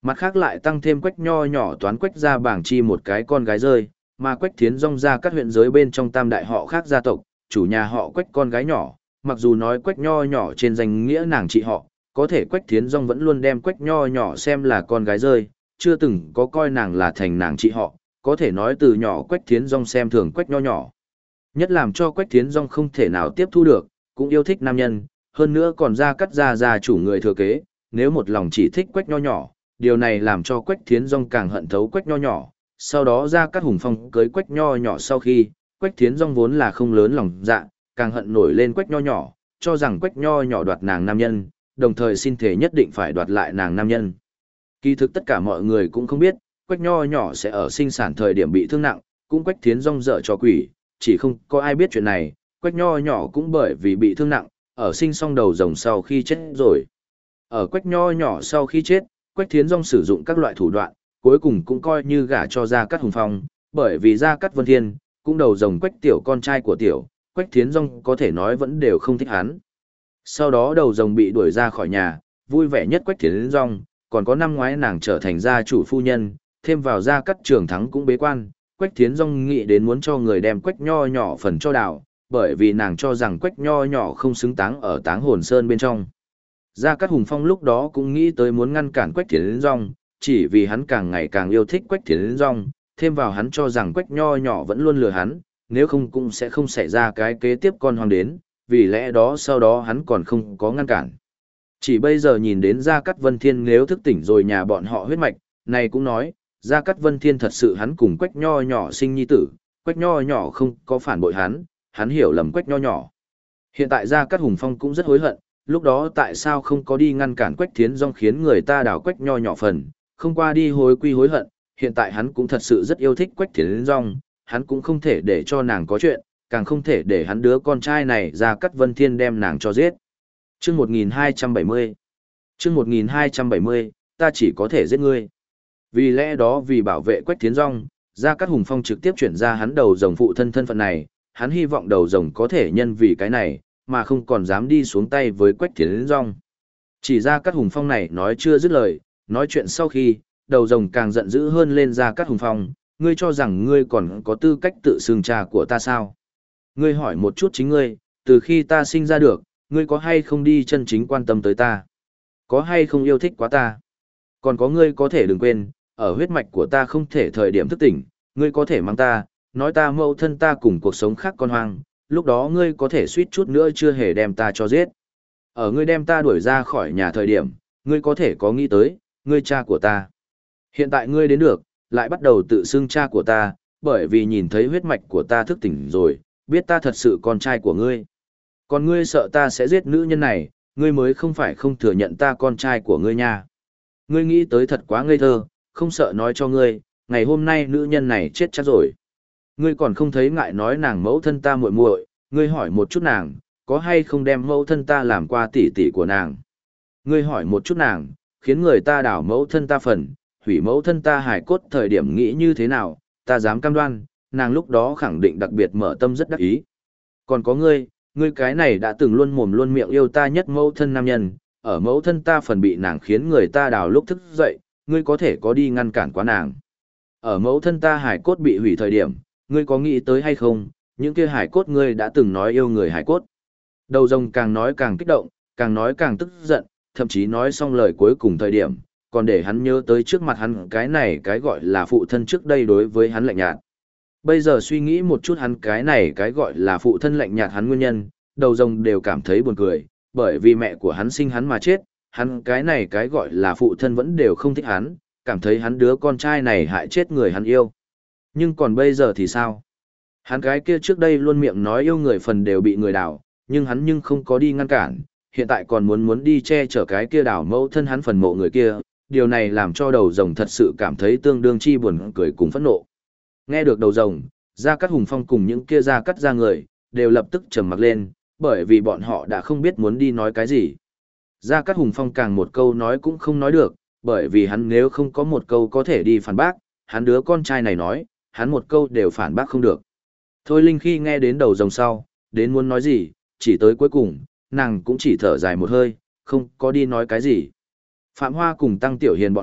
Mặt khác lại tăng thêm Quách Nho nhỏ toán Quách gia bảng chi một cái con gái rơi, mà Quách Thiến Dong ra các huyện giới bên trong tam đại họ khác gia tộc, chủ nhà họ Quách con gái nhỏ, mặc dù nói Quách Nho nhỏ trên danh nghĩa nàng chị họ, có thể Quách Thiến Dong vẫn luôn đem Quách Nho nhỏ xem là con gái rơi, chưa từng có coi nàng là thành nàng chị họ, có thể nói từ nhỏ Quách Thiến Dong xem thường Quách Nho nhỏ. Nhất làm cho Quách Thiến Dong không thể nào tiếp thu được, cũng yêu thích nam nhân, hơn nữa còn ra cắt gia chủ người thừa kế, nếu một lòng chỉ thích Quách Nho nhỏ, điều này làm cho Quách Thiến Dong càng hận thấu Quách Nho nhỏ. Sau đó ra cắt Hùng Phong cưới Quách Nho nhỏ sau khi, Quách Thiến Dong vốn là không lớn lòng dạ, càng hận nổi lên Quách Nho nhỏ, cho rằng Quách Nho nhỏ đoạt nàng nam nhân, đồng thời xin thể nhất định phải đoạt lại nàng nam nhân. Kỳ thực tất cả mọi người cũng không biết, Quách Nho nhỏ sẽ ở sinh sản thời điểm bị thương nặng, cũng Quách Thiến Dong dở cho quỷ, chỉ không có ai biết chuyện này, Quách Nho nhỏ cũng bởi vì bị thương nặng, ở sinh xong đầu rồng sau khi chết rồi. Ở Quách Nho nhỏ sau khi chết, Quách Thiến Dong sử dụng các loại thủ đoạn, cuối cùng cũng coi như gả cho Gia Cát Hùng Phong, bởi vì Gia Cát Vân Thiên, cũng đầu rồng Quách Tiểu con trai của Tiểu, Quách Thiến Dong có thể nói vẫn đều không thích hắn. Sau đó đầu rồng bị đuổi ra khỏi nhà, vui vẻ nhất Quách Thiến Dong, còn có năm ngoái nàng trở thành gia chủ phu nhân, thêm vào Gia Cát Trường Thắng cũng bế quan, Quách Thiến Dong nghĩ đến muốn cho người đem Quách Nho nhỏ phần cho đào, bởi vì nàng cho rằng Quách Nho nhỏ không xứng táng ở Táng Hồn Sơn bên trong. Gia Cát Hùng Phong lúc đó cũng nghĩ tới muốn ngăn cản Quách Thiến Dong, chỉ vì hắn càng ngày càng yêu thích Quách Thiến Dong, thêm vào hắn cho rằng Quách Nho nhỏ vẫn luôn lừa hắn, nếu không cũng sẽ không xảy ra cái kế tiếp con hoàng đến, vì lẽ đó sau đó hắn còn không có ngăn cản. Chỉ bây giờ nhìn đến Gia Cát Vân Thiên nếu thức tỉnh rồi nhà bọn họ huyết mạch, này cũng nói, Gia Cát Vân Thiên thật sự hắn cùng Quách Nho nhỏ sinh nhi tử, Quách Nho nhỏ không có phản bội hắn hiểu lầm Quách Nho nhỏ. Hiện tại Gia Cát Hùng Phong cũng rất hối hận, lúc đó tại sao không có đi ngăn cản Quách Thiến Dong khiến người ta đào Quách Nho nhỏ phần, không qua đi hối quy hối hận, hiện tại hắn cũng thật sự rất yêu thích Quách Thiến Dong, hắn cũng không thể để cho nàng có chuyện, càng không thể để hắn đứa con trai này Gia Cát Vân Thiên đem nàng cho giết. Chương 1270 Chương 1270, ta chỉ có thể giết ngươi. Vì lẽ đó vì bảo vệ Quách Thiến Dong, Gia Cát Hùng Phong trực tiếp chuyển ra hắn đầu rồng phụ thân thân phận này, hắn hy vọng đầu rồng có thể nhân vì cái này, mà không còn dám đi xuống tay với Quách Thiến Dong. Chỉ Gia Cát Hùng Phong này nói chưa dứt lời, nói chuyện sau khi, đầu rồng càng giận dữ hơn lên Gia Cát Hùng Phong, ngươi cho rằng ngươi còn có tư cách tự xưng cha của ta sao? Ngươi hỏi một chút chính ngươi, từ khi ta sinh ra được, ngươi có hay không đi chân chính quan tâm tới ta? Có hay không yêu thích quá ta? Còn có ngươi có thể đừng quên, ở huyết mạch của ta không thể thời điểm thức tỉnh, ngươi có thể mang ta, nói ta mẫu thân ta cùng cuộc sống khác con hoang, lúc đó ngươi có thể suýt chút nữa chưa hề đem ta cho giết. Ở ngươi đem ta đuổi ra khỏi nhà thời điểm, ngươi có thể có nghĩ tới, ngươi cha của ta. Hiện tại ngươi đến được, lại bắt đầu tự xưng cha của ta, bởi vì nhìn thấy huyết mạch của ta thức tỉnh rồi, biết ta thật sự con trai của ngươi. Còn ngươi sợ ta sẽ giết nữ nhân này, ngươi mới không phải không thừa nhận ta con trai của ngươi nha. Ngươi nghĩ tới thật quá ngây thơ, không sợ nói cho ngươi, ngày hôm nay nữ nhân này chết chắc rồi. Ngươi còn không thấy ngại nói nàng mẫu thân ta muội muội, ngươi hỏi một chút nàng, có hay không đem mẫu thân ta làm qua tỷ tỷ của nàng. Ngươi hỏi một chút nàng, khiến người ta đảo mẫu thân ta phần, hủy mẫu thân ta hài cốt thời điểm nghĩ như thế nào, ta dám cam đoan, nàng lúc đó khẳng định đặc biệt mở tâm rất đắc ý. Còn có ngươi cái này đã từng luôn mồm luôn miệng yêu ta nhất mẫu thân nam nhân, ở mẫu thân ta phần bị nàng khiến người ta đào lúc thức dậy, ngươi có thể có đi ngăn cản quá nàng. Ở mẫu thân ta hài cốt bị hủy thời điểm, ngươi có nghĩ tới hay không, những kia hài cốt ngươi đã từng nói yêu người hài cốt. Đầu rồng càng nói càng kích động, càng nói càng tức giận, thậm chí nói xong lời cuối cùng thời điểm, còn để hắn nhớ tới trước mặt hắn cái này cái gọi là phụ thân trước đây đối với hắn lạnh nhạt. Bây giờ suy nghĩ một chút hắn cái này cái gọi là phụ thân lạnh nhạt hắn nguyên nhân, đầu rồng đều cảm thấy buồn cười, bởi vì mẹ của hắn sinh hắn mà chết, hắn cái này cái gọi là phụ thân vẫn đều không thích hắn, cảm thấy hắn đứa con trai này hại chết người hắn yêu. Nhưng còn bây giờ thì sao? Hắn cái kia trước đây luôn miệng nói yêu người phần đều bị người đảo, nhưng hắn nhưng không có đi ngăn cản, hiện tại còn muốn đi che chở cái kia đảo mẫu thân hắn phần mộ người kia, điều này làm cho đầu rồng thật sự cảm thấy tương đương chi buồn cười cùng phẫn nộ. Nghe được đầu rồng, Gia Cát Hùng Phong cùng những kia Gia Cát ra người, đều lập tức trầm mặc lên, bởi vì bọn họ đã không biết muốn đi nói cái gì. Gia Cát Hùng Phong càng một câu nói cũng không nói được, bởi vì hắn nếu không có một câu có thể đi phản bác, hắn đứa con trai này nói, hắn một câu đều phản bác không được. Thôi Linh khi nghe đến đầu rồng sau, đến muốn nói gì, chỉ tới cuối cùng, nàng cũng chỉ thở dài một hơi, không có đi nói cái gì. Phạm Hoa cùng Tăng Tiểu Hiền bọn họ,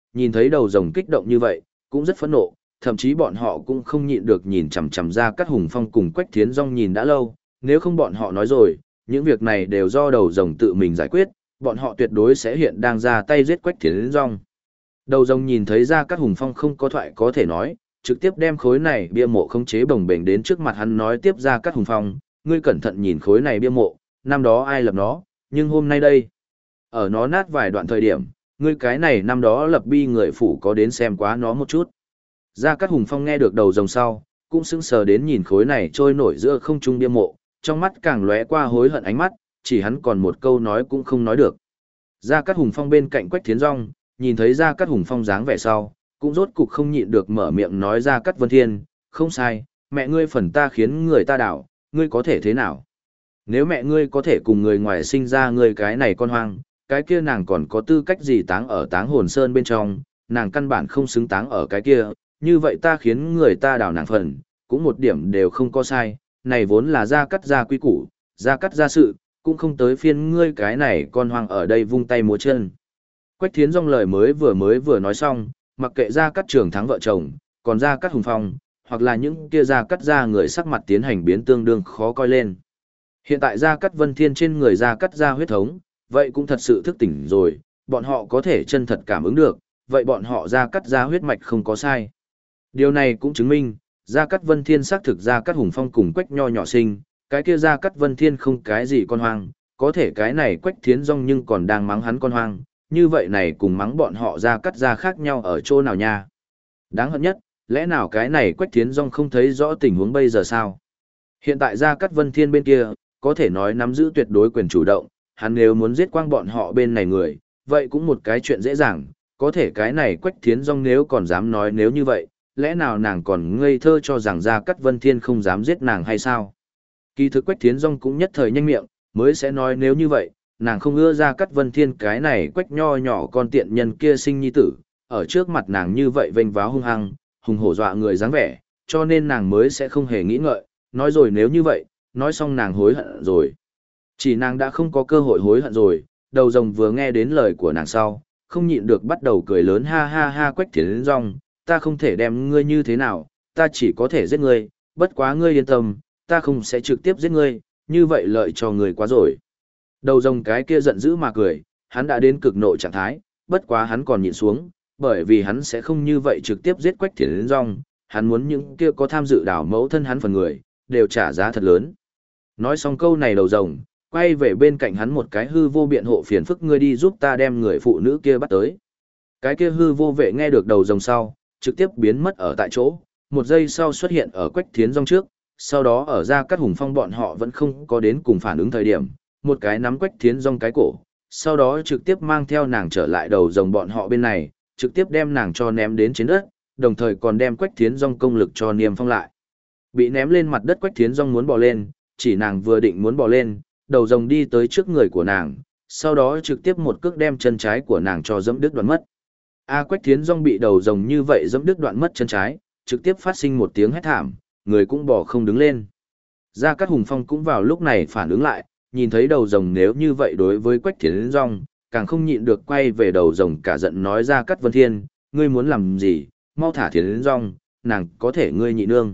nhìn thấy đầu rồng kích động như vậy, cũng rất phẫn nộ, thậm chí bọn họ cũng không nhịn được nhìn chằm chằm Gia Cát Hùng Phong cùng Quách Thiến Dung nhìn đã lâu, nếu không bọn họ nói rồi, những việc này đều do đầu rồng tự mình giải quyết, bọn họ tuyệt đối sẽ hiện đang ra tay giết Quách Thiến Dung. Đầu rồng nhìn thấy Gia Cát Hùng Phong không có thoại có thể nói, trực tiếp đem khối này bia mộ khống chế bồng bềnh đến trước mặt hắn nói tiếp Gia Cát Hùng Phong, ngươi cẩn thận nhìn khối này bia mộ, năm đó ai lập nó, nhưng hôm nay đây, ở nó nát vài đoạn thời điểm, ngươi cái này năm đó lập bi người phủ có đến xem quá nó một chút. Gia Cát Hùng Phong nghe được đầu rồng sau, cũng sững sờ đến nhìn khối này trôi nổi giữa không trung bia mộ, trong mắt càng lóe qua hối hận ánh mắt, chỉ hắn còn một câu nói cũng không nói được. Gia Cát Hùng Phong bên cạnh Quách Thiến Dung, nhìn thấy Gia Cát Hùng Phong dáng vẻ sau, cũng rốt cục không nhịn được mở miệng nói Gia Cát Vân Thiên, không sai, mẹ ngươi phần ta khiến người ta đảo, ngươi có thể thế nào? Nếu mẹ ngươi có thể cùng người ngoài sinh ra ngươi cái này con hoang, cái kia nàng còn có tư cách gì táng ở Táng Hồn Sơn bên trong, nàng căn bản không xứng táng ở cái kia, như vậy ta khiến người ta đảo nàng phần, cũng một điểm đều không có sai, này vốn là Gia Cát gia quy củ, Gia Cát gia sự, cũng không tới phiên ngươi cái này con hoang ở đây vung tay múa chân. Quách Thiến Dung lời mới vừa nói xong, mặc kệ Gia Cát Trường Thắng vợ chồng, còn Gia Cát Hùng Phong, hoặc là những kia Gia Cát gia người sắc mặt tiến hành biến tương đương khó coi lên. Hiện tại Gia Cát Vân Thiên trên người Gia Cát gia huyết thống, vậy cũng thật sự thức tỉnh rồi, bọn họ có thể chân thật cảm ứng được, vậy bọn họ Gia Cát gia huyết mạch không có sai. Điều này cũng chứng minh, Gia Cát Vân Thiên xác thực Gia Cát Hùng Phong cùng Quách Nho nhỏ sinh, cái kia Gia Cát Vân Thiên không cái gì con hoang, có thể cái này Quách Thiến Dung nhưng còn đang mắng hắn con hoang, như vậy này cùng mắng bọn họ Gia Cát gia khác nhau ở chỗ nào nha? Đáng hận nhất, lẽ nào cái này Quách Thiến Dung không thấy rõ tình huống bây giờ sao? Hiện tại Gia Cát Vân Thiên bên kia, có thể nói nắm giữ tuyệt đối quyền chủ động, hắn nếu muốn giết quang bọn họ bên này người, vậy cũng một cái chuyện dễ dàng, có thể cái này Quách Thiến Dung nếu còn dám nói nếu như vậy, lẽ nào nàng còn ngây thơ cho rằng Gia Cát Vân Thiên không dám giết nàng hay sao? Kỳ thực Quách Thiến Dung cũng nhất thời nhanh miệng, mới sẽ nói nếu như vậy, nàng không ưa Gia Cát Vân Thiên cái này Quách nho nhỏ con tiện nhân kia sinh nhi tử, ở trước mặt nàng như vậy vênh váo hung hăng, hùng hổ dọa người dáng vẻ, cho nên nàng mới sẽ không hề nghĩ ngợi, nói rồi nếu như vậy, nói xong nàng hối hận rồi. Chỉ nàng đã không có cơ hội hối hận rồi, đầu rồng vừa nghe đến lời của nàng sau, không nhịn được bắt đầu cười lớn ha ha ha Quách Thiến Dung, ta không thể đem ngươi như thế nào, ta chỉ có thể giết ngươi, bất quá ngươi yên tâm, ta không sẽ trực tiếp giết ngươi, như vậy lợi cho ngươi quá rồi. Đầu rồng cái kia giận dữ mà cười, hắn đã đến cực nộ trạng thái, bất quá hắn còn nhịn xuống, bởi vì hắn sẽ không như vậy trực tiếp giết Quách Thiến Dung, hắn muốn những kia có tham dự đảo mẫu thân hắn phần người, đều trả giá thật lớn. Nói xong câu này đầu rồng, quay về bên cạnh hắn một cái hư vô biện hộ phiền phức ngươi đi giúp ta đem người phụ nữ kia bắt tới. Cái kia hư vô vệ nghe được đầu rồng sau, trực tiếp biến mất ở tại chỗ, một giây sau xuất hiện ở Quách Thiến Dung trước, sau đó ở Gia Cát Hùng Phong bọn họ vẫn không có đến cùng phản ứng thời điểm, một cái nắm Quách Thiến Dung cái cổ, sau đó trực tiếp mang theo nàng trở lại đầu rồng bọn họ bên này, trực tiếp đem nàng cho ném đến trên đất, đồng thời còn đem Quách Thiến Dung công lực cho niêm phong lại. Bị ném lên mặt đất Quách Thiến Dung muốn bò lên, chỉ nàng vừa định muốn bò lên, đầu rồng đi tới trước người của nàng, sau đó trực tiếp một cước đem chân trái của nàng cho dẫm đứt đoạn mất. Quách Thiến Dung bị đầu rồng như vậy dẫm đứt đoạn mất chân trái, trực tiếp phát sinh một tiếng hét thảm, người cũng bò không đứng lên. Gia Cát Hùng Phong cũng vào lúc này phản ứng lại, nhìn thấy đầu rồng nếu như vậy đối với Quách Thiến Dung, càng không nhịn được quay về đầu rồng cả giận nói Gia Cát Vân Thiên, ngươi muốn làm gì, mau thả Thiến Dung, nàng có thể ngươi nhị nương.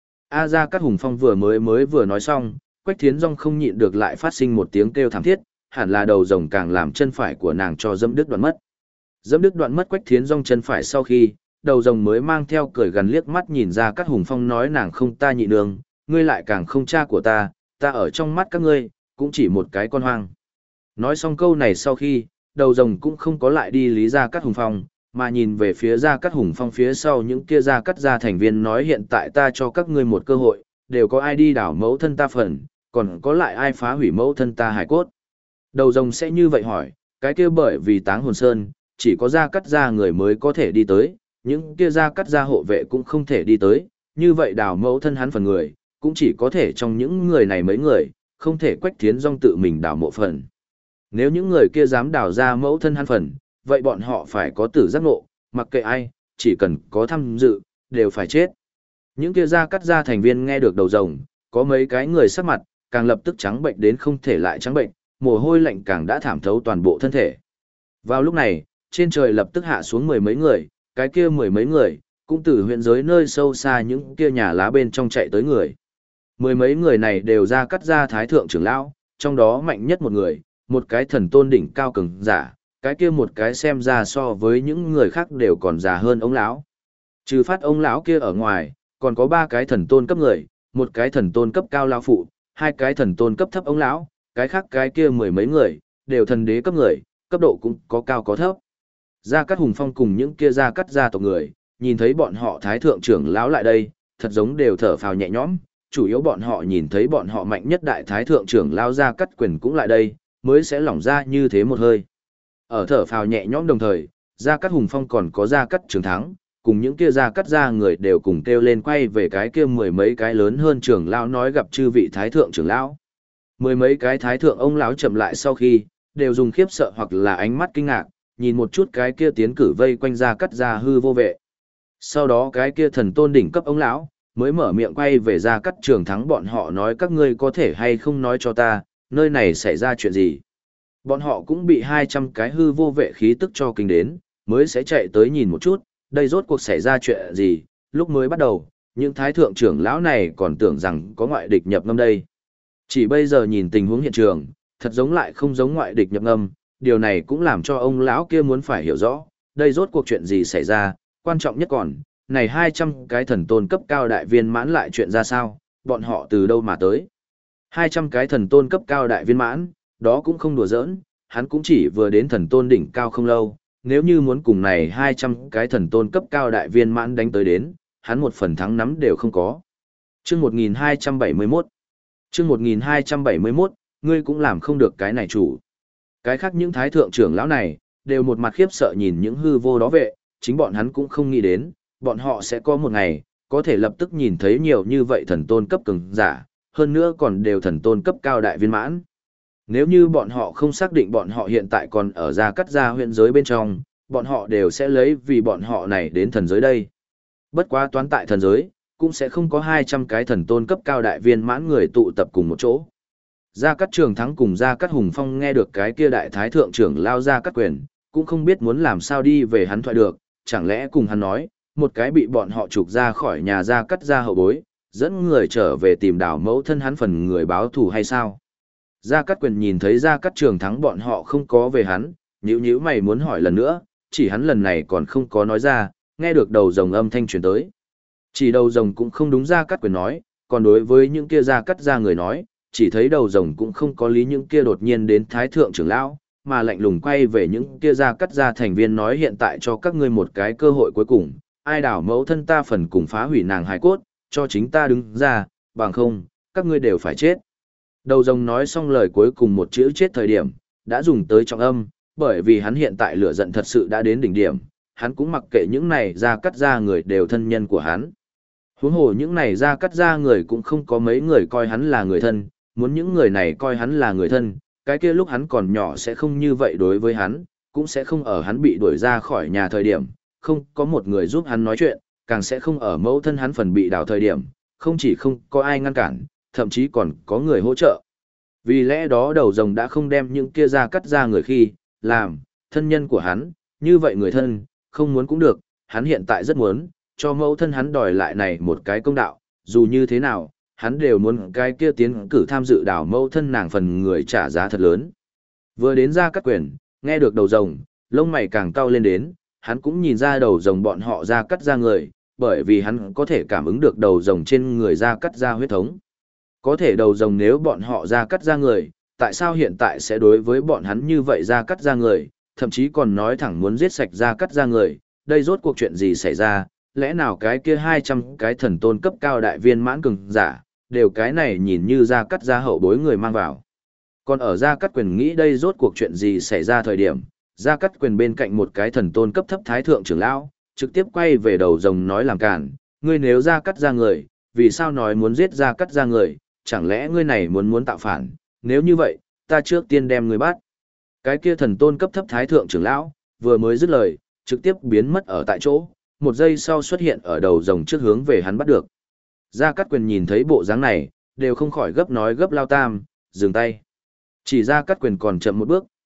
Gia Cát Hùng Phong vừa nói xong, Quách Thiến Dung không nhịn được lại phát sinh một tiếng kêu thảm thiết, hẳn là đầu rồng càng làm chân phải của nàng cho dẫm đứt đoạn mất. Dẫm đứt đoạn mất Quách Thiến Dung chân phải sau khi, đầu rồng mới mang theo cười gần liếc mắt nhìn Gia Cát Hùng Phong nói nàng không ta nhị nương, ngươi lại càng không cha của ta ở trong mắt các ngươi, cũng chỉ một cái con hoang. Nói xong câu này sau khi, đầu rồng cũng không có lại đi lý Gia Cát Hùng Phong, mà nhìn về phía Gia Cát Hùng Phong phía sau những kia Gia Cát gia thành viên nói hiện tại ta cho các ngươi một cơ hội, đều có ai đi đảo mẫu thân ta phần, còn có lại ai phá hủy mẫu thân ta hải cốt. Đầu rồng sẽ như vậy hỏi, cái kia bởi vì Táng Hồn Sơn, chỉ có Gia Cát gia người mới có thể đi tới, những kia Gia Cát gia hộ vệ cũng không thể đi tới, như vậy đảo mẫu thân hắn phần người, cũng chỉ có thể trong những người này mấy người, không thể Quách Thiến Dung tự mình đảo mộ phần. Nếu những người kia dám đảo ra mẫu thân hắn phần, vậy bọn họ phải có tử giác ngộ, mặc kệ ai, chỉ cần có tham dự, đều phải chết. Những kia Gia Cát gia thành viên nghe được đầu rồng, có mấy cái người sắc mặt, càng lập tức trắng bệnh đến không thể lại trắng bệnh, mồ hôi lạnh càng đã thảm thấu toàn bộ thân thể. Vào lúc này, trên trời lập tức hạ xuống mười mấy người, cái kia mười mấy người, cũng từ huyện giới nơi sâu xa những kia nhà lá bên trong chạy tới người. Mười mấy người này đều ra cắt ra thái thượng trưởng lão, trong đó mạnh nhất một người, một cái thần tôn đỉnh cao cường giả, cái kia một cái xem ra so với những người khác đều còn già hơn ông lão. Trừ phát ông lão kia ở ngoài, còn có ba cái thần tôn cấp người, một cái thần tôn cấp cao lão phụ, hai cái thần tôn cấp thấp ông lão, cái khác cái kia mười mấy người, đều thần đế cấp người, cấp độ cũng có cao có thấp. Gia Cát Hùng Phong cùng những kia Gia Cát gia tộc người, nhìn thấy bọn họ thái thượng trưởng lão lại đây, thật giống đều thở phào nhẹ nhõm, chủ yếu bọn họ nhìn thấy bọn họ mạnh nhất đại thái thượng trưởng lão Gia Cát Quyền cũng lại đây, mới sẽ lỏng ra như thế một hơi. Ở thở phào nhẹ nhõm đồng thời, Gia Cát Hùng Phong còn có Gia Cát Trường Thắng, cùng những kia Gia Cát gia người đều cùng kêu lên quay về cái kia mười mấy cái lớn hơn trưởng lão nói gặp chư vị thái thượng trưởng lão. Mười mấy cái thái thượng ông lão chậm lại sau khi, đều dùng khiếp sợ hoặc là ánh mắt kinh ngạc, nhìn một chút cái kia tiến cử vây quanh Gia Cát gia hư vô vệ. Sau đó cái kia thần tôn đỉnh cấp ông lão mới mở miệng quay về Gia Cát Trường Thắng bọn họ nói các ngươi có thể hay không nói cho ta, nơi này xảy ra chuyện gì. Bọn họ cũng bị 200 cái hư vô vệ khí tức cho kinh đến, mới sẽ chạy tới nhìn một chút, đây rốt cuộc xảy ra chuyện gì, lúc mới bắt đầu, những thái thượng trưởng lão này còn tưởng rằng có ngoại địch nhập ngâm đây. Chỉ bây giờ nhìn tình huống hiện trường, thật giống lại không giống ngoại địch nhập ngâm, điều này cũng làm cho ông lão kia muốn phải hiểu rõ, đây rốt cuộc chuyện gì xảy ra, quan trọng nhất còn, này 200 cái thần tôn cấp cao đại viên mãn lại chuyện ra sao, bọn họ từ đâu mà tới. 200 cái thần tôn cấp cao đại viên mãn, đó cũng không đùa giỡn, hắn cũng chỉ vừa đến thần tôn đỉnh cao không lâu, nếu như muốn cùng này 200 cái thần tôn cấp cao đại viên mãn đánh tới đến, hắn một phần thắng nắm đều không có. Chương 1271 Chương 1271, ngươi cũng làm không được cái này chủ. Cái khác những thái thượng trưởng lão này, đều một mặt khiếp sợ nhìn những hư vô đó vệ, chính bọn hắn cũng không nghĩ đến, bọn họ sẽ có một ngày, có thể lập tức nhìn thấy nhiều như vậy thần tôn cấp cường giả, hơn nữa còn đều thần tôn cấp cao đại viên mãn. Nếu như bọn họ không xác định bọn họ hiện tại còn ở Gia Cát gia huyện giới bên trong, bọn họ đều sẽ lấy vì bọn họ này đến thần giới đây. Bất quá toán tại thần giới, cũng sẽ không có 200 cái thần tôn cấp cao đại viên mãn người tụ tập cùng một chỗ. Gia Cát Trường Thắng cùng Gia Cát Hùng Phong nghe được cái kia đại thái thượng trưởng lao Gia Cát Quyền, cũng không biết muốn làm sao đi về hắn thoại được, chẳng lẽ cùng hắn nói, một cái bị bọn họ trục ra khỏi nhà Gia Cát gia hậu bối, dẫn người trở về tìm đảo mẫu thân hắn phần người báo thù hay sao? Gia Cát Quyền nhìn thấy Gia Cát Trường Thắng bọn họ không có về hắn, nhíu mày muốn hỏi lần nữa, chỉ hắn lần này còn không có nói ra, nghe được đầu rồng âm thanh truyền tới. Chỉ đầu rồng cũng không đúng Gia Cát Quyền nói, còn đối với những kia Gia Cát gia người nói, chỉ thấy đầu rồng cũng không có lý những kia đột nhiên đến thái thượng trưởng lão, mà lạnh lùng quay về những kia Gia Cát gia thành viên nói hiện tại cho các ngươi một cái cơ hội cuối cùng, ai đảo mẫu thân ta phần cùng phá hủy nàng hài cốt, cho chính ta đứng ra, bằng không, các ngươi đều phải chết. Đầu rồng nói xong lời cuối cùng một chữ chết thời điểm, đã dùng tới trọng âm, bởi vì hắn hiện tại lửa giận thật sự đã đến đỉnh điểm, hắn cũng mặc kệ những này Gia Cát gia người đều thân nhân của hắn. Huống hồ những này Gia Cát gia người cũng không có mấy người coi hắn là người thân, muốn những người này coi hắn là người thân, cái kia lúc hắn còn nhỏ sẽ không như vậy đối với hắn, cũng sẽ không ở hắn bị đuổi ra khỏi nhà thời điểm, không có một người giúp hắn nói chuyện, càng sẽ không ở mẫu thân hắn phần bị đào thời điểm, không chỉ không có ai ngăn cản, thậm chí còn có người hỗ trợ. Vì lẽ đó đầu rồng đã không đem những kia Gia Cát gia người khi, làm, thân nhân của hắn, như vậy người thân, không muốn cũng được, hắn hiện tại rất muốn, cho mẫu thân hắn đòi lại này một cái công đạo, dù như thế nào, hắn đều muốn cái kia tiến cử tham dự đảo mẫu thân nàng phần người trả giá thật lớn. Vừa đến Gia Cát Quyền, nghe được đầu rồng, lông mày càng cau lên đến, hắn cũng nhìn ra đầu rồng bọn họ Gia Cát gia người, bởi vì hắn có thể cảm ứng được đầu rồng trên người Gia Cát gia huyết thống. Có thể đầu rồng nếu bọn họ Gia Cát gia người, tại sao hiện tại sẽ đối với bọn hắn như vậy Gia Cát gia người, thậm chí còn nói thẳng muốn giết sạch Gia Cát gia người, đây rốt cuộc chuyện gì xảy ra, lẽ nào cái kia 200 cái thần tôn cấp cao đại viên mãn cường giả, đều cái này nhìn như Gia Cát gia hậu bối người mang vào. Còn ở Gia Cát Quyền nghĩ đây rốt cuộc chuyện gì xảy ra thời điểm, Gia Cát Quyền bên cạnh một cái thần tôn cấp thấp thái thượng trưởng lão, trực tiếp quay về đầu rồng nói làm cản, ngươi nếu Gia Cát gia người, vì sao nói muốn giết Gia Cát gia người, chẳng lẽ ngươi này muốn tạo phản, nếu như vậy, ta trước tiên đem ngươi bắt. Cái kia thần tôn cấp thấp thái thượng trưởng lão, vừa mới dứt lời, trực tiếp biến mất ở tại chỗ, một giây sau xuất hiện ở đầu rồng trước hướng về hắn bắt được. Gia Cát Quyền nhìn thấy bộ dáng này, đều không khỏi gấp nói gấp lao tam, dừng tay. Chỉ Gia Cát Quyền còn chậm một bước,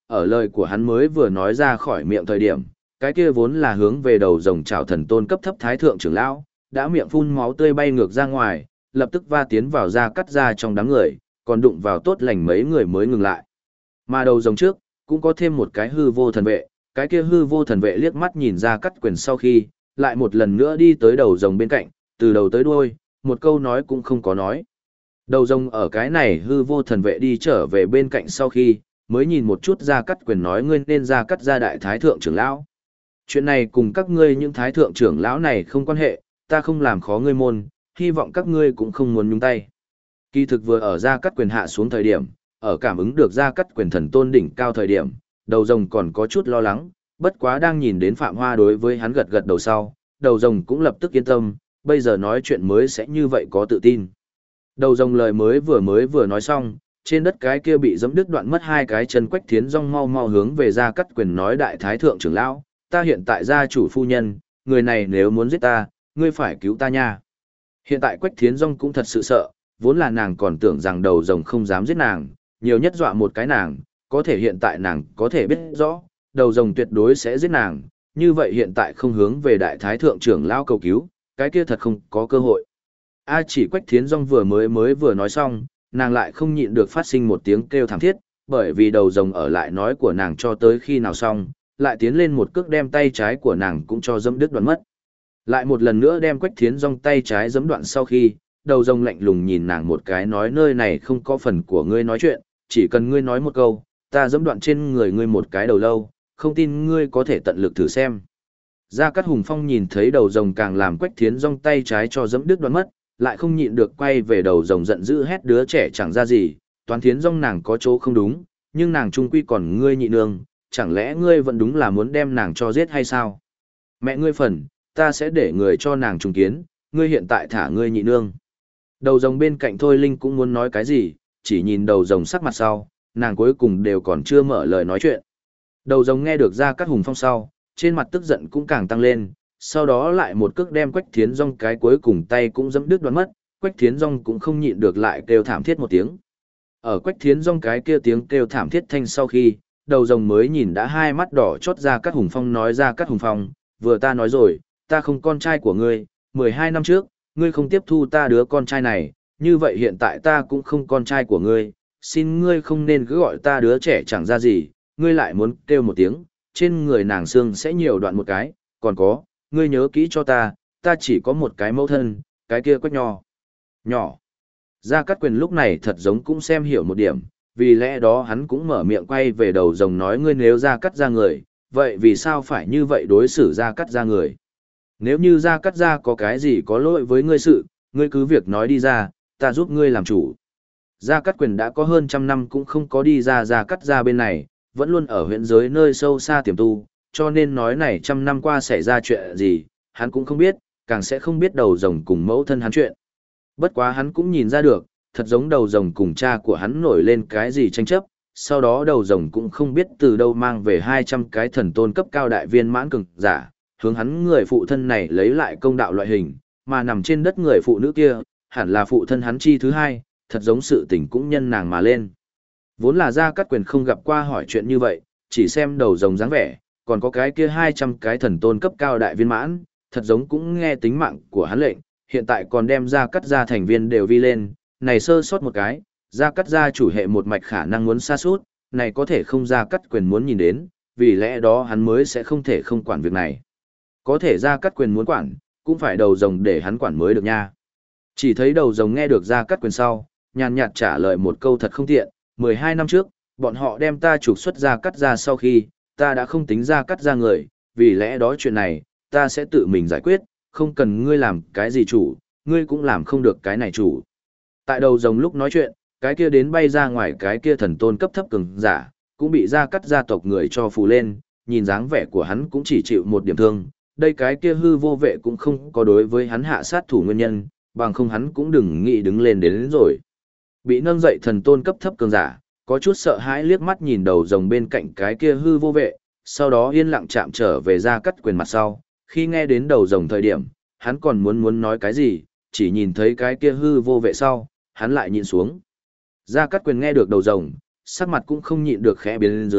ở lời của hắn mới vừa nói ra khỏi miệng thời điểm, cái kia vốn là hướng về đầu rồng chào thần tôn cấp thấp thái thượng trưởng lão, đã miệng phun máu tươi bay ngược ra ngoài, lập tức va tiến vào Gia Cát Gia trong đám người, còn đụng vào tốt lành mấy người mới ngừng lại. Mà đầu rồng trước, cũng có thêm một cái hư vô thần vệ, cái kia hư vô thần vệ liếc mắt nhìn Gia Cát Quyền sau khi, lại một lần nữa đi tới đầu rồng bên cạnh, từ đầu tới đuôi, một câu nói cũng không có nói. Đầu rồng ở cái này hư vô thần vệ đi trở về bên cạnh sau khi, mới nhìn một chút Gia Cát Quyền nói ngươi nên Gia Cát Gia đại thái thượng trưởng lão. Chuyện này cùng các ngươi những thái thượng trưởng lão này không quan hệ, ta không làm khó ngươi môn, hy vọng các ngươi cũng không muốn nhúng tay. Kỳ thực vừa ở Gia Cát Quyền hạ xuống thời điểm, ở cảm ứng được Gia Cát Quyền thần tôn đỉnh cao thời điểm, đầu rồng còn có chút lo lắng, bất quá đang nhìn đến Phạm Hoa đối với hắn gật gật đầu sau, đầu rồng cũng lập tức yên tâm, bây giờ nói chuyện mới sẽ như vậy có tự tin. Đầu rồng lời mới vừa nói xong, trên đất cái kia bị giẫm đứt đoạn mất hai cái chân Quách Thiến Dung mau mau hướng về Gia Cát Quyền nói đại thái thượng trưởng lão, ta hiện tại gia chủ phu nhân, người này nếu muốn giết ta, ngươi phải cứu ta nha. Hiện tại Quách Thiến Dung cũng thật sự sợ, vốn là nàng còn tưởng rằng đầu rồng không dám giết nàng, nhiều nhất dọa một cái nàng, có thể hiện tại nàng có thể biết rõ, đầu rồng tuyệt đối sẽ giết nàng, như vậy hiện tại không hướng về đại thái thượng trưởng lão cầu cứu, cái kia thật không có cơ hội. Chỉ Quách Thiến Dung vừa nói xong, nàng lại không nhịn được phát sinh một tiếng kêu thảm thiết, bởi vì đầu rồng ở lại nói của nàng cho tới khi nào xong, lại tiến lên một cước đem tay trái của nàng cũng cho dẫm đứt đoạn mất. Lại một lần nữa đem Quách Thiến Dung tay trái giẫm đoạn sau khi, đầu rồng lạnh lùng nhìn nàng một cái nói nơi này không có phần của ngươi nói chuyện, chỉ cần ngươi nói một câu, ta giẫm đoạn trên người ngươi một cái đầu lâu, không tin ngươi có thể tận lực thử xem. Gia Cát Hùng Phong nhìn thấy đầu rồng càng làm Quách Thiến Dung tay trái cho giẫm đứt đoạn mất, lại không nhịn được quay về đầu rồng giận dữ hét đứa trẻ chẳng ra gì, Toán Thiến Dung nàng có chỗ không đúng, nhưng nàng trung quy còn ngươi nhị nương, chẳng lẽ ngươi vẫn đúng là muốn đem nàng cho giết hay sao? Mẹ ngươi phần, ta sẽ để người cho nàng trùng kiến, ngươi hiện tại thả ngươi nhị nương. Đầu rồng bên cạnh Thôi Linh cũng muốn nói cái gì, chỉ nhìn đầu rồng sắc mặt sau, nàng cuối cùng đều còn chưa mở lời nói chuyện. Đầu rồng nghe được Gia Cát Hùng Phong sau, trên mặt tức giận cũng càng tăng lên, sau đó lại một cước đem Quách Thiến Dung cái cuối cùng tay cũng giẫm đứt đoạn mất, Quách Thiến Dung cũng không nhịn được lại kêu thảm thiết một tiếng. Ở Quách Thiến Dung cái kia tiếng kêu thảm thiết thanh sau khi, đầu rồng mới nhìn đã hai mắt đỏ chót Gia Cát Hùng Phong nói Gia Cát Hùng Phong, vừa ta nói rồi, ta không con trai của ngươi, 12 năm trước, ngươi không tiếp thu ta đứa con trai này, như vậy hiện tại ta cũng không con trai của ngươi, xin ngươi không nên cứ gọi ta đứa trẻ chẳng ra gì, ngươi lại muốn kêu một tiếng, trên người nàng xương sẽ nhiều đoạn một cái, còn có, ngươi nhớ kỹ cho ta chỉ có một cái mẫu thân, cái kia Quách Nho. Nhỏ. Gia Cát Quyền lúc này thật giống cũng xem hiểu một điểm, vì lẽ đó hắn cũng mở miệng quay về đầu rồng nói ngươi nếu Gia Cát gia người, vậy vì sao phải như vậy đối xử Gia Cát gia người? Nếu như Gia Cát gia có cái gì có lỗi với ngươi sự, ngươi cứ việc nói đi ra, ta giúp ngươi làm chủ. Gia Cát Quyền đã có hơn 100 năm cũng không có đi ra Gia Cát gia bên này, vẫn luôn ở huyện giới nơi sâu xa tiềm tu, cho nên nói này 100 năm qua xảy ra chuyện gì, hắn cũng không biết, càng sẽ không biết đầu rồng cùng mẫu thân hắn chuyện. Bất quá hắn cũng nhìn ra được, thật giống đầu rồng cùng cha của hắn nổi lên cái gì tranh chấp, sau đó đầu rồng cũng không biết từ đâu mang về 200 cái thần tôn cấp cao đại viên mãn cường giả, hướng hắn người phụ thân này lấy lại công đạo loại hình, mà nằm trên đất người phụ nữ kia, hẳn là phụ thân hắn chi thứ hai, thật giống sự tình cũng nhân nàng mà lên. Vốn là Gia Cát Quyền không gặp qua hỏi chuyện như vậy, chỉ xem đầu rồng dáng vẻ, còn có cái kia 200 cái thần tôn cấp cao đại viên mãn, thật giống cũng nghe tính mạng của hắn lệnh, hiện tại còn đem Gia Cát gia thành viên đều vi lên, này sơ sót một cái, Gia Cát gia chủ hệ một mạch khả năng muốn sa sút, này có thể không Gia Cát Quyền muốn nhìn đến, vì lẽ đó hắn mới sẽ không thể không quản việc này. Có thể Gia Cát Quyền muốn quản, cũng phải đầu rồng để hắn quản mới được nha. Chỉ thấy đầu rồng nghe được Gia Cát Quyền sau, nhàn nhạt trả lời một câu thật không tiện, 12 năm trước, bọn họ đem ta trục xuất Gia Cát gia sau khi, ta đã không tính Gia Cát gia người, vì lẽ đó chuyện này, ta sẽ tự mình giải quyết, không cần ngươi làm cái gì chủ, ngươi cũng làm không được cái này chủ. Tại đầu rồng lúc nói chuyện, cái kia đến bay ra ngoài cái kia thần tôn cấp thấp cường giả, cũng bị Gia Cát gia tộc người cho phù lên, nhìn dáng vẻ của hắn cũng chỉ chịu một điểm thương, đây cái kia hư vô vệ cũng không có đối với hắn hạ sát thủ nguyên nhân, bằng không hắn cũng đừng nghĩ đứng lên đến rồi. Bị nâng dậy thần tôn cấp thấp cường giả, có chút sợ hãi liếc mắt nhìn đầu rồng bên cạnh cái kia hư vô vệ, sau đó yên lặng chạm trở về Gia Cát Quyền mặt sau, khi nghe đến đầu rồng thời điểm, hắn còn muốn nói cái gì, chỉ nhìn thấy cái kia hư vô vệ sau, hắn lại nhìn xuống. Gia Cát Quyền nghe được đầu rồng, sắc mặt cũng không nhịn được khẽ biến lên dưới,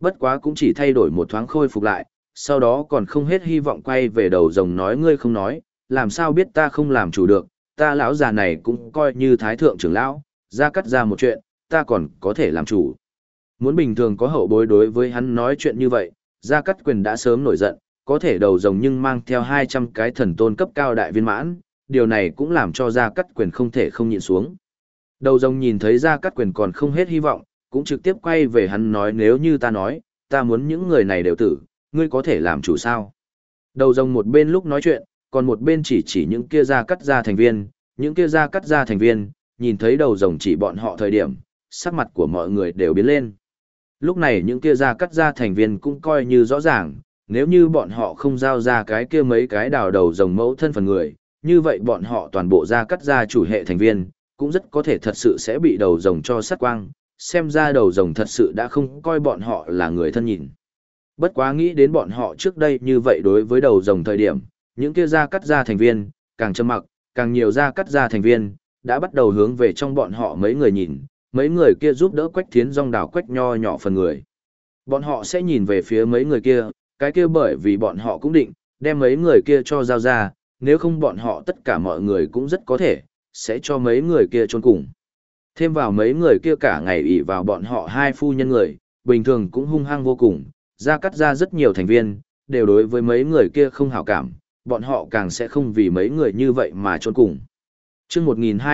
Bất quá cũng chỉ thay đổi một thoáng khôi phục lại, sau đó còn không hết hy vọng quay về đầu rồng nói ngươi không nói, làm sao biết ta không làm chủ được, ta lão già này cũng coi như thái thượng trưởng lão, ra cắt ra một chuyện, ta còn có thể làm chủ. Muốn bình thường có hậu bối đối với hắn nói chuyện như vậy, Gia Cát Quyền đã sớm nổi giận, có thể đầu rồng nhưng mang theo 200 cái thần tôn cấp cao đại viên mãn, điều này cũng làm cho Gia Cát Quyền không thể không nhịn xuống. Đầu rồng nhìn thấy Gia Cát Quyền còn không hết hy vọng, cũng trực tiếp quay về hắn nói nếu như ta nói, ta muốn những người này đều tử, ngươi có thể làm chủ sao? Đầu rồng một bên lúc nói chuyện, còn một bên chỉ những kia Gia Cát gia thành viên, những kia Gia Cát gia thành viên, nhìn thấy đầu rồng chỉ bọn họ thời điểm, sắc mặt của mọi người đều biến lên. Lúc này những kia Gia Cát gia thành viên cũng coi như rõ ràng, nếu như bọn họ không giao ra cái kia mấy cái đào đầu rồng mẫu thân phần người, như vậy bọn họ toàn bộ Gia Cát gia chủ hệ thành viên, cũng rất có thể thật sự sẽ bị đầu rồng cho sát quang, xem ra đầu rồng thật sự đã không coi bọn họ là người thân nhìn. Bất quá nghĩ đến bọn họ trước đây như vậy đối với đầu rồng thời điểm, những kia Gia Cát gia thành viên, càng trầm mặc, càng nhiều Gia Cát gia thành viên, đã bắt đầu hướng về trong bọn họ mấy người nhìn, mấy người kia giúp đỡ Quách Thiến Dong đào Quách nho nhỏ phần người. Bọn họ sẽ nhìn về phía mấy người kia, cái kia bởi vì bọn họ cũng định, đem mấy người kia cho giao ra, nếu không bọn họ tất cả mọi người cũng rất có thể, sẽ cho mấy người kia chôn cùng. Thêm vào mấy người kia cả ngày ỷ vào bọn họ hai phu nhân người, bình thường cũng hung hăng vô cùng, Gia Cát gia rất nhiều thành viên, đều đối với mấy người kia không hảo cảm, bọn họ càng sẽ không vì mấy người như vậy mà chôn cùng. Chương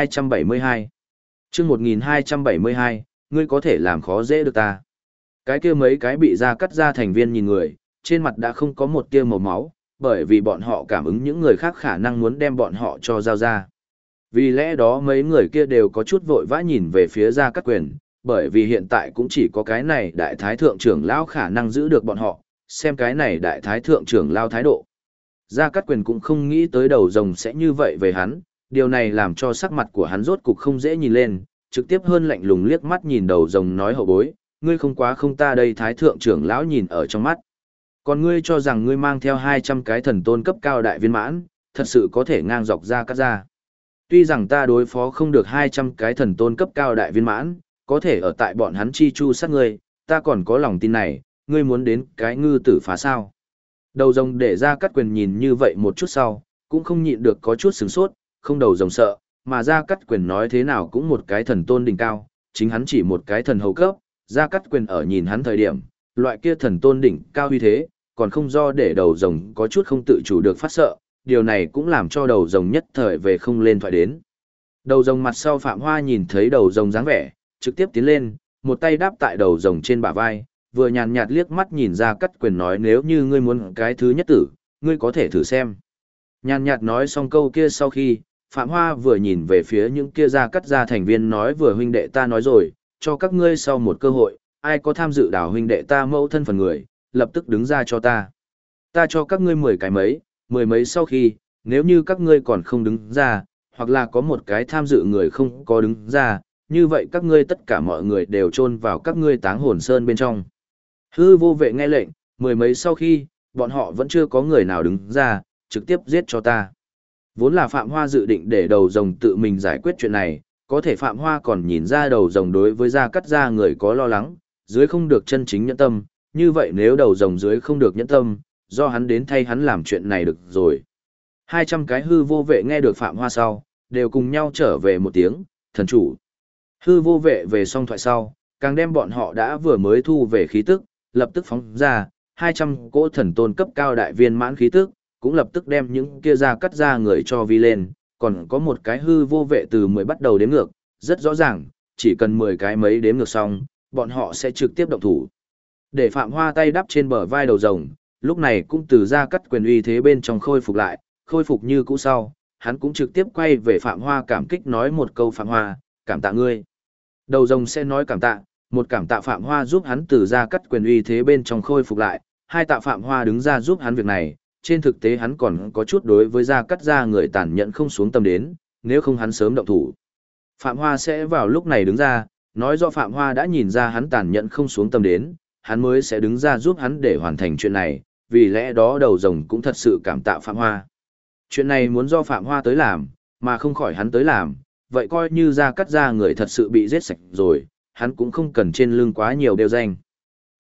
1272 Chương 1272, ngươi có thể làm khó dễ được ta. Cái kia mấy cái bị Gia Cát gia thành viên nhìn người, trên mặt đã không có một tia màu máu, bởi vì bọn họ cảm ứng những người khác khả năng muốn đem bọn họ cho giao ra. Vì lẽ đó mấy người kia đều có chút vội vã nhìn về phía Gia Cát Quyền, bởi vì hiện tại cũng chỉ có cái này đại thái thượng trưởng lão khả năng giữ được bọn họ, xem cái này đại thái thượng trưởng lão thái độ. Gia Cát Quyền cũng không nghĩ tới đầu rồng sẽ như vậy về hắn, điều này làm cho sắc mặt của hắn rốt cục không dễ nhìn lên, trực tiếp hơn lạnh lùng liếc mắt nhìn đầu rồng nói hậu bối, ngươi không quá không ta đây thái thượng trưởng lão nhìn ở trong mắt. Còn ngươi cho rằng ngươi mang theo 200 cái thần tôn cấp cao đại viên mãn, thật sự có thể ngang dọc Gia Cát gia. Tuy rằng ta đối phó không được 200 cái thần tôn cấp cao đại viên mãn, có thể ở tại bọn hắn chi chu sát ngươi, ta còn có lòng tin này, ngươi muốn đến cái ngư tử phá sao. Đầu rồng để Gia Cát Quyền nhìn như vậy một chút sau, cũng không nhịn được có chút sửng sốt, không đầu rồng sợ, mà Gia Cát Quyền nói thế nào cũng một cái thần tôn đỉnh cao, chính hắn chỉ một cái thần hầu cấp, Gia Cát Quyền ở nhìn hắn thời điểm, loại kia thần tôn đỉnh cao uy thế, còn không do để đầu rồng có chút không tự chủ được phát sợ, điều này cũng làm cho đầu rồng nhất thời về không lên thoại đến. Đầu rồng mặt sau Phạm Hoa nhìn thấy đầu rồng dáng vẻ, trực tiếp tiến lên, một tay đáp tại đầu rồng trên bả vai, vừa nhàn nhạt liếc mắt nhìn Gia Cát Quyền nói nếu như ngươi muốn cái thứ nhất tử, ngươi có thể thử xem. Nhàn nhạt nói xong câu kia sau khi, Phạm Hoa vừa nhìn về phía những kia Gia Cát gia thành viên nói vừa huynh đệ ta nói rồi, cho các ngươi sau một cơ hội, ai có tham dự đảo huynh đệ ta mẫu thân phần người, lập tức đứng ra cho ta. Ta cho các ngươi 10 cái mười mấy sau khi, nếu như các ngươi còn không đứng ra, hoặc là có một cái tham dự người không có đứng ra, như vậy các ngươi tất cả mọi người đều chôn vào các ngươi táng hồn sơn bên trong. Hư vô vệ nghe lệnh, 10 mấy sau khi, bọn họ vẫn chưa có người nào đứng ra, trực tiếp giết cho ta. Vốn là Phạm Hoa dự định để đầu rồng tự mình giải quyết chuyện này, có thể Phạm Hoa còn nhìn ra đầu rồng đối với Gia Cát gia người có lo lắng, dưới không được chân chính nhẫn tâm, như vậy nếu đầu rồng dưới không được nhẫn tâm, do hắn đến thay hắn làm chuyện này được rồi. 200 cái hư vô vệ nghe được Phạm Hoa sau, đều cùng nhau trở về một tiếng, thần chủ. Hư vô vệ về xong thoại sau, càng đem bọn họ đã vừa mới thu về khí tức, lập tức phóng ra, 200 cỗ thần tôn cấp cao đại viên mãn khí tức, cũng lập tức đem những kia Gia Cát gia người cho vi lên, còn có một cái hư vô vệ từ 10 bắt đầu đếm ngược, rất rõ ràng, chỉ cần 10 cái mấy đếm ngược xong, bọn họ sẽ trực tiếp động thủ. Để Phạm Hoa tay đắp trên bờ vai đầu rồng, lúc này cũng từ Gia Cát Quyền uy thế bên trong khôi phục lại, khôi phục như cũ sau, hắn cũng trực tiếp quay về Phạm Hoa cảm kích nói một câu Phạm Hoa, cảm tạ ngươi. Đầu rồng sẽ nói cảm tạ, một cảm tạ Phạm Hoa giúp hắn từ Gia Cát Quyền uy thế bên trong khôi phục lại, hai tạ Phạm Hoa đứng ra giúp hắn việc này, trên thực tế hắn còn có chút đối với Gia Cát gia người tàn nhẫn không xuống tâm đến, nếu không hắn sớm động thủ. Phạm Hoa sẽ vào lúc này đứng ra, nói rõ Phạm Hoa đã nhìn ra hắn tàn nhẫn không xuống tâm đến, hắn mới sẽ đứng ra giúp hắn để hoàn thành chuyện này, vì lẽ đó đầu rồng cũng thật sự cảm tạ Phạm Hoa. Chuyện này muốn do Phạm Hoa tới làm, mà không khỏi hắn tới làm, vậy coi như Gia Cát gia người thật sự bị giết sạch rồi, hắn cũng không cần trên lưng quá nhiều đeo danh.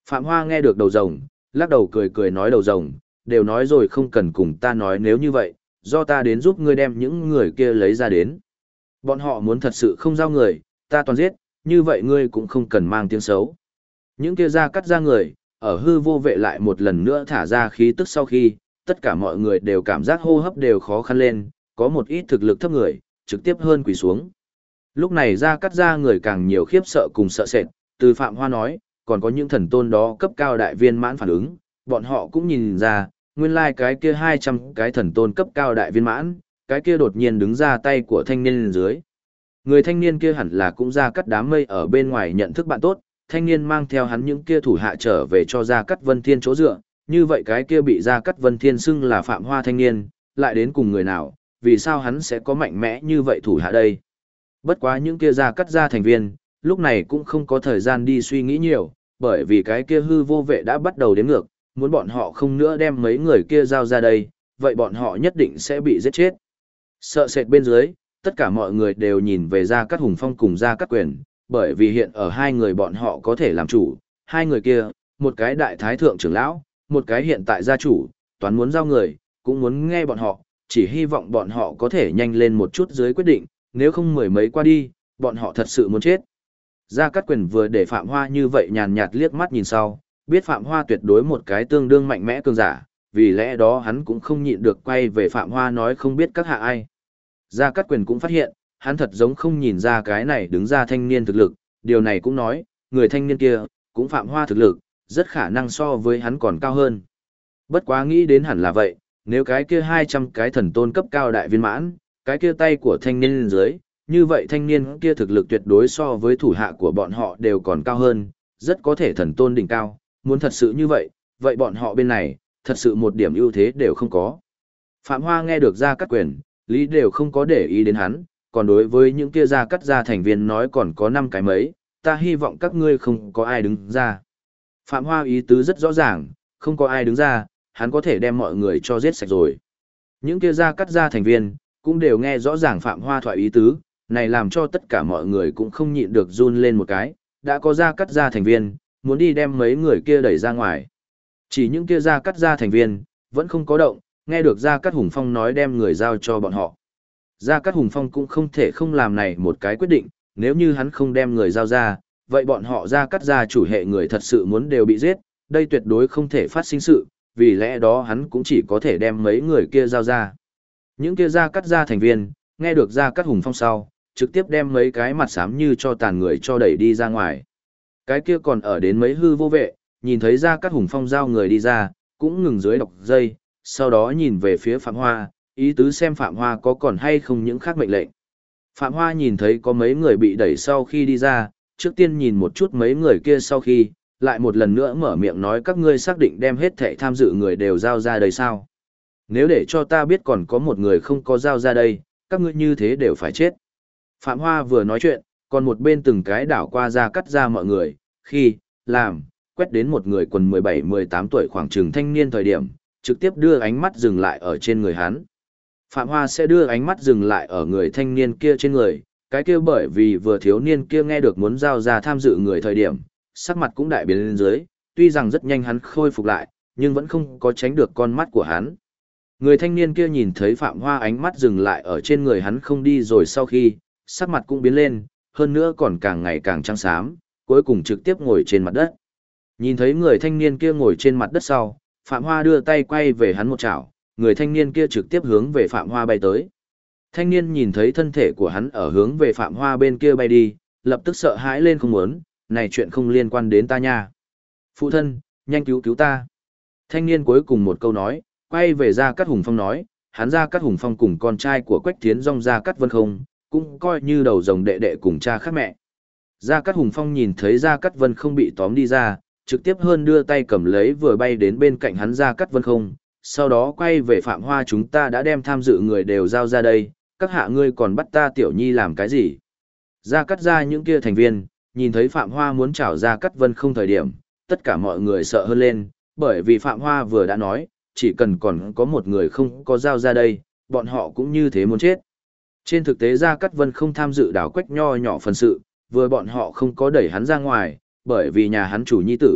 Phạm Hoa nghe được đầu rồng, lắc đầu cười cười nói đầu rồng, đều nói rồi không cần cùng ta nói nếu như vậy, do ta đến giúp ngươi đem những người kia lấy ra đến. Bọn họ muốn thật sự không giao người, ta toàn giết, như vậy ngươi cũng không cần mang tiếng xấu. Những kia ra cắt ra người, ở hư vô vệ lại một lần nữa thả ra khí tức sau khi, tất cả mọi người đều cảm giác hô hấp đều khó khăn lên, có một ít thực lực thấp người, trực tiếp hơn quỳ xuống. Lúc này ra cắt ra người càng nhiều khiếp sợ cùng sợ sệt, từ Phạm Hoa nói, còn có những thần tôn đó cấp cao đại viên mãn phản ứng, bọn họ cũng nhìn ra, nguyên lai cái kia 200 cái thần tôn cấp cao đại viên mãn, cái kia đột nhiên đứng ra tay của thanh niên lên dưới. Người thanh niên kia hẳn là cũng ra cắt đám mây ở bên ngoài nhận thức bạn tốt, thanh niên mang theo hắn những kia thủ hạ trở về cho Gia Cát Vân Thiên chỗ dựa, như vậy cái kia bị Gia Cát Vân Thiên xưng là Phạm Hoa thanh niên, lại đến cùng người nào, vì sao hắn sẽ có mạnh mẽ như vậy thủ hạ đây? Bất quá những kia Gia Cát gia thành viên, lúc này cũng không có thời gian đi suy nghĩ nhiều, bởi vì cái kia hư vô vệ đã bắt đầu đếm ngược, muốn bọn họ không nữa đem mấy người kia giao ra đây, vậy bọn họ nhất định sẽ bị giết chết. Sợ sệt bên dưới, tất cả mọi người đều nhìn về Gia Cát Hùng Phong cùng Gia Cát Quyền, bởi vì hiện ở hai người bọn họ có thể làm chủ, hai người kia, một cái đại thái thượng trưởng lão, một cái hiện tại gia chủ, toán muốn giao người, cũng muốn nghe bọn họ, chỉ hy vọng bọn họ có thể nhanh lên một chút dưới quyết định, nếu không mười mấy qua đi, bọn họ thật sự muốn chết. Gia Cát Quyền vừa để Phạm Hoa như vậy nhàn nhạt liếc mắt nhìn sau, biết Phạm Hoa tuyệt đối một cái tương đương mạnh mẽ cường giả, vì lẽ đó hắn cũng không nhịn được quay về Phạm Hoa nói không biết các hạ ai. Gia Cát Quyền cũng phát hiện, hắn thật giống không nhìn ra cái này đứng ra thanh niên thực lực, điều này cũng nói, người thanh niên kia, cũng Phạm Hoa thực lực, rất khả năng so với hắn còn cao hơn. Bất quá nghĩ đến hẳn là vậy, nếu cái kia 200 cái thần tôn cấp cao đại viên mãn, cái kia tay của thanh niên lên dưới, như vậy thanh niên kia thực lực tuyệt đối so với thủ hạ của bọn họ đều còn cao hơn, rất có thể thần tôn đỉnh cao, muốn thật sự như vậy, vậy bọn họ bên này, thật sự một điểm ưu thế đều không có. Phạm Hoa nghe được Gia Cát Quyền, lý đều không có để ý đến hắn, còn đối với những kia Gia Cát gia thành viên nói còn có 5 cái mấy, ta hy vọng các ngươi không có ai đứng ra. Phạm Hoa ý tứ rất rõ ràng, không có ai đứng ra, hắn có thể đem mọi người cho giết sạch rồi. Những kia Gia Cát gia thành viên, cũng đều nghe rõ ràng Phạm Hoa thoại ý tứ, này làm cho tất cả mọi người cũng không nhịn được run lên một cái, đã có Gia Cát gia thành viên, muốn đi đem mấy người kia đẩy ra ngoài. Chỉ những kia Gia Cát gia thành viên, vẫn không có động, nghe được Gia Cát Hùng Phong nói đem người giao cho bọn họ. Gia Cát Hùng Phong cũng không thể không làm này một cái quyết định, nếu như hắn không đem người giao ra, vậy bọn họ Gia Cát gia chủ hệ người thật sự muốn đều bị giết, đây tuyệt đối không thể phát sinh sự, vì lẽ đó hắn cũng chỉ có thể đem mấy người kia giao ra. Những kia Gia Cát gia thành viên, nghe được Gia Cát Hùng Phong sau, trực tiếp đem mấy cái mặt xám như cho tàn người cho đẩy đi ra ngoài. Cái kia còn ở đến mấy hư vô vệ, nhìn thấy Gia Cát Hùng Phong giao người đi ra, cũng ngừng dưới đọc dây, sau đó nhìn về phía Phạm Hoa, ý tứ xem Phạm Hoa có còn hay không những khác mệnh lệnh. Phạm Hoa nhìn thấy có mấy người bị đẩy sau khi đi ra, trước tiên nhìn một chút mấy người kia sau khi, lại một lần nữa mở miệng nói các ngươi xác định đem hết thảy tham dự người đều giao ra đây sao? Nếu để cho ta biết còn có một người không có giao ra đây, các ngươi như thế đều phải chết. Phạm Hoa vừa nói chuyện, còn một bên từng cái đảo qua ra cắt ra mọi người, khi, làm, quét đến một người quần 17-18 tuổi khoảng chừng thanh niên thời điểm, trực tiếp đưa ánh mắt dừng lại ở trên người hắn. Phạm Hoa sẽ đưa ánh mắt dừng lại ở người thanh niên kia trên người, cái kia bởi vì vừa thiếu niên kia nghe được muốn giao ra tham dự người thời điểm, sắc mặt cũng đại biến lên dưới, tuy rằng rất nhanh hắn khôi phục lại, nhưng vẫn không có tránh được con mắt của hắn. Người thanh niên kia nhìn thấy Phạm Hoa ánh mắt dừng lại ở trên người hắn không đi rồi sau khi, sắc mặt cũng biến lên, hơn nữa còn càng ngày càng trắng xám, cuối cùng trực tiếp ngồi trên mặt đất. Nhìn thấy người thanh niên kia ngồi trên mặt đất sau, Phạm Hoa đưa tay quay về hắn một chảo, người thanh niên kia trực tiếp hướng về Phạm Hoa bay tới. Thanh niên nhìn thấy thân thể của hắn ở hướng về Phạm Hoa bên kia bay đi, lập tức sợ hãi lên không muốn, này chuyện không liên quan đến ta nha. Phụ thân, nhanh cứu cứu ta. Thanh niên cuối cùng một câu nói, quay về Gia Cát Hùng Phong nói, hắn Gia Cát Hùng Phong cùng con trai của Quách Thiến Dòng Gia Cát Vân Không, cũng coi như đầu rồng đệ đệ cùng cha khác mẹ. Gia Cát Hùng Phong nhìn thấy Gia Cát Vân Không bị tóm đi ra, trực tiếp hơn đưa tay cầm lấy vừa bay đến bên cạnh hắn Gia Cát Vân Không, sau đó quay về Phạm Hoa chúng ta đã đem tham dự người đều giao ra đây, các hạ ngươi còn bắt ta tiểu nhi làm cái gì? Gia Cát ra những kia thành viên, nhìn thấy Phạm Hoa muốn trảo Gia Cát Vân Không thời điểm, tất cả mọi người sợ hơn lên, bởi vì Phạm Hoa vừa đã nói, chỉ cần còn có một người không có giao ra đây, bọn họ cũng như thế muốn chết. Trên thực tế Gia Cát Vân Không tham dự đảo quách nho nhỏ phần sự, vừa bọn họ không có đẩy hắn ra ngoài, bởi vì nhà hắn chủ nhi tử,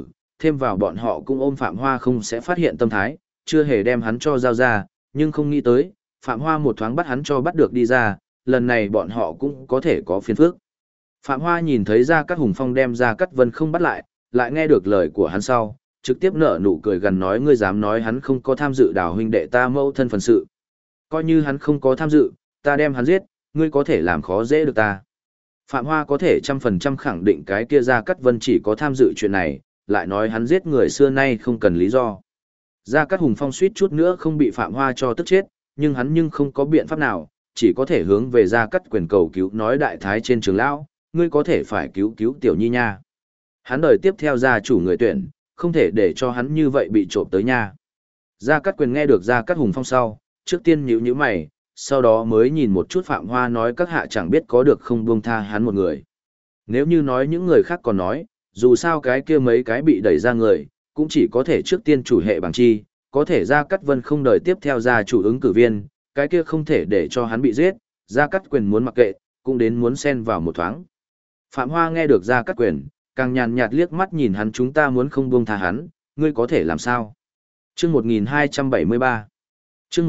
thêm vào bọn họ cũng ôm Phạm Hoa không sẽ phát hiện tâm thái, chưa hề đem hắn cho giao ra, nhưng không nghĩ tới, Phạm Hoa một thoáng bắt hắn cho bắt được đi ra, lần này bọn họ cũng có thể có phiền phức. Phạm Hoa nhìn thấy Gia Cát Hùng Phong đem Gia Cát Vân không bắt lại nghe được lời của hắn sau, trực tiếp nở nụ cười gần nói ngươi dám nói hắn không có tham dự đào huynh đệ ta mâu thân phần sự. Coi như hắn không có tham dự, ta đem hắn giết, ngươi có thể làm khó dễ được ta. Phạm Hoa có thể 100% khẳng định cái kia Gia Cát Vân chỉ có tham dự chuyện này, lại nói hắn giết người xưa nay không cần lý do. Gia Cát Hùng Phong suýt chút nữa không bị Phạm Hoa cho tức chết, nhưng không có biện pháp nào, chỉ có thể hướng về Gia Cát Quyền cầu cứu nói đại thái trên trường lão, ngươi có thể phải cứu cứu tiểu nhi nha. Hắn đời tiếp theo gia chủ người tuyển, không thể để cho hắn như vậy bị trộm tới nha. Gia Cát Quyền nghe được Gia Cát Hùng Phong sau, trước tiên nhíu mày, sau đó mới nhìn một chút Phạm Hoa nói các hạ chẳng biết có được không buông tha hắn một người. Nếu như nói những người khác còn nói, dù sao cái kia mấy cái bị đẩy ra người, cũng chỉ có thể trước tiên chủ hệ bằng chi, có thể Gia Cát Vân không đời tiếp theo gia chủ ứng cử viên, cái kia không thể để cho hắn bị giết, Gia Cát Quyền muốn mặc kệ, cũng đến muốn xen vào một thoáng. Phạm Hoa nghe được Gia Cát Quyền, càng nhàn nhạt liếc mắt nhìn hắn chúng ta muốn không buông tha hắn, ngươi có thể làm sao? Chương 1273 Chương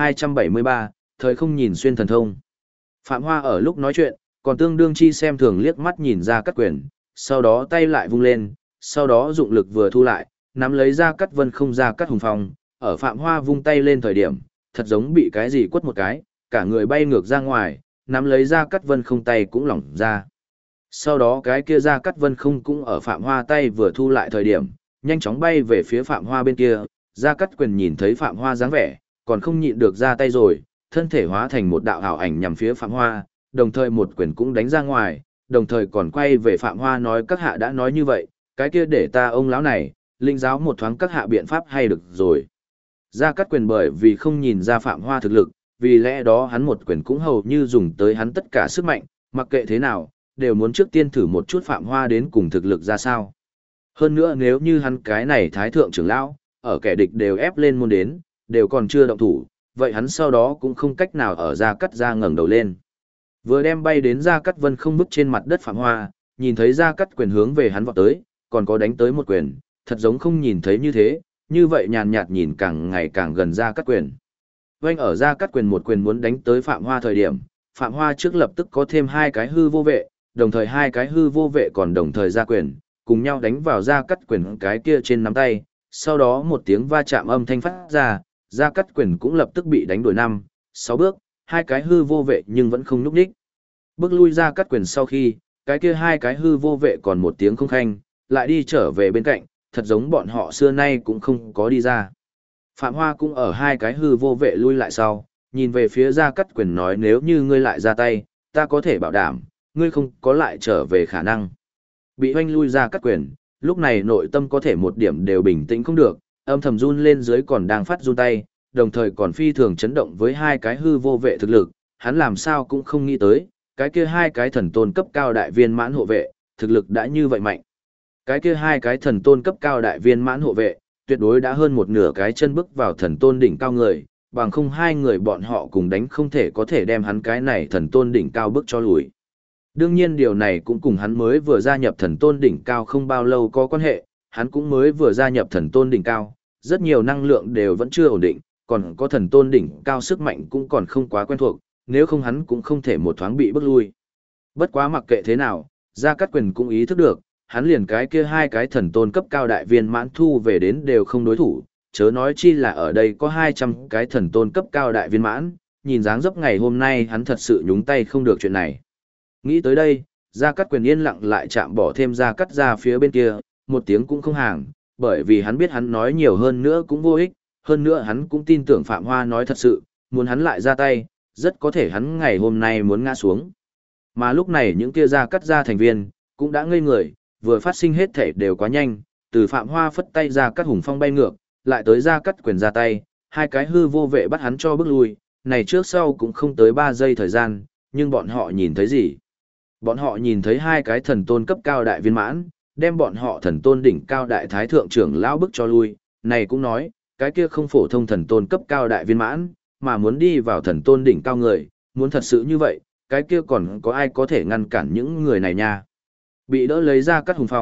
1273, thời không nhìn xuyên thần thông. Phạm Hoa ở lúc nói chuyện, còn tương đương chi xem thường liếc mắt nhìn Gia Cát Quyền, sau đó tay lại vung lên, sau đó dụng lực vừa thu lại, nắm lấy Gia Cát Vân không Gia Cát Hùng Phong, ở Phạm Hoa vung tay lên thời điểm, thật giống bị cái gì quất một cái, cả người bay ngược ra ngoài, nắm lấy Gia Cát Vân không tay cũng lỏng ra. Sau đó cái kia Gia Cát Vân không cũng ở Phạm Hoa tay vừa thu lại thời điểm, nhanh chóng bay về phía Phạm Hoa bên kia, Gia Cát Quyền nhìn thấy Phạm Hoa dáng vẻ, còn không nhịn được ra tay rồi, thân thể hóa thành một đạo ảo ảnh nhằm phía Phạm Hoa, đồng thời một quyền cũng đánh ra ngoài, đồng thời còn quay về Phạm Hoa nói các hạ đã nói như vậy, cái kia để ta ông lão này, linh giáo một thoáng các hạ biện pháp hay được rồi. Gia Cát Quyền bởi vì không nhìn ra Phạm Hoa thực lực, vì lẽ đó hắn một quyền cũng hầu như dùng tới hắn tất cả sức mạnh, mặc kệ thế nào, đều muốn trước tiên thử một chút Phạm Hoa đến cùng thực lực ra sao. Hơn nữa nếu như hắn cái này thái thượng trưởng lão, ở kẻ địch đều ép lên môn đến, đều còn chưa động thủ, vậy hắn sau đó cũng không cách nào ở Gia Cát ra ngẩng đầu lên. Vừa đem bay đến Gia Cát Vân không vứt trên mặt đất Phạm Hoa, nhìn thấy Gia Cát Quyền hướng về hắn vọt tới, còn có đánh tới một quyền, thật giống không nhìn thấy như thế, như vậy nhàn nhạt nhìn càng ngày càng gần Gia Cát Quyền. Vành ở Gia Cát Quyền một quyền muốn đánh tới Phạm Hoa thời điểm, Phạm Hoa trước lập tức có thêm hai cái hư vô vệ, đồng thời hai cái hư vô vệ còn đồng thời ra quyền, cùng nhau đánh vào Gia Cát Quyền cái kia trên nắm tay, sau đó một tiếng va chạm âm thanh phát ra, Gia Cát Quyền cũng lập tức bị đánh đuổi 5-6 bước, hai cái hư vô vệ nhưng vẫn không nhúc nhích. Bước lui Gia Cát Quyền sau khi, cái kia hai cái hư vô vệ còn một tiếng không khanh, lại đi trở về bên cạnh, thật giống bọn họ xưa nay cũng không có đi ra. Phạm Hoa cũng ở hai cái hư vô vệ lui lại sau, nhìn về phía Gia Cát Quyền nói nếu như ngươi lại ra tay, ta có thể bảo đảm, ngươi không có lại trở về khả năng. Bị hoanh lui Gia Cát Quyền, lúc này nội tâm có thể một điểm đều bình tĩnh không được, âm thầm run lên dưới còn đang phát run tay, đồng thời còn phi thường chấn động với hai cái hư vô vệ thực lực, hắn làm sao cũng không nghĩ tới, cái kia hai cái thần tôn cấp cao đại viên mãn hộ vệ, thực lực đã như vậy mạnh. Cái kia hai cái thần tôn cấp cao đại viên mãn hộ vệ, tuyệt đối đã hơn một nửa cái chân bước vào thần tôn đỉnh cao người, bằng không hai người bọn họ cùng đánh không thể có thể đem hắn cái này thần tôn đỉnh cao bước cho lùi. Đương nhiên điều này cũng cùng hắn mới vừa gia nhập thần tôn đỉnh cao không bao lâu có quan hệ, hắn cũng mới vừa gia nhập thần tôn đỉnh cao, rất nhiều năng lượng đều vẫn chưa ổn định, còn có thần tôn đỉnh cao sức mạnh cũng còn không quá quen thuộc, nếu không hắn cũng không thể một thoáng bị bước lui. Bất quá mặc kệ thế nào, Gia Cát Quyền cũng ý thức được, hắn liền cái kia hai cái thần tôn cấp cao đại viên mãn thu về đến đều không đối thủ, chớ nói chi là ở đây có 200 cái thần tôn cấp cao đại viên mãn, nhìn dáng dấp ngày hôm nay hắn thật sự nhúng tay không được chuyện này. Nghĩ tới đây, Gia Cát Quyền yên lặng lại chạm bỏ thêm Gia Cát ra phía bên kia, một tiếng cũng không hàng, bởi vì hắn biết hắn nói nhiều hơn nữa cũng vô ích, hơn nữa hắn cũng tin tưởng Phạm Hoa nói thật sự, muốn hắn lại ra tay, rất có thể hắn ngày hôm nay muốn ngã xuống. Mà lúc này những kia Gia Cát ra thành viên, cũng đã ngây người, vừa phát sinh hết thể đều quá nhanh, từ Phạm Hoa phất tay Gia Cát Hùng Phong bay ngược, lại tới Gia Cát Quyền ra tay, hai cái hư vô vệ bắt hắn cho bước lui, này trước sau cũng không tới 3 giây thời gian, nhưng bọn họ nhìn thấy gì? Bọn họ nhìn thấy hai cái thần tôn cấp cao đại viên mãn, đem bọn họ thần tôn đỉnh cao đại thái thượng trưởng lão bức cho lui, này cũng nói, cái kia không phổ thông thần tôn cấp cao đại viên mãn, mà muốn đi vào thần tôn đỉnh cao người, muốn thật sự như vậy, cái kia còn có ai có thể ngăn cản những người này nha. Bị đỡ lấy Gia Cát Hùng Phong,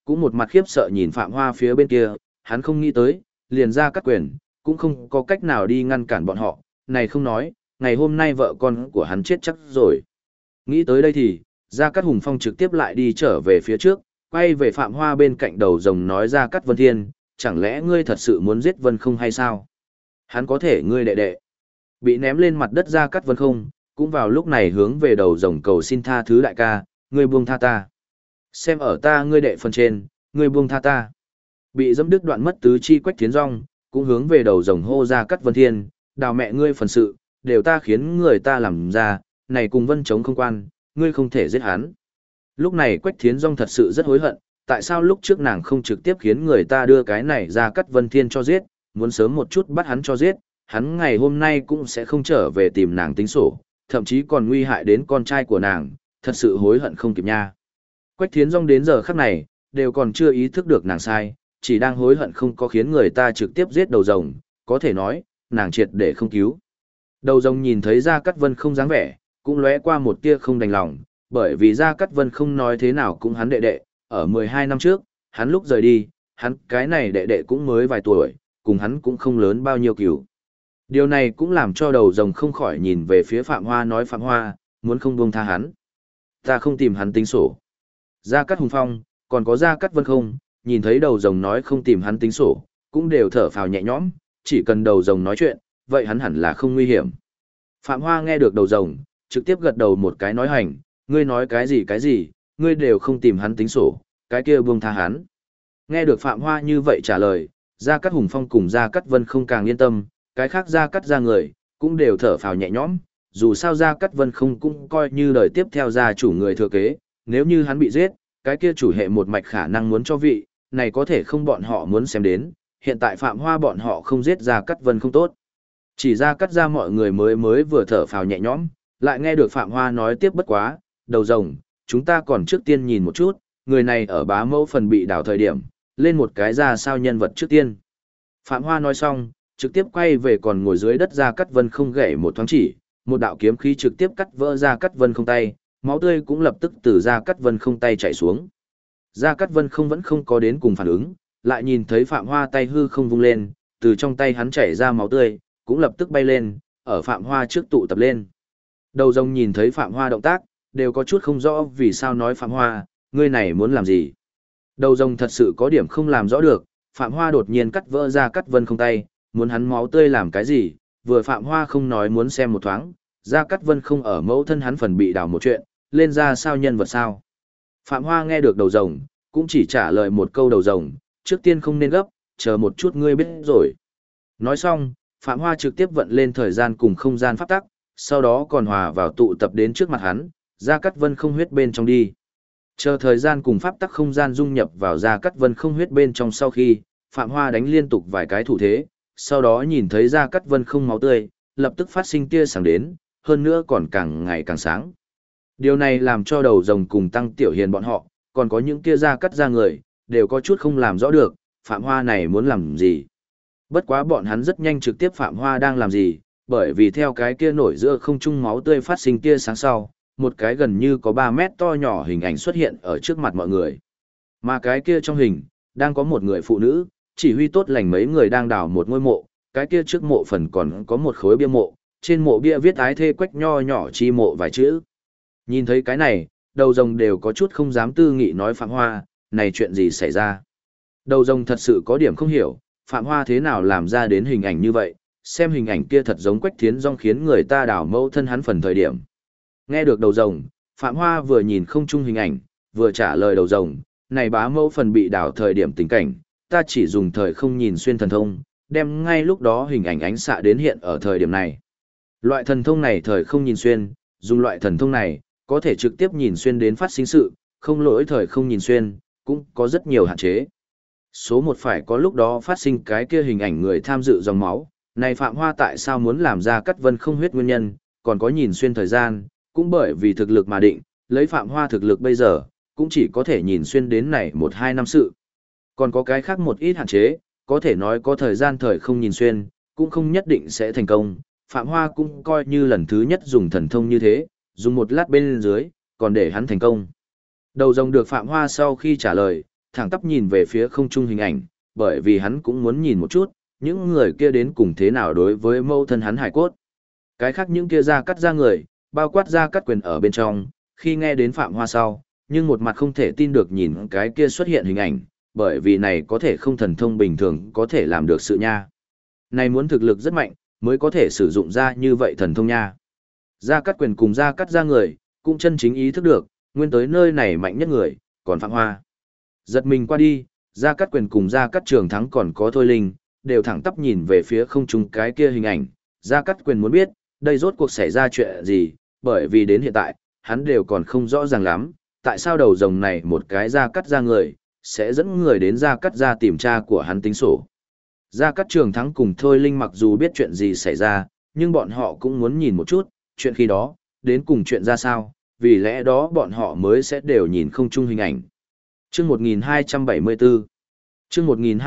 cũng một mặt khiếp sợ nhìn Phạm Hoa phía bên kia, hắn không nghĩ tới, liền Gia Cát Quyền, cũng không có cách nào đi ngăn cản bọn họ, này không nói, ngày hôm nay vợ con của hắn chết chắc rồi. Nghĩ tới đây thì, Gia Cát Hùng Phong trực tiếp lại đi trở về phía trước, quay về Phạm Hoa bên cạnh đầu rồng nói Gia Cát Vân Thiên, chẳng lẽ ngươi thật sự muốn giết Vân Không hay sao? Hắn có thể ngươi đệ đệ. Bị ném lên mặt đất Gia Cát Vân Không, cũng vào lúc này hướng về đầu rồng cầu xin tha thứ đại ca, ngươi buông tha ta. Xem ở ta ngươi đệ phần trên, ngươi buông tha ta. Bị dẫm đứt đoạn mất tứ chi Quách Thiến Dung, cũng hướng về đầu rồng hô Gia Cát Vân Thiên, đào mẹ ngươi phần sự, đều ta khiến người ta làm ra, này cùng Vân chống không quan, ngươi không thể giết hắn. Lúc này Quách Thiến Dung thật sự rất hối hận, tại sao lúc trước nàng không trực tiếp khiến người ta đưa cái này Gia Cát Vân Thiên cho giết, muốn sớm một chút bắt hắn cho giết, hắn ngày hôm nay cũng sẽ không trở về tìm nàng tính sổ, thậm chí còn nguy hại đến con trai của nàng, thật sự hối hận không kịp nha. Quách Thiến Dung đến giờ khắc này, đều còn chưa ý thức được nàng sai, chỉ đang hối hận không có khiến người ta trực tiếp giết đầu rồng, có thể nói, nàng triệt để không cứu. Đầu rồng nhìn thấy Gia Cát Vân không dáng vẻ, cũng lóe qua một tia không đành lòng, bởi vì Gia Cát Vân không nói thế nào cũng hắn đệ đệ, ở 12 năm trước, hắn lúc rời đi, hắn cái này đệ đệ cũng mới vài tuổi, cùng hắn cũng không lớn bao nhiêu cửu. Điều này cũng làm cho đầu rồng không khỏi nhìn về phía Phạm Hoa nói Phạm Hoa, muốn không buông tha hắn. Ta không tìm hắn tính sổ. Gia Cát Hùng Phong, còn có Gia Cát Vân không, nhìn thấy đầu rồng nói không tìm hắn tính sổ, cũng đều thở phào nhẹ nhõm, chỉ cần đầu rồng nói chuyện, vậy hắn hẳn là không nguy hiểm. Phạm Hoa nghe được đầu rồng, trực tiếp gật đầu một cái nói hành, ngươi nói cái gì, ngươi đều không tìm hắn tính sổ, cái kia buông tha hắn. Nghe được Phạm Hoa như vậy trả lời, Gia Cát Hùng Phong cùng Gia Cát Vân không càng yên tâm, cái khác Gia Cát ra người, cũng đều thở phào nhẹ nhõm, dù sao Gia Cát Vân không cũng coi như đời tiếp theo gia chủ người thừa kế, nếu như hắn bị giết, cái kia chủ hệ một mạch khả năng muốn cho vị, này có thể không bọn họ muốn xem đến, hiện tại Phạm Hoa bọn họ không giết Gia Cát Vân không tốt. Chỉ Gia Cát ra mọi người mới vừa thở phào nhẹ nhõm, lại nghe được Phạm Hoa nói tiếp bất quá, đầu rồng, chúng ta còn trước tiên nhìn một chút, người này ở bá mẫu phần bị đảo thời điểm, lên một cái ra sao nhân vật trước tiên. Phạm Hoa nói xong, trực tiếp quay về còn ngồi dưới đất Gia Cát Vân không gãy một thoáng chỉ, một đạo kiếm khí trực tiếp cắt vỡ Gia Cát Vân không tay, máu tươi cũng lập tức từ Gia Cát Vân không tay chảy xuống. Gia Cát Vân không vẫn không có đến cùng phản ứng, lại nhìn thấy Phạm Hoa tay hư không vung lên, từ trong tay hắn chảy ra máu tươi, cũng lập tức bay lên, ở Phạm Hoa trước tụ tập lên. Đầu rồng nhìn thấy Phạm Hoa động tác, đều có chút không rõ vì sao nói Phạm Hoa, ngươi này muốn làm gì. Đầu rồng thật sự có điểm không làm rõ được, Phạm Hoa đột nhiên cắt vỡ Gia Cát Vân không tay, muốn hắn máu tươi làm cái gì, vừa Phạm Hoa không nói muốn xem một thoáng, Gia Cát Vân không ở mẫu thân hắn phần bị đảo một chuyện, lên ra sao nhân vật sao. Phạm Hoa nghe được đầu rồng, cũng chỉ trả lời một câu đầu rồng, trước tiên không nên gấp, chờ một chút ngươi biết rồi. Nói xong, Phạm Hoa trực tiếp vận lên thời gian cùng không gian pháp tắc, sau đó còn hòa vào tụ tập đến trước mặt hắn, Gia Cát Vân không huyết bên trong đi. Chờ thời gian cùng pháp tắc không gian dung nhập vào Gia Cát Vân không huyết bên trong sau khi, Phạm Hoa đánh liên tục vài cái thủ thế, sau đó nhìn thấy Gia Cát Vân không máu tươi, lập tức phát sinh tia sáng đến, hơn nữa còn càng ngày càng sáng. Điều này làm cho đầu rồng cùng Tăng Tiểu Hiền bọn họ, còn có những kia Gia Cát ra người, đều có chút không làm rõ được, Phạm Hoa này muốn làm gì. Bất quá bọn hắn rất nhanh trực tiếp Phạm Hoa đang làm gì, bởi vì theo cái kia nổi giữa không trung máu tươi phát sinh tia sáng sau, một cái gần như có 3 mét to nhỏ hình ảnh xuất hiện ở trước mặt mọi người. Mà cái kia trong hình, đang có một người phụ nữ, chỉ huy tốt lành mấy người đang đào một ngôi mộ, cái kia trước mộ phần còn có một khối bia mộ, trên mộ bia viết ái thê Quách nho nhỏ chi mộ vài chữ. Nhìn thấy cái này, đầu rồng đều có chút không dám tư nghị nói Phạm Hoa, này chuyện gì xảy ra. Đầu rồng thật sự có điểm không hiểu, Phạm Hoa thế nào làm ra đến hình ảnh như vậy, xem hình ảnh kia thật giống Quách Thiến Dung khiến người ta đào mẫu thân hắn phần thời điểm. Nghe được đầu rồng, Phạm Hoa vừa nhìn không chung hình ảnh, vừa trả lời đầu rồng, này bá mẫu phần bị đào thời điểm tình cảnh, ta chỉ dùng thời không nhìn xuyên thần thông, đem ngay lúc đó hình ảnh ánh xạ đến hiện ở thời điểm này. Loại thần thông này thời không nhìn xuyên, dùng loại thần thông này, có thể trực tiếp nhìn xuyên đến phát sinh sự, không lỗi thời không nhìn xuyên, cũng có rất nhiều hạn chế. Số 1 phải có lúc đó phát sinh cái kia hình ảnh người tham dự dòng máu, này Phạm Hoa tại sao muốn làm ra Cát Vân không huyết nguyên nhân, còn có nhìn xuyên thời gian, cũng bởi vì thực lực mà định, lấy Phạm Hoa thực lực bây giờ, cũng chỉ có thể nhìn xuyên đến này 1-2 năm sự. Còn có cái khác một ít hạn chế, có thể nói có thời gian thời không nhìn xuyên, cũng không nhất định sẽ thành công. Phạm Hoa cũng coi như lần thứ nhất dùng thần thông như thế, dùng một lát bên dưới, còn để hắn thành công. Đầu rồng được Phạm Hoa sau khi trả lời, thẳng tắp nhìn về phía không trung hình ảnh, bởi vì hắn cũng muốn nhìn một chút, những người kia đến cùng thế nào đối với mẫu thân hắn hải cốt. Cái khác những kia ra cắt ra người, bao quát ra cắt quyền ở bên trong, khi nghe đến Phạm Hoa sau, nhưng một mặt không thể tin được nhìn cái kia xuất hiện hình ảnh, bởi vì này có thể không thần thông bình thường có thể làm được sự nha. Này muốn thực lực rất mạnh, mới có thể sử dụng ra như vậy thần thông nha. Gia Cát Quyền cùng Gia Cát ra người, cũng chân chính ý thức được, nguyên tới nơi này mạnh nhất người, còn Phạm Hoa. Giật mình qua đi, Gia Cát Quyền cùng Gia Cát Trường Thắng còn có Thôi Linh, đều thẳng tắp nhìn về phía không trung cái kia hình ảnh. Gia Cát Quyền muốn biết, đây rốt cuộc xảy ra chuyện gì, bởi vì đến hiện tại, hắn đều còn không rõ ràng lắm, tại sao đầu rồng này một cái Gia Cát ra người, sẽ dẫn người đến Gia Cát ra tìm cha của hắn tính sổ. Gia Cát Trường Thắng cùng Thôi Linh mặc dù biết chuyện gì xảy ra, nhưng bọn họ cũng muốn nhìn một chút, chuyện khi đó, đến cùng chuyện ra sao, vì lẽ đó bọn họ mới sẽ đều nhìn không chung hình ảnh. Chương 1274 Chương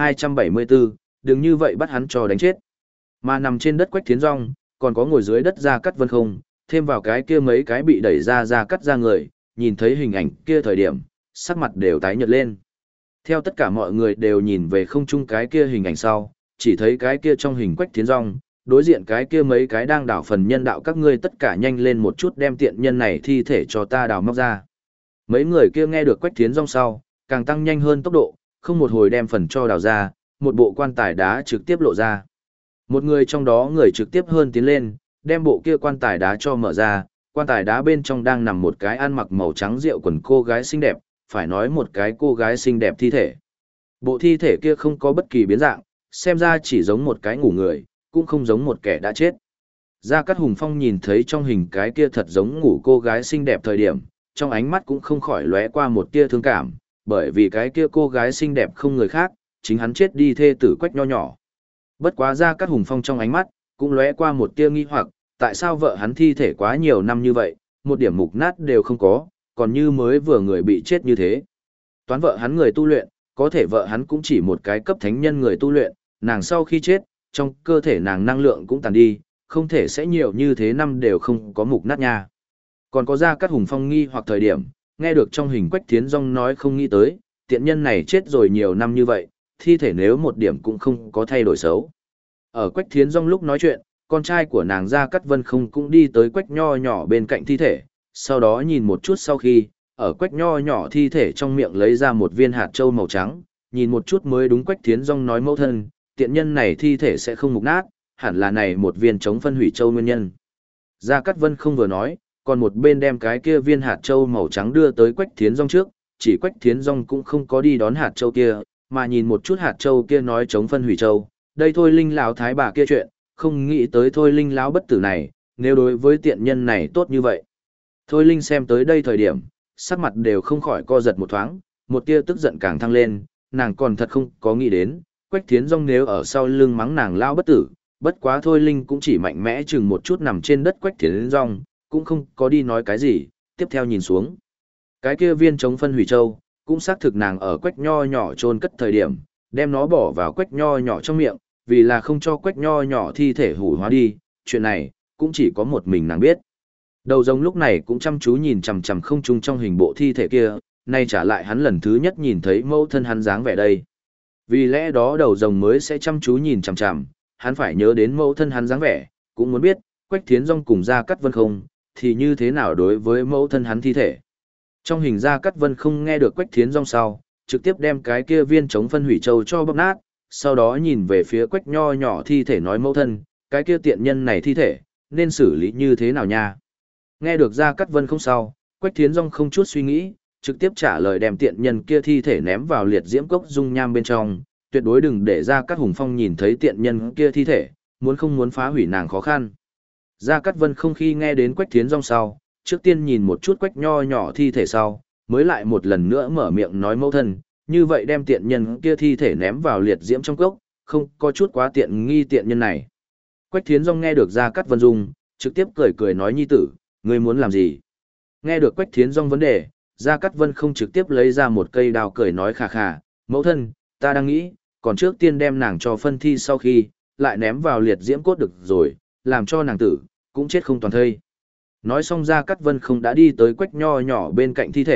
1274, đừng như vậy bắt hắn cho đánh chết. Mà nằm trên đất Quách Thiến Dung, còn có ngồi dưới đất Gia Cát Vân Không, thêm vào cái kia mấy cái bị đẩy ra Gia Cát ra người, nhìn thấy hình ảnh kia thời điểm, sắc mặt đều tái nhợt lên. Theo tất cả mọi người đều nhìn về không chung cái kia hình ảnh sau, chỉ thấy cái kia trong hình Quách Thiến Dung, đối diện cái kia mấy cái đang đảo phần nhân đạo các ngươi tất cả nhanh lên một chút đem tiện nhân này thi thể cho ta đào móc ra. Mấy người kia nghe được Quách Thiến Dung sau, càng tăng nhanh hơn tốc độ, không một hồi đem phần cho đào ra, một bộ quan tài đá trực tiếp lộ ra. Một người trong đó người trực tiếp hơn tiến lên, đem bộ kia quan tài đá cho mở ra, quan tài đá bên trong đang nằm một cái ăn mặc màu trắng rượu quần cô gái xinh đẹp, phải nói một cái cô gái xinh đẹp thi thể. Bộ thi thể kia không có bất kỳ biến dạng, xem ra chỉ giống một cái ngủ người, cũng không giống một kẻ đã chết. Gia Cát Hùng Phong nhìn thấy trong hình cái kia thật giống ngủ cô gái xinh đẹp thời điểm, trong ánh mắt cũng không khỏi lóe qua một tia thương cảm, bởi vì cái kia cô gái xinh đẹp không người khác, chính hắn chết đi thê tử Quách Nho Nhỏ. Bất quá Gia Cát Hùng Phong trong ánh mắt, cũng lóe qua một tia nghi hoặc, tại sao vợ hắn thi thể quá nhiều năm như vậy, một điểm mục nát đều không có, còn như mới vừa người bị chết như thế. Toán vợ hắn người tu luyện, có thể vợ hắn cũng chỉ một cái cấp thánh nhân người tu luyện, nàng sau khi chết, trong cơ thể nàng năng lượng cũng tàn đi, không thể sẽ nhiều như thế năm đều không có mục nát nha. Còn có Gia Cát Hùng Phong nghi hoặc thời điểm, nghe được trong hình Quách Thiến Dung nói không nghĩ tới, tiện nhân này chết rồi nhiều năm như vậy, thi thể nếu một điểm cũng không có thay đổi xấu. Ở Quách Thiến Dung lúc nói chuyện, con trai của nàng Gia Cát Vân Không cũng đi tới Quách Nho Nhỏ bên cạnh thi thể, sau đó nhìn một chút sau khi, ở Quách Nho Nhỏ thi thể trong miệng lấy ra một viên hạt châu màu trắng, nhìn một chút mới đúng Quách Thiến Dung nói mẫu thân, tiện nhân này thi thể sẽ không mục nát, hẳn là này một viên chống phân hủy châu nguyên nhân. Gia Cát Vân Không vừa nói, còn một bên đem cái kia viên hạt châu màu trắng đưa tới Quách Thiến Dung trước, chỉ Quách Thiến Dung cũng không có đi đón hạt châu kia, mà nhìn một chút hạt châu kia nói chống phân hủy châu, đây thôi Linh lão thái bà kia chuyện, không nghĩ tới thôi Linh lão bất tử này, nếu đối với tiện nhân này tốt như vậy. Thôi Linh xem tới đây thời điểm, sắc mặt đều không khỏi co giật một thoáng, một tia tức giận càng thăng lên, nàng còn thật không có nghĩ đến, Quách Thiến Dung nếu ở sau lưng mắng nàng lão bất tử, bất quá thôi Linh cũng chỉ mạnh mẽ chừng một chút nằm trên đất Quách Thiến Dung, cũng không có đi nói cái gì, tiếp theo nhìn xuống. Cái kia viên chống phân hủy châu, cũng xác thực nàng ở Quách Nho Nhỏ chôn cất thời điểm, đem nó bỏ vào Quách Nho Nhỏ trong miệng, vì là không cho Quách Nho Nhỏ thi thể hủ hóa đi, chuyện này, cũng chỉ có một mình nàng biết. Đầu rồng lúc này cũng chăm chú nhìn chằm chằm không trung trong hình bộ thi thể kia, nay trả lại hắn lần thứ nhất nhìn thấy mẫu thân hắn dáng vẻ đây. Vì lẽ đó đầu rồng mới sẽ chăm chú nhìn chằm chằm, hắn phải nhớ đến mẫu thân hắn dáng vẻ, cũng muốn biết, Quách Thiến Dung cùng Gia Cát Vân Không, thì như thế nào đối với mẫu thân hắn thi thể. Trong hình Gia Cát Vân Không nghe được Quách Thiến Dung sau, trực tiếp đem cái kia viên chống phân hủy châu cho bóp nát, sau đó nhìn về phía Quách Nho Nhỏ thi thể nói mẫu thân, cái kia tiện nhân này thi thể, nên xử lý như thế nào nha. Nghe được Gia Cát Vân Không sau, Quách Thiến Dung không chút suy nghĩ, trực tiếp trả lời đem tiện nhân kia thi thể ném vào liệt diễm cốc dung nham bên trong, tuyệt đối đừng để Gia Cát Hùng Phong nhìn thấy tiện nhân kia thi thể, muốn không muốn phá hủy nàng khó khăn. Gia Cát Vân Không khi nghe đến Quách Thiến Dung sau, trước tiên nhìn một chút Quách Nho Nhỏ thi thể sau, mới lại một lần nữa mở miệng nói mẫu thân, như vậy đem tiện nhân kia thi thể ném vào liệt diễm trong cốc, không có chút quá tiện nghi tiện nhân này. Quách Thiến Dung nghe được Gia Cát Vân Dung, trực tiếp cười cười nói nhi tử, ngươi muốn làm gì? Nghe được Quách Thiến Dung vấn đề, Gia Cát Vân không trực tiếp lấy ra một cây đao cười nói khà khà, mẫu thân, ta đang nghĩ, còn trước tiên đem nàng cho phân thi sau khi, lại ném vào liệt diễm cốt được rồi, làm cho nàng tử, cũng chết không toàn thây. Nói xong Gia Cát Vân không đã đi tới Quách Nho Nhỏ bên cạnh thi thể,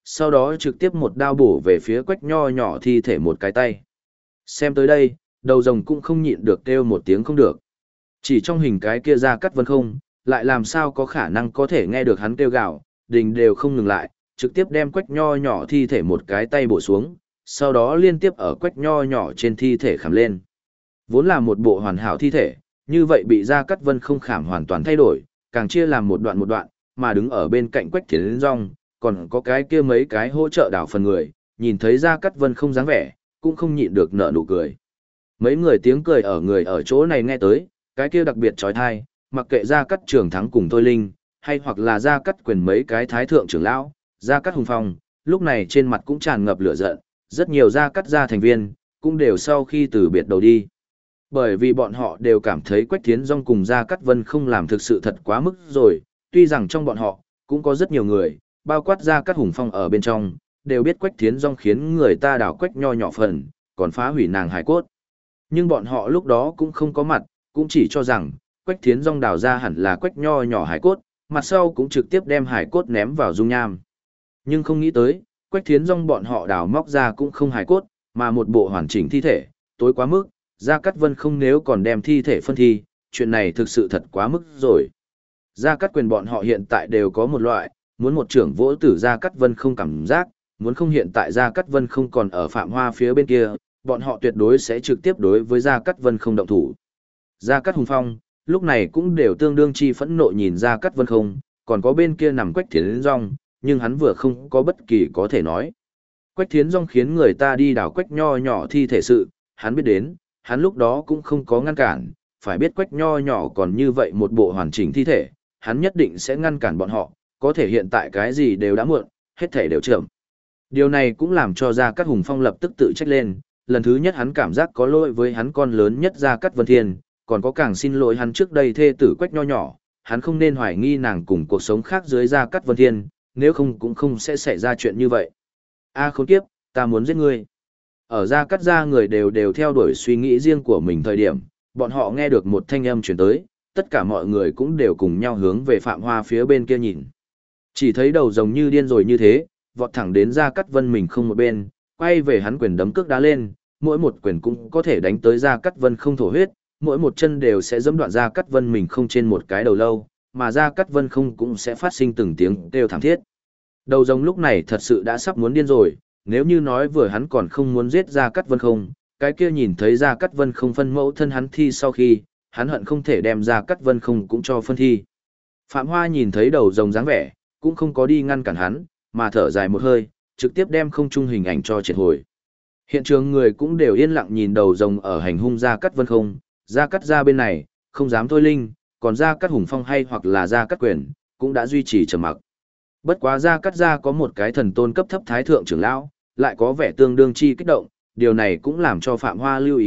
sau đó trực tiếp một đao bổ về phía Quách Nho nhỏ thi thể một cái tay. Xem tới đây, đầu rồng cũng không nhịn được kêu một tiếng không được. Chỉ trong hình cái kia Gia Cát Vân không, lại làm sao có khả năng có thể nghe được hắn kêu gào, đình đều không ngừng lại, trực tiếp đem Quách Nho nhỏ thi thể một cái tay bổ xuống, sau đó liên tiếp ở Quách Nho nhỏ trên thi thể khảm lên. Vốn là một bộ hoàn hảo thi thể, như vậy bị Gia Cát Vân không khảm hoàn toàn thay đổi, càng chia làm một đoạn, mà đứng ở bên cạnh Quách Thiến Dung, còn có cái kia mấy cái hỗ trợ đảo phần người, nhìn thấy Gia Cát Vân không dáng vẻ, cũng không nhịn được nở nụ cười. Mấy tiếng cười ở người ở chỗ này nghe tới, cái kia đặc biệt trói thai, mặc kệ Gia Cát Trường Thắng cùng Thôi Linh, hay hoặc là Gia Cát Quyền mấy cái thái thượng trưởng lão, Gia Cát Hùng Phong, lúc này trên mặt cũng tràn ngập lửa giận, rất nhiều Gia Cát gia thành viên, cũng đều sau khi từ biệt đầu đi. Bởi vì bọn họ đều cảm thấy Quách Thiến Dung cùng Gia Cát Vân không làm thực sự thật quá mức rồi, tuy rằng trong bọn họ, cũng có rất nhiều người, bao quát Gia Cát Hùng Phong ở bên trong, đều biết Quách Thiến Dung khiến người ta đào Quách Nho nhỏ phần, còn phá hủy nàng hài cốt. Nhưng bọn họ lúc đó cũng không có mặt, cũng chỉ cho rằng, Quách Thiến Dung đào ra hẳn là Quách Nho nhỏ hài cốt, mặt sau cũng trực tiếp đem hài cốt ném vào dung nham. Nhưng không nghĩ tới, Quách Thiến Dung bọn họ đào móc ra cũng không hài cốt, mà một bộ hoàn chỉnh thi thể, tối quá mức, Gia Cát Vân không nếu còn đem thi thể phân thi, chuyện này thực sự thật quá mức rồi. Gia Cát Quyền bọn họ hiện tại đều có một loại, muốn một trưởng vỗ tử Gia Cát Vân không cảm giác, muốn không hiện tại Gia Cát Vân không còn ở Phạm Hoa phía bên kia, bọn họ tuyệt đối sẽ trực tiếp đối với Gia Cát Vân không động thủ. Gia Cát Hùng Phong, lúc này cũng đều tương đương chi phẫn nộ nhìn Gia Cát Vân không, còn có bên kia nằm Quách Thiến Dung, nhưng hắn vừa không có bất kỳ có thể nói. Quách Thiến Dung khiến người ta đi đào Quách Nho nhỏ thi thể sự, hắn biết đến, hắn lúc đó cũng không có ngăn cản, phải biết Quách Nho nhỏ còn như vậy một bộ hoàn chỉnh thi thể, hắn nhất định sẽ ngăn cản bọn họ, có thể hiện tại cái gì đều đã muộn, hết thể đều chậm. Điều này cũng làm cho Gia Cát Hùng Phong lập tức tự trách lên, lần thứ nhất hắn cảm giác có lỗi với hắn con lớn nhất Gia Cát Vân Thiên, còn có càng xin lỗi hắn trước đây thê tử Quách Nho nhỏ, hắn không nên hoài nghi nàng cùng cuộc sống khác dưới Gia Cát Vân Thiên, nếu không cũng không sẽ xảy ra chuyện như vậy. A khốn kiếp, ta muốn giết ngươi. Ở Gia Cát gia người đều theo đuổi suy nghĩ riêng của mình thời điểm, bọn họ nghe được một thanh âm truyền tới, tất cả mọi người cũng đều cùng nhau hướng về Phạm Hoa phía bên kia nhìn. Chỉ thấy đầu rồng như điên rồi như thế, vọt thẳng đến Gia Cát Vân mình không một bên, quay về hắn quyền đấm cước đá lên, mỗi một quyền cũng có thể đánh tới Gia Cát Vân không thổ huyết, mỗi một chân đều sẽ giẫm đoạn Gia Cát Vân mình không trên một cái đầu lâu, mà Gia Cát Vân không cũng sẽ phát sinh từng tiếng kêu thảm thiết. Đầu rồng lúc này thật sự đã sắp muốn điên rồi, nếu như nói vừa hắn còn không muốn giết Gia Cát Vân không, cái kia nhìn thấy Gia Cát Vân không phân mẫu thân hắn thi sau khi, hắn hận không thể đem Gia Cát Vân không cũng cho phân thi. Phạm Hoa nhìn thấy đầu rồng dáng vẻ, cũng không có đi ngăn cản hắn, mà thở dài một hơi, trực tiếp đem không trung hình ảnh cho triệt hồi. Hiện trường người cũng đều yên lặng nhìn đầu rồng ở hành hung Gia Cát Vân không, Gia Cát gia bên này, không dám Thôi Linh, còn Gia Cát Hùng Phong hay hoặc là Gia Cát Quyền, cũng đã duy trì trầm mặc. Bất quá Gia Cát gia có một cái thần tôn cấp thấp thái thượng trưởng lão, lại có vẻ tương đương chi kích động, điều này cũng làm cho Phạm Hoa lưu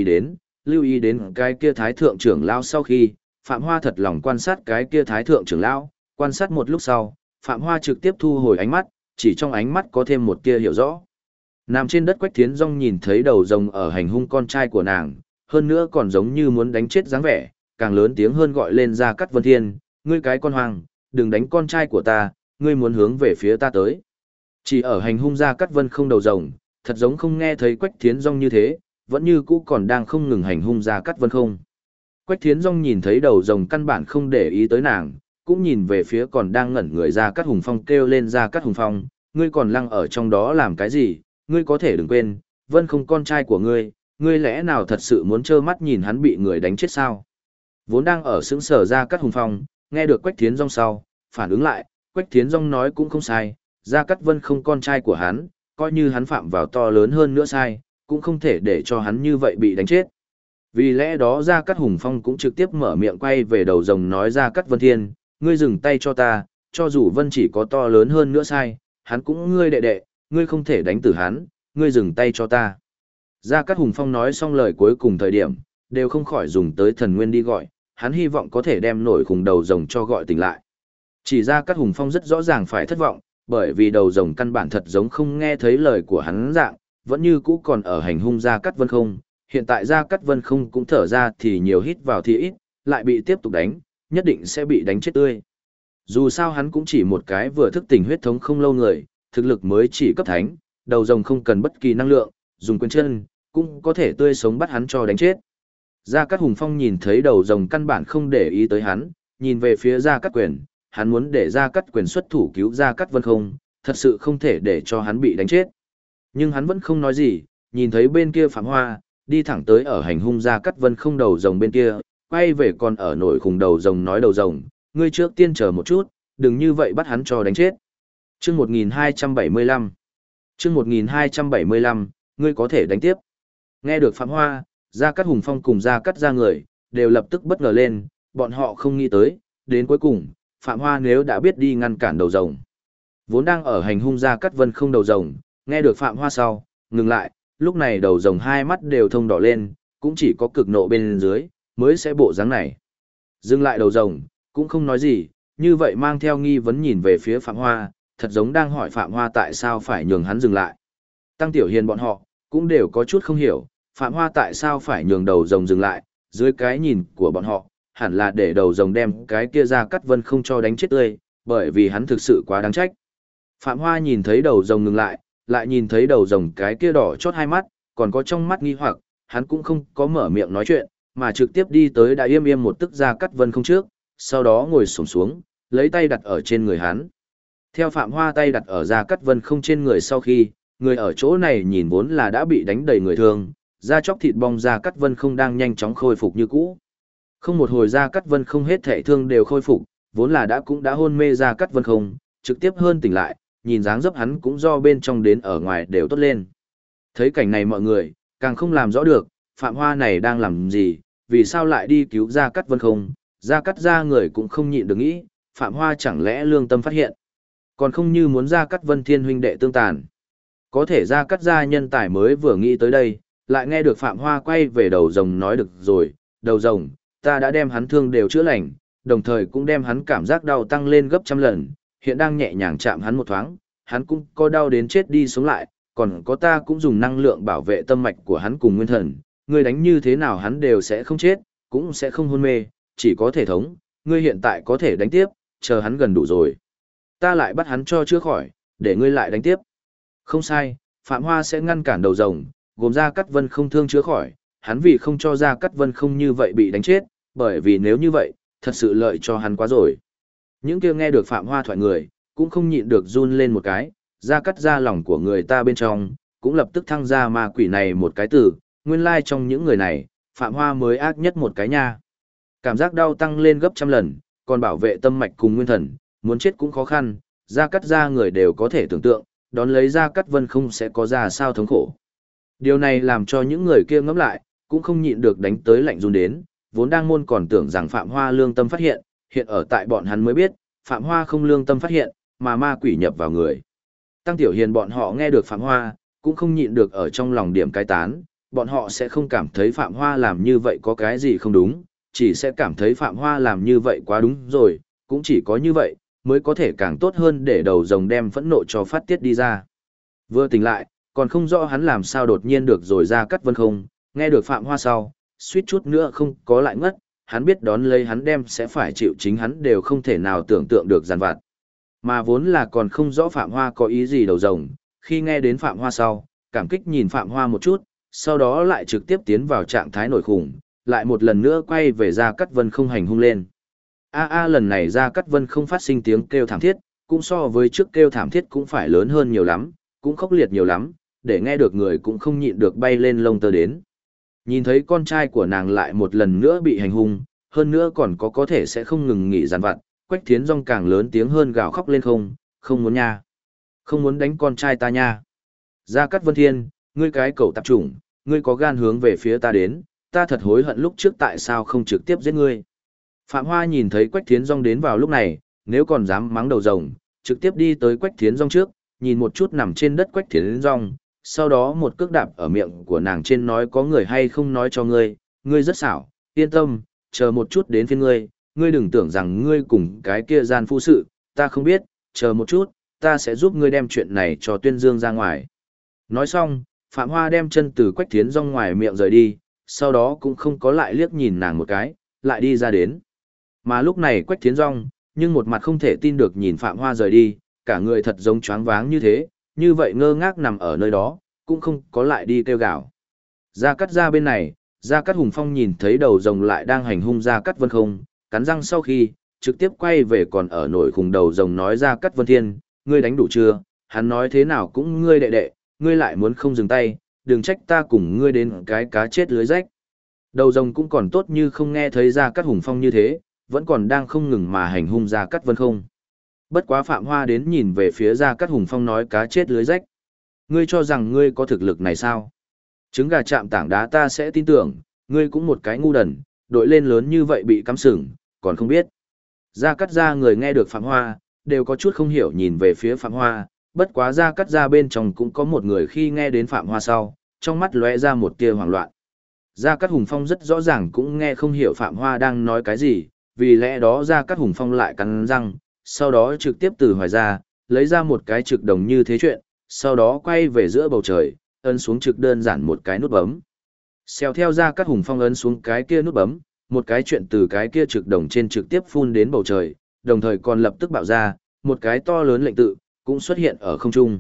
ý đến cái kia thái thượng trưởng lão sau khi, Phạm Hoa thật lòng quan sát cái kia thái thượng trưởng lão, quan sát một lúc sau, Phạm Hoa trực tiếp thu hồi ánh mắt, chỉ trong ánh mắt có thêm một tia hiểu rõ. Nằm trên đất Quách Thiến Dung nhìn thấy đầu rồng ở hành hung con trai của nàng, hơn nữa còn giống như muốn đánh chết dáng vẻ, càng lớn tiếng hơn gọi lên Gia Cát Vân Thiên, ngươi cái con hoàng, đừng đánh con trai của ta, ngươi muốn hướng về phía ta tới. Chỉ ở hành hung Gia Cát Vân không đầu rồng, thật giống không nghe thấy Quách Thiến Dung như thế, vẫn như cũ còn đang không ngừng hành hung Gia Cát Vân không. Quách Thiến Dung nhìn thấy đầu rồng căn bản không để ý tới nàng, cũng nhìn về phía còn đang ngẩn người Gia Cát Hùng Phong kêu lên Gia Cát Hùng Phong, ngươi còn lăng ở trong đó làm cái gì, ngươi có thể đừng quên, Vân không con trai của ngươi lẽ nào thật sự muốn trơ mắt nhìn hắn bị người đánh chết sao? Vốn đang ở sững sờ Gia Cát Hùng Phong, nghe được Quách Thiến Dung sau, phản ứng lại, Quách Thiến Dung nói cũng không sai, Gia Cát Vân không con trai của hắn, coi như hắn phạm vào to lớn hơn nữa sai, cũng không thể để cho hắn như vậy bị đánh chết. Vì lẽ đó Gia Cát Hùng Phong cũng trực tiếp mở miệng quay về đầu rồng nói Gia Cát Vân Thiên, ngươi dừng tay cho ta, cho dù Vân chỉ có to lớn hơn nữa sai, hắn cũng ngươi đệ đệ, ngươi không thể đánh tử hắn, ngươi dừng tay cho ta. Gia Cát Hùng Phong nói xong lời cuối cùng thời điểm, đều không khỏi dùng tới thần nguyên đi gọi, hắn hy vọng có thể đem nổi khủng đầu rồng cho gọi tỉnh lại. Chỉ Gia Cát Hùng Phong rất rõ ràng phải thất vọng, bởi vì đầu rồng căn bản thật giống không nghe thấy lời của hắn dạng, vẫn như cũ còn ở hành hung Gia Cát Vân không, hiện tại Gia Cát Vân không cũng thở ra thì nhiều hít vào thì ít, lại bị tiếp tục đánh, nhất định sẽ bị đánh chết tươi. Dù sao hắn cũng chỉ một cái vừa thức tỉnh huyết thống không lâu người, thực lực mới chỉ cấp thánh, đầu rồng không cần bất kỳ năng lượng, dùng quyền chân, cũng có thể tươi sống bắt hắn cho đánh chết. Gia Cát Hùng Phong nhìn thấy đầu rồng căn bản không để ý tới hắn, nhìn về phía Gia Cát Quyền, hắn muốn để Gia Cát Quyền xuất thủ cứu Gia Cát Vân Không, thật sự không thể để cho hắn bị đánh chết. Nhưng hắn vẫn không nói gì, nhìn thấy bên kia Phạm Hoa, đi thẳng tới ở hành hung Gia Cát Vân Không đầu rồng bên kia, quay về còn ở nổi khùng đầu rồng nói đầu rồng, ngươi trước tiên chờ một chút, đừng như vậy bắt hắn cho đánh chết. Chương 1275 Chương 1275, ngươi có thể đánh tiếp. Nghe được Phạm Hoa, Gia Cát Hùng Phong cùng Gia Cát gia người, đều lập tức bất ngờ lên, bọn họ không nghĩ tới, đến cuối cùng, Phạm Hoa nếu đã biết đi ngăn cản đầu rồng. Vốn đang ở hành hung Gia Cát Vân Không đầu rồng, nghe được Phạm Hoa sau, ngừng lại, lúc này đầu rồng hai mắt đều thông đỏ lên, cũng chỉ có cực nộ bên dưới, mới sẽ bộ dáng này. Dừng lại đầu rồng, cũng không nói gì, như vậy mang theo nghi vấn nhìn về phía Phạm Hoa, thật giống đang hỏi Phạm Hoa tại sao phải nhường hắn dừng lại. Tăng Tiểu Hiền bọn họ, cũng đều có chút không hiểu, Phạm Hoa tại sao phải nhường đầu rồng dừng lại, dưới cái nhìn của bọn họ, hẳn là để đầu rồng đem cái kia Gia Cát Vân Không cho đánh chết tươi, bởi vì hắn thực sự quá đáng trách. Phạm Hoa nhìn thấy đầu rồng ngừng lại nhìn thấy đầu rồng cái kia đỏ chót hai mắt, còn có trong mắt nghi hoặc, hắn cũng không có mở miệng nói chuyện, mà trực tiếp đi tới đã im im một tức Gia Cát Vân Không trước, sau đó ngồi xổm xuống, lấy tay đặt ở trên người hắn. Theo Phạm Hoa tay đặt ở Gia Cát Vân Không trên người sau khi, người ở chỗ này nhìn vốn là đã bị đánh đầy người thương, da chóc thịt bong Gia Cát Vân Không đang nhanh chóng khôi phục như cũ. Không một hồi Gia Cát Vân Không hết thể thương đều khôi phục, vốn là cũng đã hôn mê Gia Cát Vân Không, trực tiếp hơn tỉnh lại, nhìn dáng dấp hắn cũng do bên trong đến ở ngoài đều tốt lên. Thấy cảnh này mọi người, càng không làm rõ được, Phạm Hoa này đang làm gì, vì sao lại đi cứu Gia Cát Vân Không, Gia Cát gia người cũng không nhịn được nghĩ, Phạm Hoa chẳng lẽ lương tâm phát hiện, còn không như muốn Gia Cát Vân Thiên huynh đệ tương tàn. Có thể Gia Cát gia nhân tài mới vừa nghĩ tới đây, lại nghe được Phạm Hoa quay về đầu rồng nói được rồi, đầu rồng, ta đã đem hắn thương đều chữa lành, đồng thời cũng đem hắn cảm giác đau tăng lên gấp trăm lần, hiện đang nhẹ nhàng chạm hắn một thoáng, hắn cũng có đau đến chết đi sống lại, còn có ta cũng dùng năng lượng bảo vệ tâm mạch của hắn cùng nguyên thần, ngươi đánh như thế nào hắn đều sẽ không chết, cũng sẽ không hôn mê, chỉ có thể thống, ngươi hiện tại có thể đánh tiếp, chờ hắn gần đủ rồi. Ta lại bắt hắn cho chữa khỏi, để ngươi lại đánh tiếp. Không sai, Phạm Hoa sẽ ngăn cản đầu rồng, gồm Gia Cát Vân Không thương chữa khỏi, hắn vì không cho Gia Cát Vân Không như vậy bị đánh chết, bởi vì nếu như vậy, thật sự lợi cho hắn quá rồi. Những kia nghe được Phạm Hoa thoại người, cũng không nhịn được run lên một cái, Gia Cát ra lòng của người ta bên trong, cũng lập tức thăng ra ma quỷ này một cái từ, nguyên lai trong những người này, Phạm Hoa mới ác nhất một cái nha. Cảm giác đau tăng lên gấp trăm lần, còn bảo vệ tâm mạch cùng nguyên thần, muốn chết cũng khó khăn, Gia Cát ra người đều có thể tưởng tượng, đón lấy Gia Cát Vân Không sẽ có ra sao thống khổ. Điều này làm cho những người kia ngẫm lại, cũng không nhịn được đánh tới lạnh run đến, vốn đang môn còn tưởng rằng Phạm Hoa lương tâm phát hiện, hiện ở tại bọn hắn mới biết, Phạm Hoa không lương tâm phát hiện, mà ma quỷ nhập vào người. Tăng Tiểu Hiền bọn họ nghe được Phạm Hoa, cũng không nhịn được ở trong lòng điểm cai tán, bọn họ sẽ không cảm thấy Phạm Hoa làm như vậy có cái gì không đúng, chỉ sẽ cảm thấy Phạm Hoa làm như vậy quá đúng rồi, cũng chỉ có như vậy, mới có thể càng tốt hơn để đầu rồng đem phẫn nộ cho phát tiết đi ra. Vừa tỉnh lại, còn không rõ hắn làm sao đột nhiên được rồi Gia Cát Vân Không, nghe được Phạm Hoa sau, suýt chút nữa không có lại ngất, hắn biết đón lấy hắn đem sẽ phải chịu chính hắn đều không thể nào tưởng tượng được giàn vặt. Mà vốn là còn không rõ Phạm Hoa có ý gì đầu rồng, khi nghe đến Phạm Hoa sau, cảm kích nhìn Phạm Hoa một chút, sau đó lại trực tiếp tiến vào trạng thái nổi khủng, lại một lần nữa quay về Gia Cát Vân Không hành hung lên. Lần này Gia Cát Vân Không phát sinh tiếng kêu thảm thiết, cũng so với trước kêu thảm thiết cũng phải lớn hơn nhiều lắm, cũng khốc liệt nhiều lắm, để nghe được người cũng không nhịn được bay lên lông tơ đến. Nhìn thấy con trai của nàng lại một lần nữa bị hành hung, hơn nữa còn có thể sẽ không ngừng nghỉ giàn vặt, Quách Thiến Dung càng lớn tiếng hơn gào khóc lên không muốn nha. Không muốn đánh con trai ta nha. Gia Cát Vân Thiên, ngươi cái cẩu tạp chủng, ngươi có gan hướng về phía ta đến, ta thật hối hận lúc trước tại sao không trực tiếp giết ngươi. Phạm Hoa nhìn thấy Quách Thiến Dung đến vào lúc này, nếu còn dám mắng đầu rồng, trực tiếp đi tới Quách Thiến Dung trước, nhìn một chút nằm trên đất Quách Thiến Dung, sau đó một cước đạp ở miệng của nàng trên nói có người hay không nói cho ngươi, ngươi rất xảo, yên tâm, chờ một chút đến phiên ngươi, ngươi đừng tưởng rằng ngươi cùng cái kia gian phu sự, ta không biết, chờ một chút, ta sẽ giúp ngươi đem chuyện này cho Tuyên Dương ra ngoài. Nói xong, Phạm Hoa đem chân từ Quách Thiến Dung ngoài miệng rời đi, sau đó cũng không có lại liếc nhìn nàng một cái, lại đi ra đến. Mà lúc này Quách Thiến Dung, nhưng một mặt không thể tin được nhìn Phạm Hoa rời đi, cả người thật giống choáng váng như thế, như vậy ngơ ngác nằm ở nơi đó, cũng không có lại đi kêu gào. Gia Cát ra bên này, Gia Cát Hùng Phong nhìn thấy đầu rồng lại đang hành hung Gia Cát Vân Không, cắn răng sau khi, trực tiếp quay về còn ở nổi khủng đầu rồng nói Gia Cát Vân Thiên, ngươi đánh đủ chưa, hắn nói thế nào cũng ngươi đệ đệ, ngươi lại muốn không dừng tay, đừng trách ta cùng ngươi đến cái cá chết lưới rách. Đầu rồng cũng còn tốt như không nghe thấy Gia Cát Hùng Phong như thế, vẫn còn đang không ngừng mà hành hung Gia Cát Vân Không. Bất quá Phạm Hoa đến nhìn về phía Gia Cát Hùng Phong nói cá chết lưới rách. Ngươi cho rằng ngươi có thực lực này sao? Trứng gà chạm tảng đá ta sẽ tin tưởng, ngươi cũng một cái ngu đần, đội lên lớn như vậy bị cắm sừng, còn không biết. Gia Cát ra người nghe được Phạm Hoa, đều có chút không hiểu nhìn về phía Phạm Hoa, bất quá Gia Cát ra bên trong cũng có một người khi nghe đến Phạm Hoa sau, trong mắt lóe ra một tia hoảng loạn. Gia Cát Hùng Phong rất rõ ràng cũng nghe không hiểu Phạm Hoa đang nói cái gì, vì lẽ đó Gia Cát Hùng Phong lại cắn răng, sau đó trực tiếp từ hoài ra, lấy ra một cái trực đồng như thế chuyện, sau đó quay về giữa bầu trời, ấn xuống trực đơn giản một cái nút bấm. Xèo theo Gia Cát Hùng Phong ấn xuống cái kia nút bấm, một cái chuyện từ cái kia trực đồng trên trực tiếp phun đến bầu trời, đồng thời còn lập tức bạo ra, một cái to lớn lệnh tự, cũng xuất hiện ở không trung.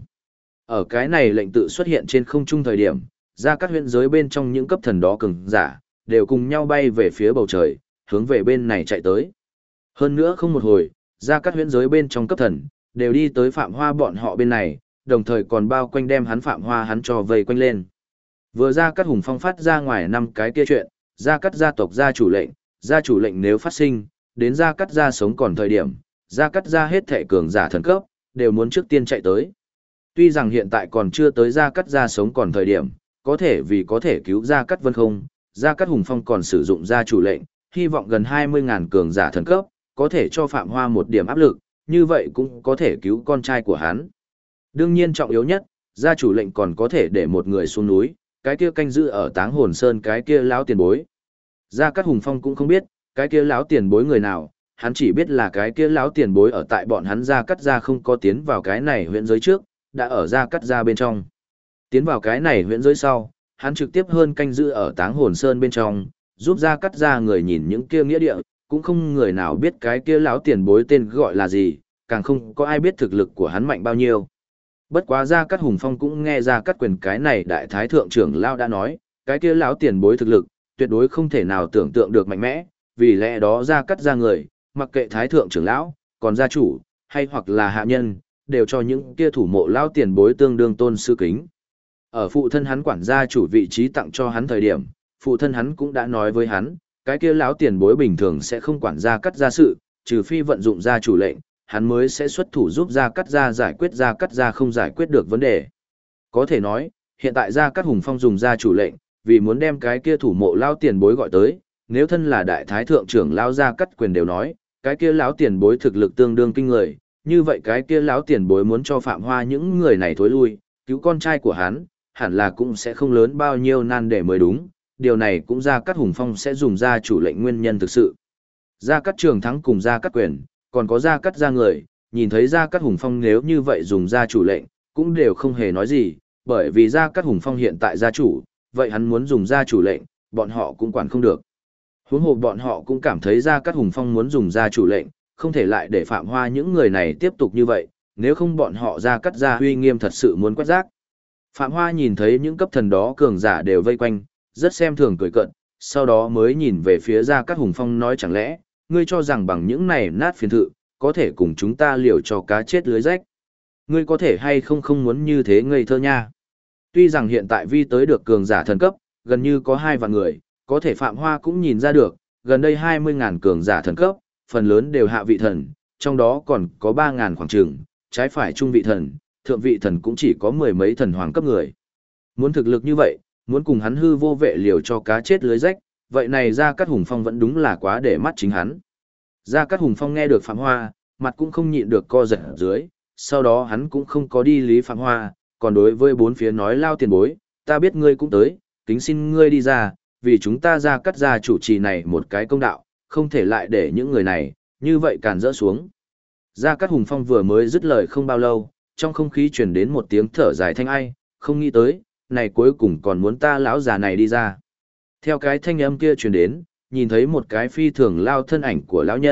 Ở cái này lệnh tự xuất hiện trên không trung thời điểm, Gia Cát huyện giới bên trong những cấp thần đó cường giả, đều cùng nhau bay về phía bầu trời, hướng về bên này chạy tới. Hơn nữa không một hồi, Gia Cát huyện giới bên trong cấp thần, đều đi tới Phạm Hoa bọn họ bên này, đồng thời còn bao quanh đem hắn Phạm Hoa hắn cho vây quanh lên. Vừa Gia Cát Hùng Phong phát ra ngoài năm cái kia chuyện, Gia Cát gia tộc gia chủ lệnh nếu phát sinh, đến Gia Cát gia sống còn thời điểm, Gia Cát gia hết thệ cường giả thần cấp, đều muốn trước tiên chạy tới. Tuy rằng hiện tại còn chưa tới Gia Cát gia sống còn thời điểm, có thể vì có thể cứu Gia Cát Vân Không, Gia Cát Hùng Phong còn sử dụng gia chủ lệnh, hy vọng gần 20.000 cường giả thần cấp, có thể cho Phạm Hoa một điểm áp lực, như vậy cũng có thể cứu con trai của hắn. Đương nhiên trọng yếu nhất, gia chủ lệnh còn có thể để một người xuống núi, cái kia canh giữ ở Táng Hồn Sơn cái kia lão tiền bối. Gia Cát Hùng Phong cũng không biết, cái kia lão tiền bối người nào, hắn chỉ biết là cái kia lão tiền bối ở tại bọn hắn Gia Cát gia không có tiến vào cái này huyện giới trước, đã ở Gia Cát gia bên trong. Tiến vào cái này huyện giới sau, hắn trực tiếp hơn canh giữ ở Táng Hồn Sơn bên trong, giúp Gia Cát gia người nhìn những kia nghĩa địa, cũng không người nào biết cái kia lão tiền bối tên gọi là gì, càng không có ai biết thực lực của hắn mạnh bao nhiêu. Bất quá Gia Cát Hùng Phong cũng nghe Gia Cát Quyền cái này đại thái thượng trưởng lão đã nói, cái kia lão tiền bối thực lực, tuyệt đối không thể nào tưởng tượng được mạnh mẽ, vì lẽ đó Gia Cát gia người, mặc kệ thái thượng trưởng lão, còn gia chủ, hay hoặc là hạ nhân, đều cho những kia thủ mộ lão tiền bối tương đương tôn sư kính. Ở phụ thân hắn quản gia chủ vị trí tặng cho hắn thời điểm, phụ thân hắn cũng đã nói với hắn, cái kia lão tiền bối bình thường sẽ không quản Gia Cát gia sự, trừ phi vận dụng gia chủ lệnh, hắn mới sẽ xuất thủ giúp Gia Cát gia giải quyết Gia Cát gia không giải quyết được vấn đề. Có thể nói, hiện tại Gia Cát Hùng Phong dùng gia chủ lệnh, vì muốn đem cái kia thủ mộ lão tiền bối gọi tới, nếu thân là đại thái thượng trưởng lão Gia Cát Quyền đều nói, cái kia lão tiền bối thực lực tương đương kinh người, như vậy cái kia lão tiền bối muốn cho Phạm Hoa những người này thối lui, cứu con trai của hắn, hẳn là cũng sẽ không lớn bao nhiêu nan để mới đúng, điều này cũng Gia Cát Hùng Phong sẽ dùng gia chủ lệnh nguyên nhân thực sự. Gia Cát Trường Thắng cùng Gia Cát Quyền, còn có Gia Cát gia người, nhìn thấy Gia Cát Hùng Phong nếu như vậy dùng gia chủ lệnh, cũng đều không hề nói gì, bởi vì Gia Cát Hùng Phong hiện tại gia chủ, vậy hắn muốn dùng gia chủ lệnh, bọn họ cũng quản không được. Huống hồ bọn họ cũng cảm thấy Gia Cát Hùng Phong muốn dùng gia chủ lệnh, không thể lại để Phạm Hoa những người này tiếp tục như vậy, nếu không bọn họ Gia Cát gia uy nghiêm thật sự muốn quét rác. Phạm Hoa nhìn thấy những cấp thần đó cường giả đều vây quanh, rất xem thường cười cợt, sau đó mới nhìn về phía Gia Cát Hùng Phong nói chẳng lẽ, ngươi cho rằng bằng những này nát phiền thự, có thể cùng chúng ta liều cho cá chết lưới rách. Ngươi có thể hay không không muốn như thế ngây thơ nha. Tuy rằng hiện tại vi tới được cường giả thần cấp, gần như có 2 vạn người, có thể Phạm Hoa cũng nhìn ra được, gần đây 20.000 cường giả thần cấp, phần lớn đều hạ vị thần, trong đó còn có 3.000 khoảng trường, trái phải trung vị thần, thượng vị thần cũng chỉ có 10 mấy thần hoàng cấp người. Muốn thực lực như vậy, muốn cùng hắn hư vô vệ liều cho cá chết lưới rách, vậy này Gia Cát Hùng Phong vẫn đúng là quá để mắt chính hắn. Gia Cát Hùng Phong nghe được Phạm Hoa, mặt cũng không nhịn được co giật ở dưới, sau đó hắn cũng không có đi lý Phạm Hoa, còn đối với bốn phía nói lao tiền bối, ta biết ngươi cũng tới, kính xin ngươi đi ra, vì chúng ta Gia Cát gia chủ trì này một cái công đạo, không thể lại để những người này, như vậy càn rỡ xuống. Gia Cát Hùng Phong vừa mới dứt lời không bao lâu, trong không khí truyền đến một tiếng thở dài thanh ai, không nghĩ tới, này cuối cùng còn muốn ta lão già này đi ra. Theo cái thanh âm kia truyền đến, nhìn thấy một cái phi thường lao thân ảnh của lão nhân,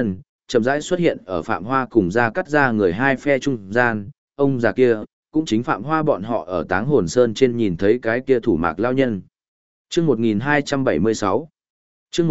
chậm rãi xuất hiện ở Phạm Hoa cùng Gia Cát Gia người hai phe trung gian, ông già kia, cũng chính Phạm Hoa bọn họ ở Táng Hồn Sơn trên nhìn thấy cái kia thủ mạc lao nhân. Chương 1276. Chương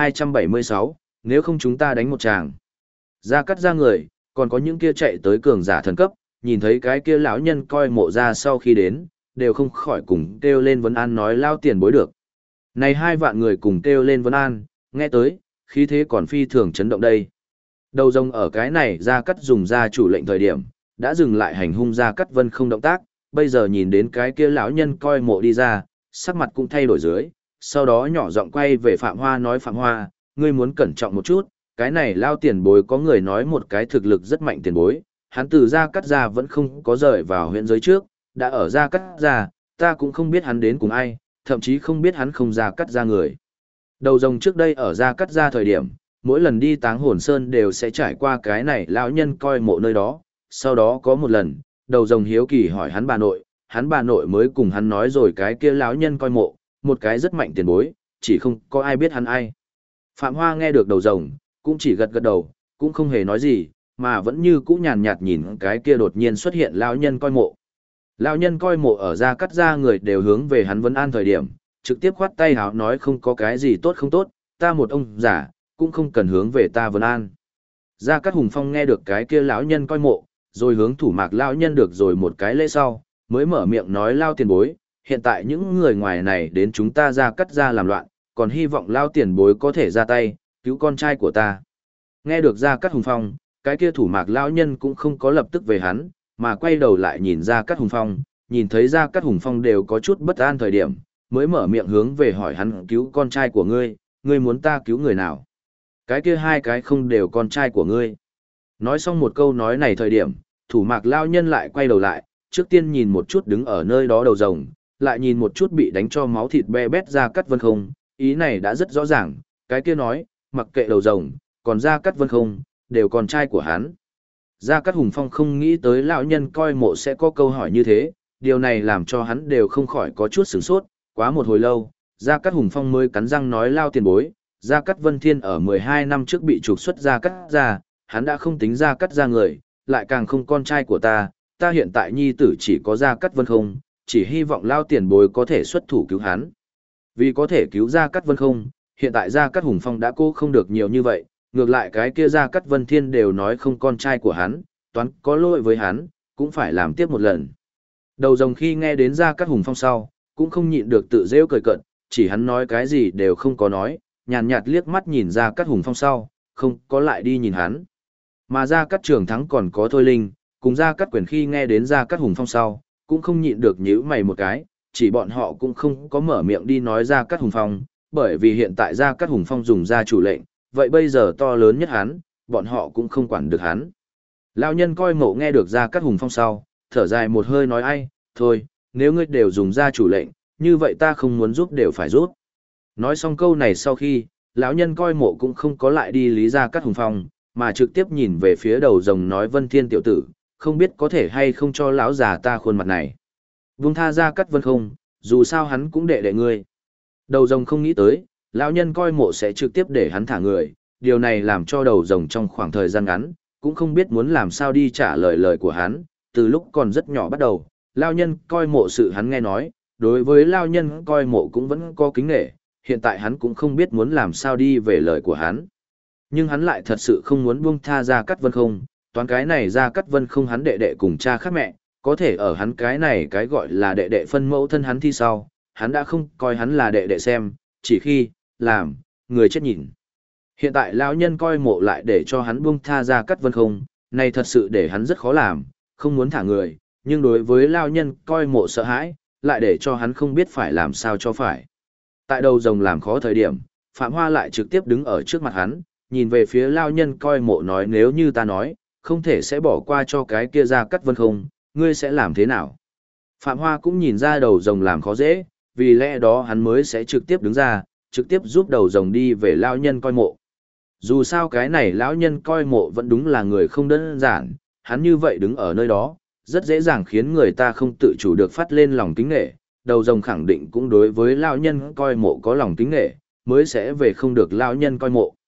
1276, nếu không chúng ta đánh một tràng. Gia Cát Gia người, còn có những kia chạy tới cường giả thần cấp, nhìn thấy cái kia lão nhân coi mộ ra sau khi đến, đều không khỏi cùng kêu lên vấn an nói lao tiền bối được. Này 2 vạn người cùng kêu lên vấn an, nghe tới, khí thế còn phi thường chấn động đây. Đầu rồng ở cái này Gia Cát dùng ra chủ lệnh thời điểm, đã dừng lại hành hung Gia Cát Vân không động tác, bây giờ nhìn đến cái kia lão nhân coi mộ đi ra, sắc mặt cũng thay đổi dưới, sau đó nhỏ giọng quay về Phạm Hoa nói Phạm Hoa, ngươi muốn cẩn trọng một chút, cái này lao tiền bối có người nói một cái thực lực rất mạnh tiền bối, hắn từ Gia Cát Gia vẫn không có rời vào huyện giới trước, đã ở Gia Cát Gia, ta cũng không biết hắn đến cùng ai, thậm chí không biết hắn không Gia Cát Gia người. Đầu rồng trước đây ở Gia Cát Gia thời điểm, mỗi lần đi Táng Hồn Sơn đều sẽ trải qua cái này lão nhân coi mộ nơi đó, sau đó có một lần, đầu rồng hiếu kỳ hỏi hắn bà nội mới cùng hắn nói rồi cái kia lão nhân coi mộ, một cái rất mạnh tiền bối, chỉ không có ai biết hắn ai. Phạm Hoa nghe được đầu rồng, cũng chỉ gật gật đầu, cũng không hề nói gì, mà vẫn như cũ nhàn nhạt nhìn cái kia đột nhiên xuất hiện lão nhân coi mộ. Lão nhân coi mộ ở Gia Cát Gia người đều hướng về hắn vấn an thời điểm, trực tiếp khoát tay háo nói không có cái gì tốt không tốt, ta một ông giả, cũng không cần hướng về ta vấn an. Gia Cát Hùng Phong nghe được cái kia lão nhân coi mộ, rồi hướng thủ mạc lão nhân được rồi một cái lễ sau, mới mở miệng nói lao tiền bối, hiện tại những người ngoài này đến chúng ta Gia Cát Gia làm loạn, còn hy vọng lao tiền bối có thể ra tay, cứu con trai của ta. Nghe được Gia Cát Hùng Phong, cái kia thủ mạc lão nhân cũng không có lập tức về hắn, mà quay đầu lại nhìn Gia Cát Hùng Phong, nhìn thấy Gia Cát Hùng Phong đều có chút bất an thời điểm, mới mở miệng hướng về hỏi hắn cứu con trai của ngươi muốn ta cứu người nào? Cái kia 2 cái không đều con trai của ngươi. Nói xong một câu nói này thời điểm, thủ mạc lão nhân lại quay đầu lại, trước tiên nhìn một chút đứng ở nơi đó đầu rồng, lại nhìn một chút bị đánh cho máu thịt be bét Gia Cát Vân không, ý này đã rất rõ ràng, cái kia nói, mặc kệ đầu rồng, còn Gia Cát Vân không, đều con trai của hắn. Gia Cát Hùng Phong không nghĩ tới lão nhân coi mộ sẽ có câu hỏi như thế, điều này làm cho hắn đều không khỏi có chút sửng sốt, quá một hồi lâu, Gia Cát Hùng Phong mới cắn răng nói lao tiền bối, Gia Cát Vân Thiên ở 12 năm trước bị trục xuất Gia Cát Gia, hắn đã không tính Gia Cát Gia người, lại càng không con trai của ta hiện tại nhi tử chỉ có Gia Cát Vân không, chỉ hy vọng lao tiền bối có thể xuất thủ cứu hắn. Vì có thể cứu Gia Cát Vân không, hiện tại Gia Cát Hùng Phong đã cố không được nhiều như vậy, ngược lại cái kia Gia Cát Vân Thiên đều nói không con trai của hắn, toán có lỗi với hắn, cũng phải làm tiếp một lần. Đầu rồng khi nghe đến Gia Cát Hùng Phong sau, cũng không nhịn được tự rêu cười cợt, chỉ hắn nói cái gì đều không có nói, nhàn nhạt liếc mắt nhìn Gia Cát Hùng Phong sau, không có lại đi nhìn hắn. Mà Gia Cát Trường Thắng còn có Thôi Linh, cùng Gia Cát Quyền khi nghe đến Gia Cát Hùng Phong sau, cũng không nhịn được nhíu mày một cái, chỉ bọn họ cũng không có mở miệng đi nói Gia Cát Hùng Phong, bởi vì hiện tại Gia Cát Hùng Phong dùng ra chủ lệnh, vậy bây giờ to lớn nhất hắn, bọn họ cũng không quản được hắn. Lão nhân coi mộ nghe được Gia Cát Hùng Phong sau, thở dài một hơi nói ai, thôi, nếu ngươi đều dùng ra chủ lệnh, như vậy ta không muốn giúp đều phải giúp. Nói xong câu này sau khi, lão nhân coi mộ cũng không có lại đi lý Gia Cát Hùng Phong, mà trực tiếp nhìn về phía đầu rồng nói Vân Thiên tiểu tử, không biết có thể hay không cho lão già ta khuôn mặt này. Vung tha Gia Cát Vân không, dù sao hắn cũng đệ ngươi. Đầu rồng không nghĩ tới, lão nhân coi mộ sẽ trực tiếp để hắn thả người, điều này làm cho đầu rồng trong khoảng thời gian ngắn, cũng không biết muốn làm sao đi trả lời của hắn, từ lúc còn rất nhỏ bắt đầu, lão nhân coi mộ sự hắn nghe nói, đối với lão nhân coi mộ cũng vẫn có kính nể, hiện tại hắn cũng không biết muốn làm sao đi về lời của hắn. Nhưng hắn lại thật sự không muốn buông tha Gia Cát Vân không, toán cái này Gia Cát Vân không hắn đệ đệ cùng cha khác mẹ, có thể ở hắn cái này cái gọi là đệ đệ phân mẫu thân hắn thi sau, hắn đã không coi hắn là đệ đệ xem, chỉ khi, làm, người chết nhìn. Hiện tại lão nhân coi mộ lại để cho hắn buông tha Gia Cát Vân không, này thật sự để hắn rất khó làm, không muốn thả người, nhưng đối với lão nhân coi mộ sợ hãi, lại để cho hắn không biết phải làm sao cho phải. Tại đầu rồng làm khó thời điểm, Phạm Hoa lại trực tiếp đứng ở trước mặt hắn, nhìn về phía lão nhân coi mộ nói nếu như ta nói, không thể sẽ bỏ qua cho cái kia Gia Cát Vân không, ngươi sẽ làm thế nào? Phạm Hoa cũng nhìn ra đầu rồng làm khó dễ, vì lẽ đó hắn mới sẽ trực tiếp đứng ra, trực tiếp giúp đầu rồng đi về lão nhân coi mộ. Dù sao cái này lão nhân coi mộ vẫn đúng là người không đơn giản, hắn như vậy đứng ở nơi đó, rất dễ dàng khiến người ta không tự chủ được phát lên lòng kính nể, đầu rồng khẳng định cũng đối với lão nhân coi mộ có lòng kính nể, mới sẽ về không được lão nhân coi mộ.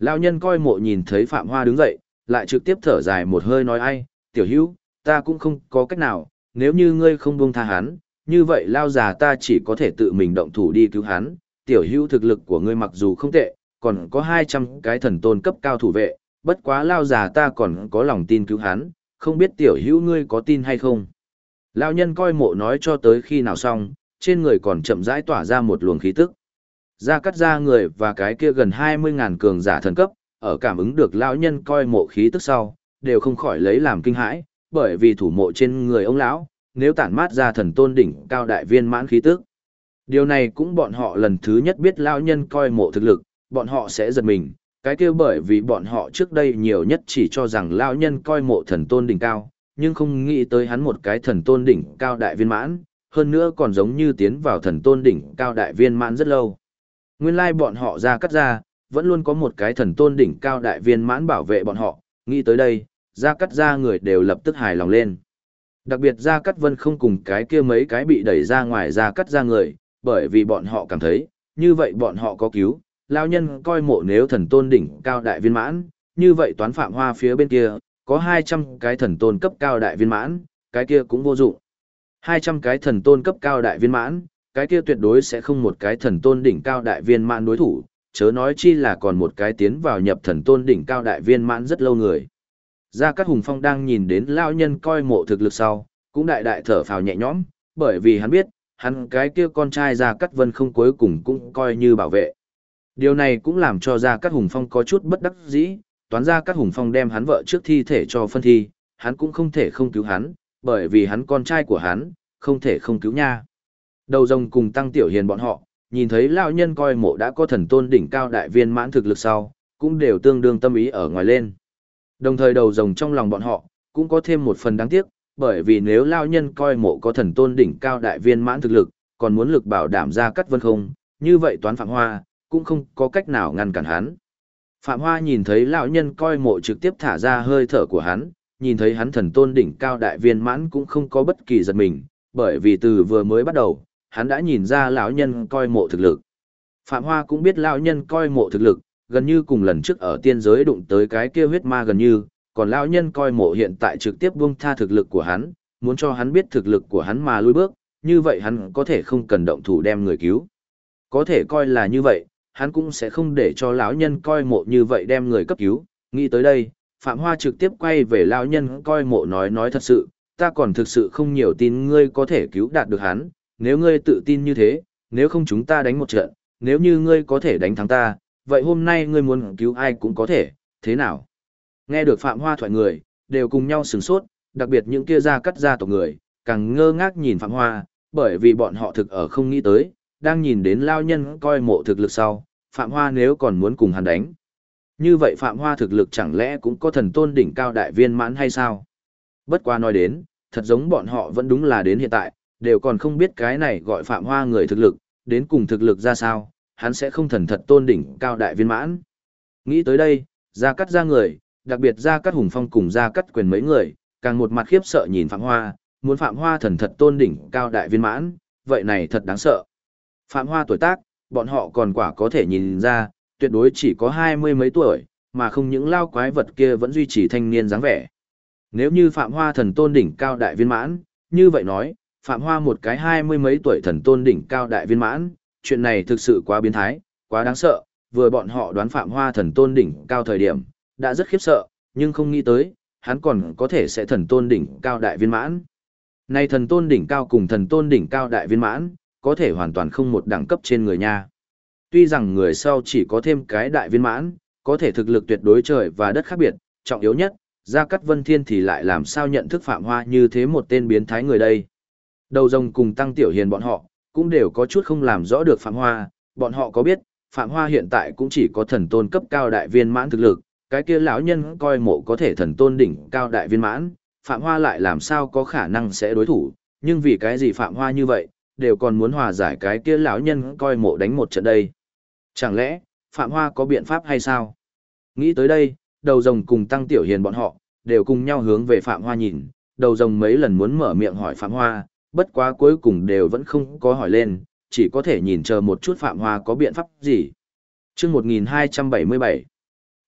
Lão nhân coi mộ nhìn thấy Phạm Hoa đứng dậy, lại trực tiếp thở dài một hơi nói ai, tiểu hữu, ta cũng không có cách nào, nếu như ngươi không buông tha hắn, như vậy lao già ta chỉ có thể tự mình động thủ đi cứu hắn, tiểu hữu thực lực của ngươi mặc dù không tệ, còn có 200 cái thần tôn cấp cao thủ vệ, bất quá lao già ta còn có lòng tin cứu hắn, không biết tiểu hữu ngươi có tin hay không. Lão nhân coi mộ nói cho tới khi nào xong, trên người còn chậm rãi tỏa ra một luồng khí tức. Gia Cát ra người và cái kia gần 20.000 cường giả thần cấp, ở cảm ứng được lão nhân coi mộ khí tức sau, đều không khỏi lấy làm kinh hãi, bởi vì thủ mộ trên người ông lão, nếu tản mát ra thần tôn đỉnh cao đại viên mãn khí tức. Điều này cũng bọn họ lần thứ nhất biết lão nhân coi mộ thực lực, bọn họ sẽ giật mình, cái kia bởi vì bọn họ trước đây nhiều nhất chỉ cho rằng lão nhân coi mộ thần tôn đỉnh cao, nhưng không nghĩ tới hắn một cái thần tôn đỉnh cao đại viên mãn, hơn nữa còn giống như tiến vào thần tôn đỉnh cao đại viên mãn rất lâu. Nguyên lai bọn họ Gia Cát ra, vẫn luôn có một cái thần tôn đỉnh cao đại viên mãn bảo vệ bọn họ, nghĩ tới đây, Gia Cát ra người đều lập tức hài lòng lên. Đặc biệt Gia Cát Vân không cùng cái kia mấy cái bị đẩy ra ngoài Gia Cát ra người, bởi vì bọn họ cảm thấy, như vậy bọn họ có cứu, lão nhân coi mộ nếu thần tôn đỉnh cao đại viên mãn, như vậy toán Phạm Hoa phía bên kia, có 200 cái thần tôn cấp cao đại viên mãn, cái kia cũng vô dụng. 200 cái thần tôn cấp cao đại viên mãn, cái kia tuyệt đối sẽ không một cái thần tôn đỉnh cao đại viên mãn đối thủ, chớ nói chi là còn một cái tiến vào nhập thần tôn đỉnh cao đại viên mãn rất lâu người. Gia Cát Hùng Phong đang nhìn đến lão nhân coi mộ thực lực sau, cũng đại đại thở phào nhẹ nhõm, bởi vì hắn biết, hắn cái kia con trai Gia Cát Vân không cuối cùng cũng coi như bảo vệ. Điều này cũng làm cho Gia Cát Hùng Phong có chút bất đắc dĩ, toán Gia Cát Hùng Phong đem hắn vợ trước thi thể cho phân thi, hắn cũng không thể không cứu hắn, bởi vì hắn con trai của hắn, không thể không cứu nha. Đầu rồng cùng Tăng Tiểu Hiền bọn họ, nhìn thấy lão nhân coi mộ đã có thần tôn đỉnh cao đại viên mãn thực lực sau, cũng đều tương đương tâm ý ở ngoài lên. Đồng thời đầu rồng trong lòng bọn họ, cũng có thêm một phần đáng tiếc, bởi vì nếu lão nhân coi mộ có thần tôn đỉnh cao đại viên mãn thực lực, còn muốn lực bảo đảm Gia Cát Vân không, như vậy toán Phạm Hoa, cũng không có cách nào ngăn cản hắn. Phạm Hoa nhìn thấy lão nhân coi mộ trực tiếp thả ra hơi thở của hắn, nhìn thấy hắn thần tôn đỉnh cao đại viên mãn cũng không có bất kỳ giật mình, bởi vì từ vừa mới bắt đầu, hắn đã nhìn ra lão nhân coi mộ thực lực. Phạm Hoa cũng biết lão nhân coi mộ thực lực, gần như cùng lần trước ở tiên giới đụng tới cái kia huyết ma gần như, còn lão nhân coi mộ hiện tại trực tiếp buông tha thực lực của hắn, muốn cho hắn biết thực lực của hắn mà lùi bước, như vậy hắn có thể không cần động thủ đem người cứu. Có thể coi là như vậy, hắn cũng sẽ không để cho lão nhân coi mộ như vậy đem người cấp cứu. Nghĩ tới đây, Phạm Hoa trực tiếp quay về lão nhân coi mộ nói thật sự, ta còn thực sự không nhiều tin ngươi có thể cứu đạt được hắn, nếu ngươi tự tin như thế, nếu không chúng ta đánh một trận, nếu như ngươi có thể đánh thắng ta, vậy hôm nay ngươi muốn cứu ai cũng có thể, thế nào? Nghe được Phạm Hoa thoại người, đều cùng nhau sửng sốt, đặc biệt những kia Gia Cát gia tộc người, càng ngơ ngác nhìn Phạm Hoa, bởi vì bọn họ thực ở không nghĩ tới, đang nhìn đến lao nhân coi mộ thực lực sau, Phạm Hoa nếu còn muốn cùng hắn đánh. Như vậy Phạm Hoa thực lực chẳng lẽ cũng có thần tôn đỉnh cao đại viên mãn hay sao? Bất qua nói đến, thật giống bọn họ vẫn đúng là đến hiện tại, đều còn không biết cái này gọi Phạm Hoa người thực lực, đến cùng thực lực ra sao, hắn sẽ không thần thật tôn đỉnh cao đại viên mãn. Nghĩ tới đây, Gia Cát ra người, đặc biệt Gia Cát Hùng Phong cùng Gia Cát Quyền mấy người, càng một mặt khiếp sợ nhìn Phạm Hoa, muốn Phạm Hoa thần thật tôn đỉnh cao đại viên mãn, vậy này thật đáng sợ. Phạm Hoa tuổi tác, bọn họ còn quả có thể nhìn ra, tuyệt đối chỉ có 20 mấy tuổi, mà không những lao quái vật kia vẫn duy trì thanh niên dáng vẻ. Nếu như Phạm Hoa thần tôn đỉnh cao đại viên mãn, như vậy nói, Phạm Hoa một cái 20 mấy tuổi thần tôn đỉnh cao đại viên mãn, chuyện này thực sự quá biến thái, quá đáng sợ, vừa bọn họ đoán Phạm Hoa thần tôn đỉnh cao thời điểm, đã rất khiếp sợ, nhưng không nghĩ tới, hắn còn có thể sẽ thần tôn đỉnh cao đại viên mãn. Này thần tôn đỉnh cao cùng thần tôn đỉnh cao đại viên mãn, có thể hoàn toàn không một đẳng cấp trên người nha. Tuy rằng người sau chỉ có thêm cái đại viên mãn, có thể thực lực tuyệt đối trời và đất khác biệt, trọng yếu nhất, Gia Cát Vân Thiên thì lại làm sao nhận thức Phạm Hoa như thế một tên biến thái người đây. Đầu rồng cùng Tăng Tiểu Hiền bọn họ, cũng đều có chút không làm rõ được Phạm Hoa, bọn họ có biết, Phạm Hoa hiện tại cũng chỉ có thần tôn cấp cao đại viên mãn thực lực, cái kia lão nhân coi mộ có thể thần tôn đỉnh cao đại viên mãn, Phạm Hoa lại làm sao có khả năng sẽ đối thủ, nhưng vì cái gì Phạm Hoa như vậy, đều còn muốn hòa giải cái kia lão nhân coi mộ đánh một trận đây. Chẳng lẽ, Phạm Hoa có biện pháp hay sao? Nghĩ tới đây, đầu rồng cùng Tăng Tiểu Hiền bọn họ, đều cùng nhau hướng về Phạm Hoa nhìn, đầu rồng mấy lần muốn mở miệng hỏi Phạm Hoa, bất quá cuối cùng đều vẫn không có hỏi lên, chỉ có thể nhìn chờ một chút Phạm Hoa có biện pháp gì. Chương 1277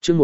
Chương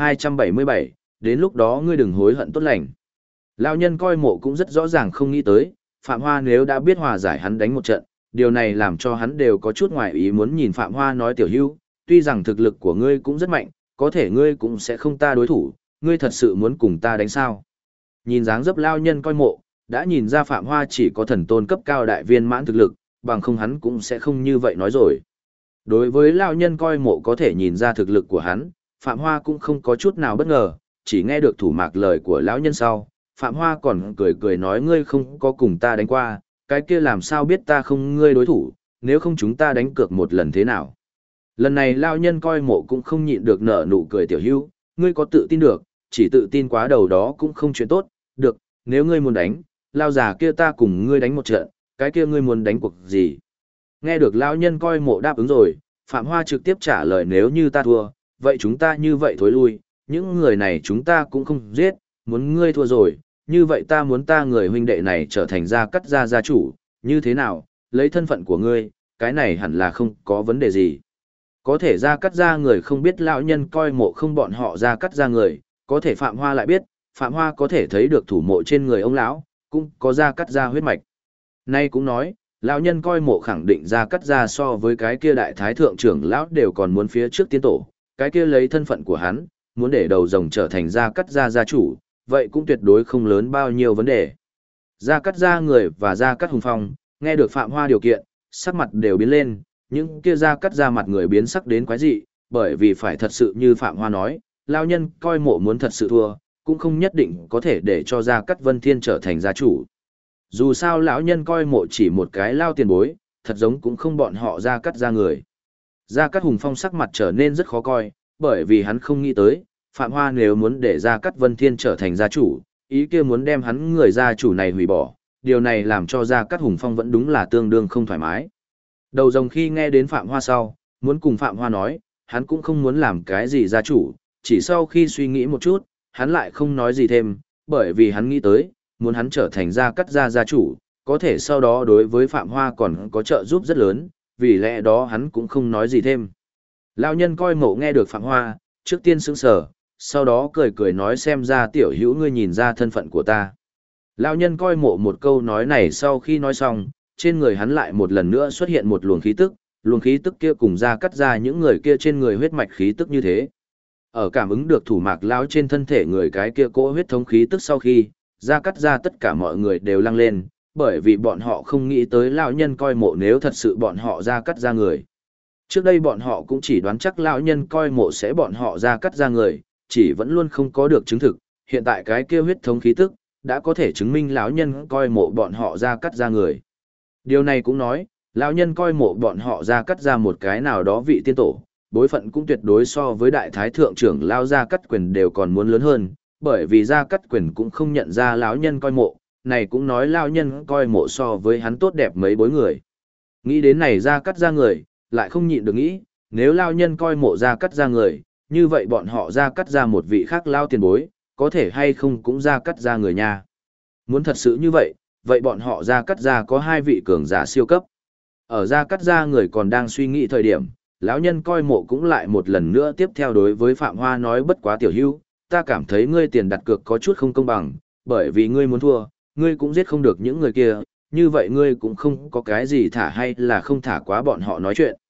1277, đến lúc đó ngươi đừng hối hận tốt lành. Lão nhân coi mộ cũng rất rõ ràng không nghĩ tới, Phạm Hoa nếu đã biết hòa giải hắn đánh một trận, điều này làm cho hắn đều có chút ngoài ý muốn nhìn Phạm Hoa nói tiểu hữu, tuy rằng thực lực của ngươi cũng rất mạnh, có thể ngươi cũng sẽ không ta đối thủ, ngươi thật sự muốn cùng ta đánh sao? Nhìn dáng dấp lão nhân coi mộ, đã nhìn ra Phạm Hoa chỉ có thần tôn cấp cao đại viên mãn thực lực, bằng không hắn cũng sẽ không như vậy nói rồi. Đối với lão nhân coi mộ có thể nhìn ra thực lực của hắn, Phạm Hoa cũng không có chút nào bất ngờ, chỉ nghe được thủ mạc lời của lão nhân sau, Phạm Hoa còn cười cười nói ngươi không có cùng ta đánh qua, cái kia làm sao biết ta không ngươi đối thủ, nếu không chúng ta đánh cược một lần thế nào. Lần này lão nhân coi mộ cũng không nhịn được nở nụ cười tiểu hữu, ngươi có tự tin được, chỉ tự tin quá đầu đó cũng không chuyện tốt, được, nếu ngươi muốn đánh, lão già kia ta cùng ngươi đánh một trận, cái kia ngươi muốn đánh cuộc gì. Nghe được lão nhân coi mộ đáp ứng rồi, Phạm Hoa trực tiếp trả lời nếu như ta thua, vậy chúng ta như vậy thối lui, những người này chúng ta cũng không giết, muốn ngươi thua rồi, như vậy ta muốn ta người huynh đệ này trở thành gia cắt gia gia chủ, như thế nào, lấy thân phận của ngươi, cái này hẳn là không có vấn đề gì. Có thể gia cắt gia người không biết lão nhân coi mộ không bọn họ gia cắt gia người, có thể Phạm Hoa lại biết, Phạm Hoa có thể thấy được thủ mộ trên người ông lão, cũng có gia cắt gia huyết mạch. Nay cũng nói, lão nhân coi mộ khẳng định gia cắt gia so với cái kia đại thái thượng trưởng lão đều còn muốn phía trước tiên tổ, cái kia lấy thân phận của hắn, muốn để đầu rồng trở thành gia cắt gia gia chủ, vậy cũng tuyệt đối không lớn bao nhiêu vấn đề. Gia cắt gia người và gia cắt hùng phong, nghe được Phạm Hoa điều kiện, sắc mặt đều biến lên, những kia gia cắt gia mặt người biến sắc đến quái dị, bởi vì phải thật sự như Phạm Hoa nói, lão nhân coi mộ muốn thật sự thua, cũng không nhất định có thể để cho gia cắt Vân Thiên trở thành gia chủ. Dù sao lão nhân coi mộ chỉ một cái lao tiền bối, thật giống cũng không bọn họ gia cắt gia người. Gia cắt hùng phong sắc mặt trở nên rất khó coi, bởi vì hắn không nghĩ tới, Phạm Hoa nếu muốn để Gia Cát Vân Thiên trở thành gia chủ, ý kia muốn đem hắn người gia chủ này hủy bỏ, điều này làm cho Gia Cát Hùng Phong vẫn đúng là tương đương không thoải mái. Đầu rồng khi nghe đến Phạm Hoa sau, muốn cùng Phạm Hoa nói, hắn cũng không muốn làm cái gì gia chủ, chỉ sau khi suy nghĩ một chút, hắn lại không nói gì thêm, bởi vì hắn nghĩ tới, muốn hắn trở thành Gia Cát gia gia chủ, có thể sau đó đối với Phạm Hoa còn có trợ giúp rất lớn, vì lẽ đó hắn cũng không nói gì thêm. Lão nhân coi mộ nghe được Phạm Hoa, trước tiên sững sờ, sau đó cười cười nói xem ra tiểu hữu ngươi nhìn ra thân phận của ta. Lão nhân coi mộ một câu nói này sau khi nói xong, trên người hắn lại một lần nữa xuất hiện một luồng khí tức kia cùng ra cắt ra những người kia trên người huyết mạch khí tức như thế. Ở cảm ứng được thủ mạc lão trên thân thể người cái kia cỗ huyết thống khí tức sau khi, ra cắt ra tất cả mọi người đều lăng lên, bởi vì bọn họ không nghĩ tới lão nhân coi mộ nếu thật sự bọn họ ra cắt ra người. Trước đây bọn họ cũng chỉ đoán chắc lão nhân coi mộ sẽ bọn họ ra cắt ra người, chỉ vẫn luôn không có được chứng thực, hiện tại cái kia huyết thống khí tức, đã có thể chứng minh lão nhân coi mộ bọn họ ra cắt ra người. Điều này cũng nói, lão nhân coi mộ bọn họ ra cắt ra một cái nào đó vị tiên tổ, bối phận cũng tuyệt đối so với đại thái thượng trưởng lao ra cắt quyền đều còn muốn lớn hơn, bởi vì ra cắt quyền cũng không nhận ra lão nhân coi mộ, này cũng nói lão nhân coi mộ so với hắn tốt đẹp mấy bối người. Nghĩ đến này ra cắt ra người, lại không nhịn được nghĩ, nếu lão nhân coi mộ ra cắt ra người, như vậy bọn họ ra cắt ra một vị khác lao tiền bối, có thể hay không cũng ra cắt ra người nha. Muốn thật sự như vậy, vậy bọn họ ra cắt ra có hai vị cường giả siêu cấp. Ở ra cắt ra người còn đang suy nghĩ thời điểm, lão nhân coi mộ cũng lại một lần nữa tiếp theo đối với Phạm Hoa nói bất quá tiểu hữu, ta cảm thấy ngươi tiền đặt cược có chút không công bằng, bởi vì ngươi muốn thua, ngươi cũng giết không được những người kia, như vậy ngươi cũng không có cái gì thả hay là không thả quá bọn họ nói chuyện.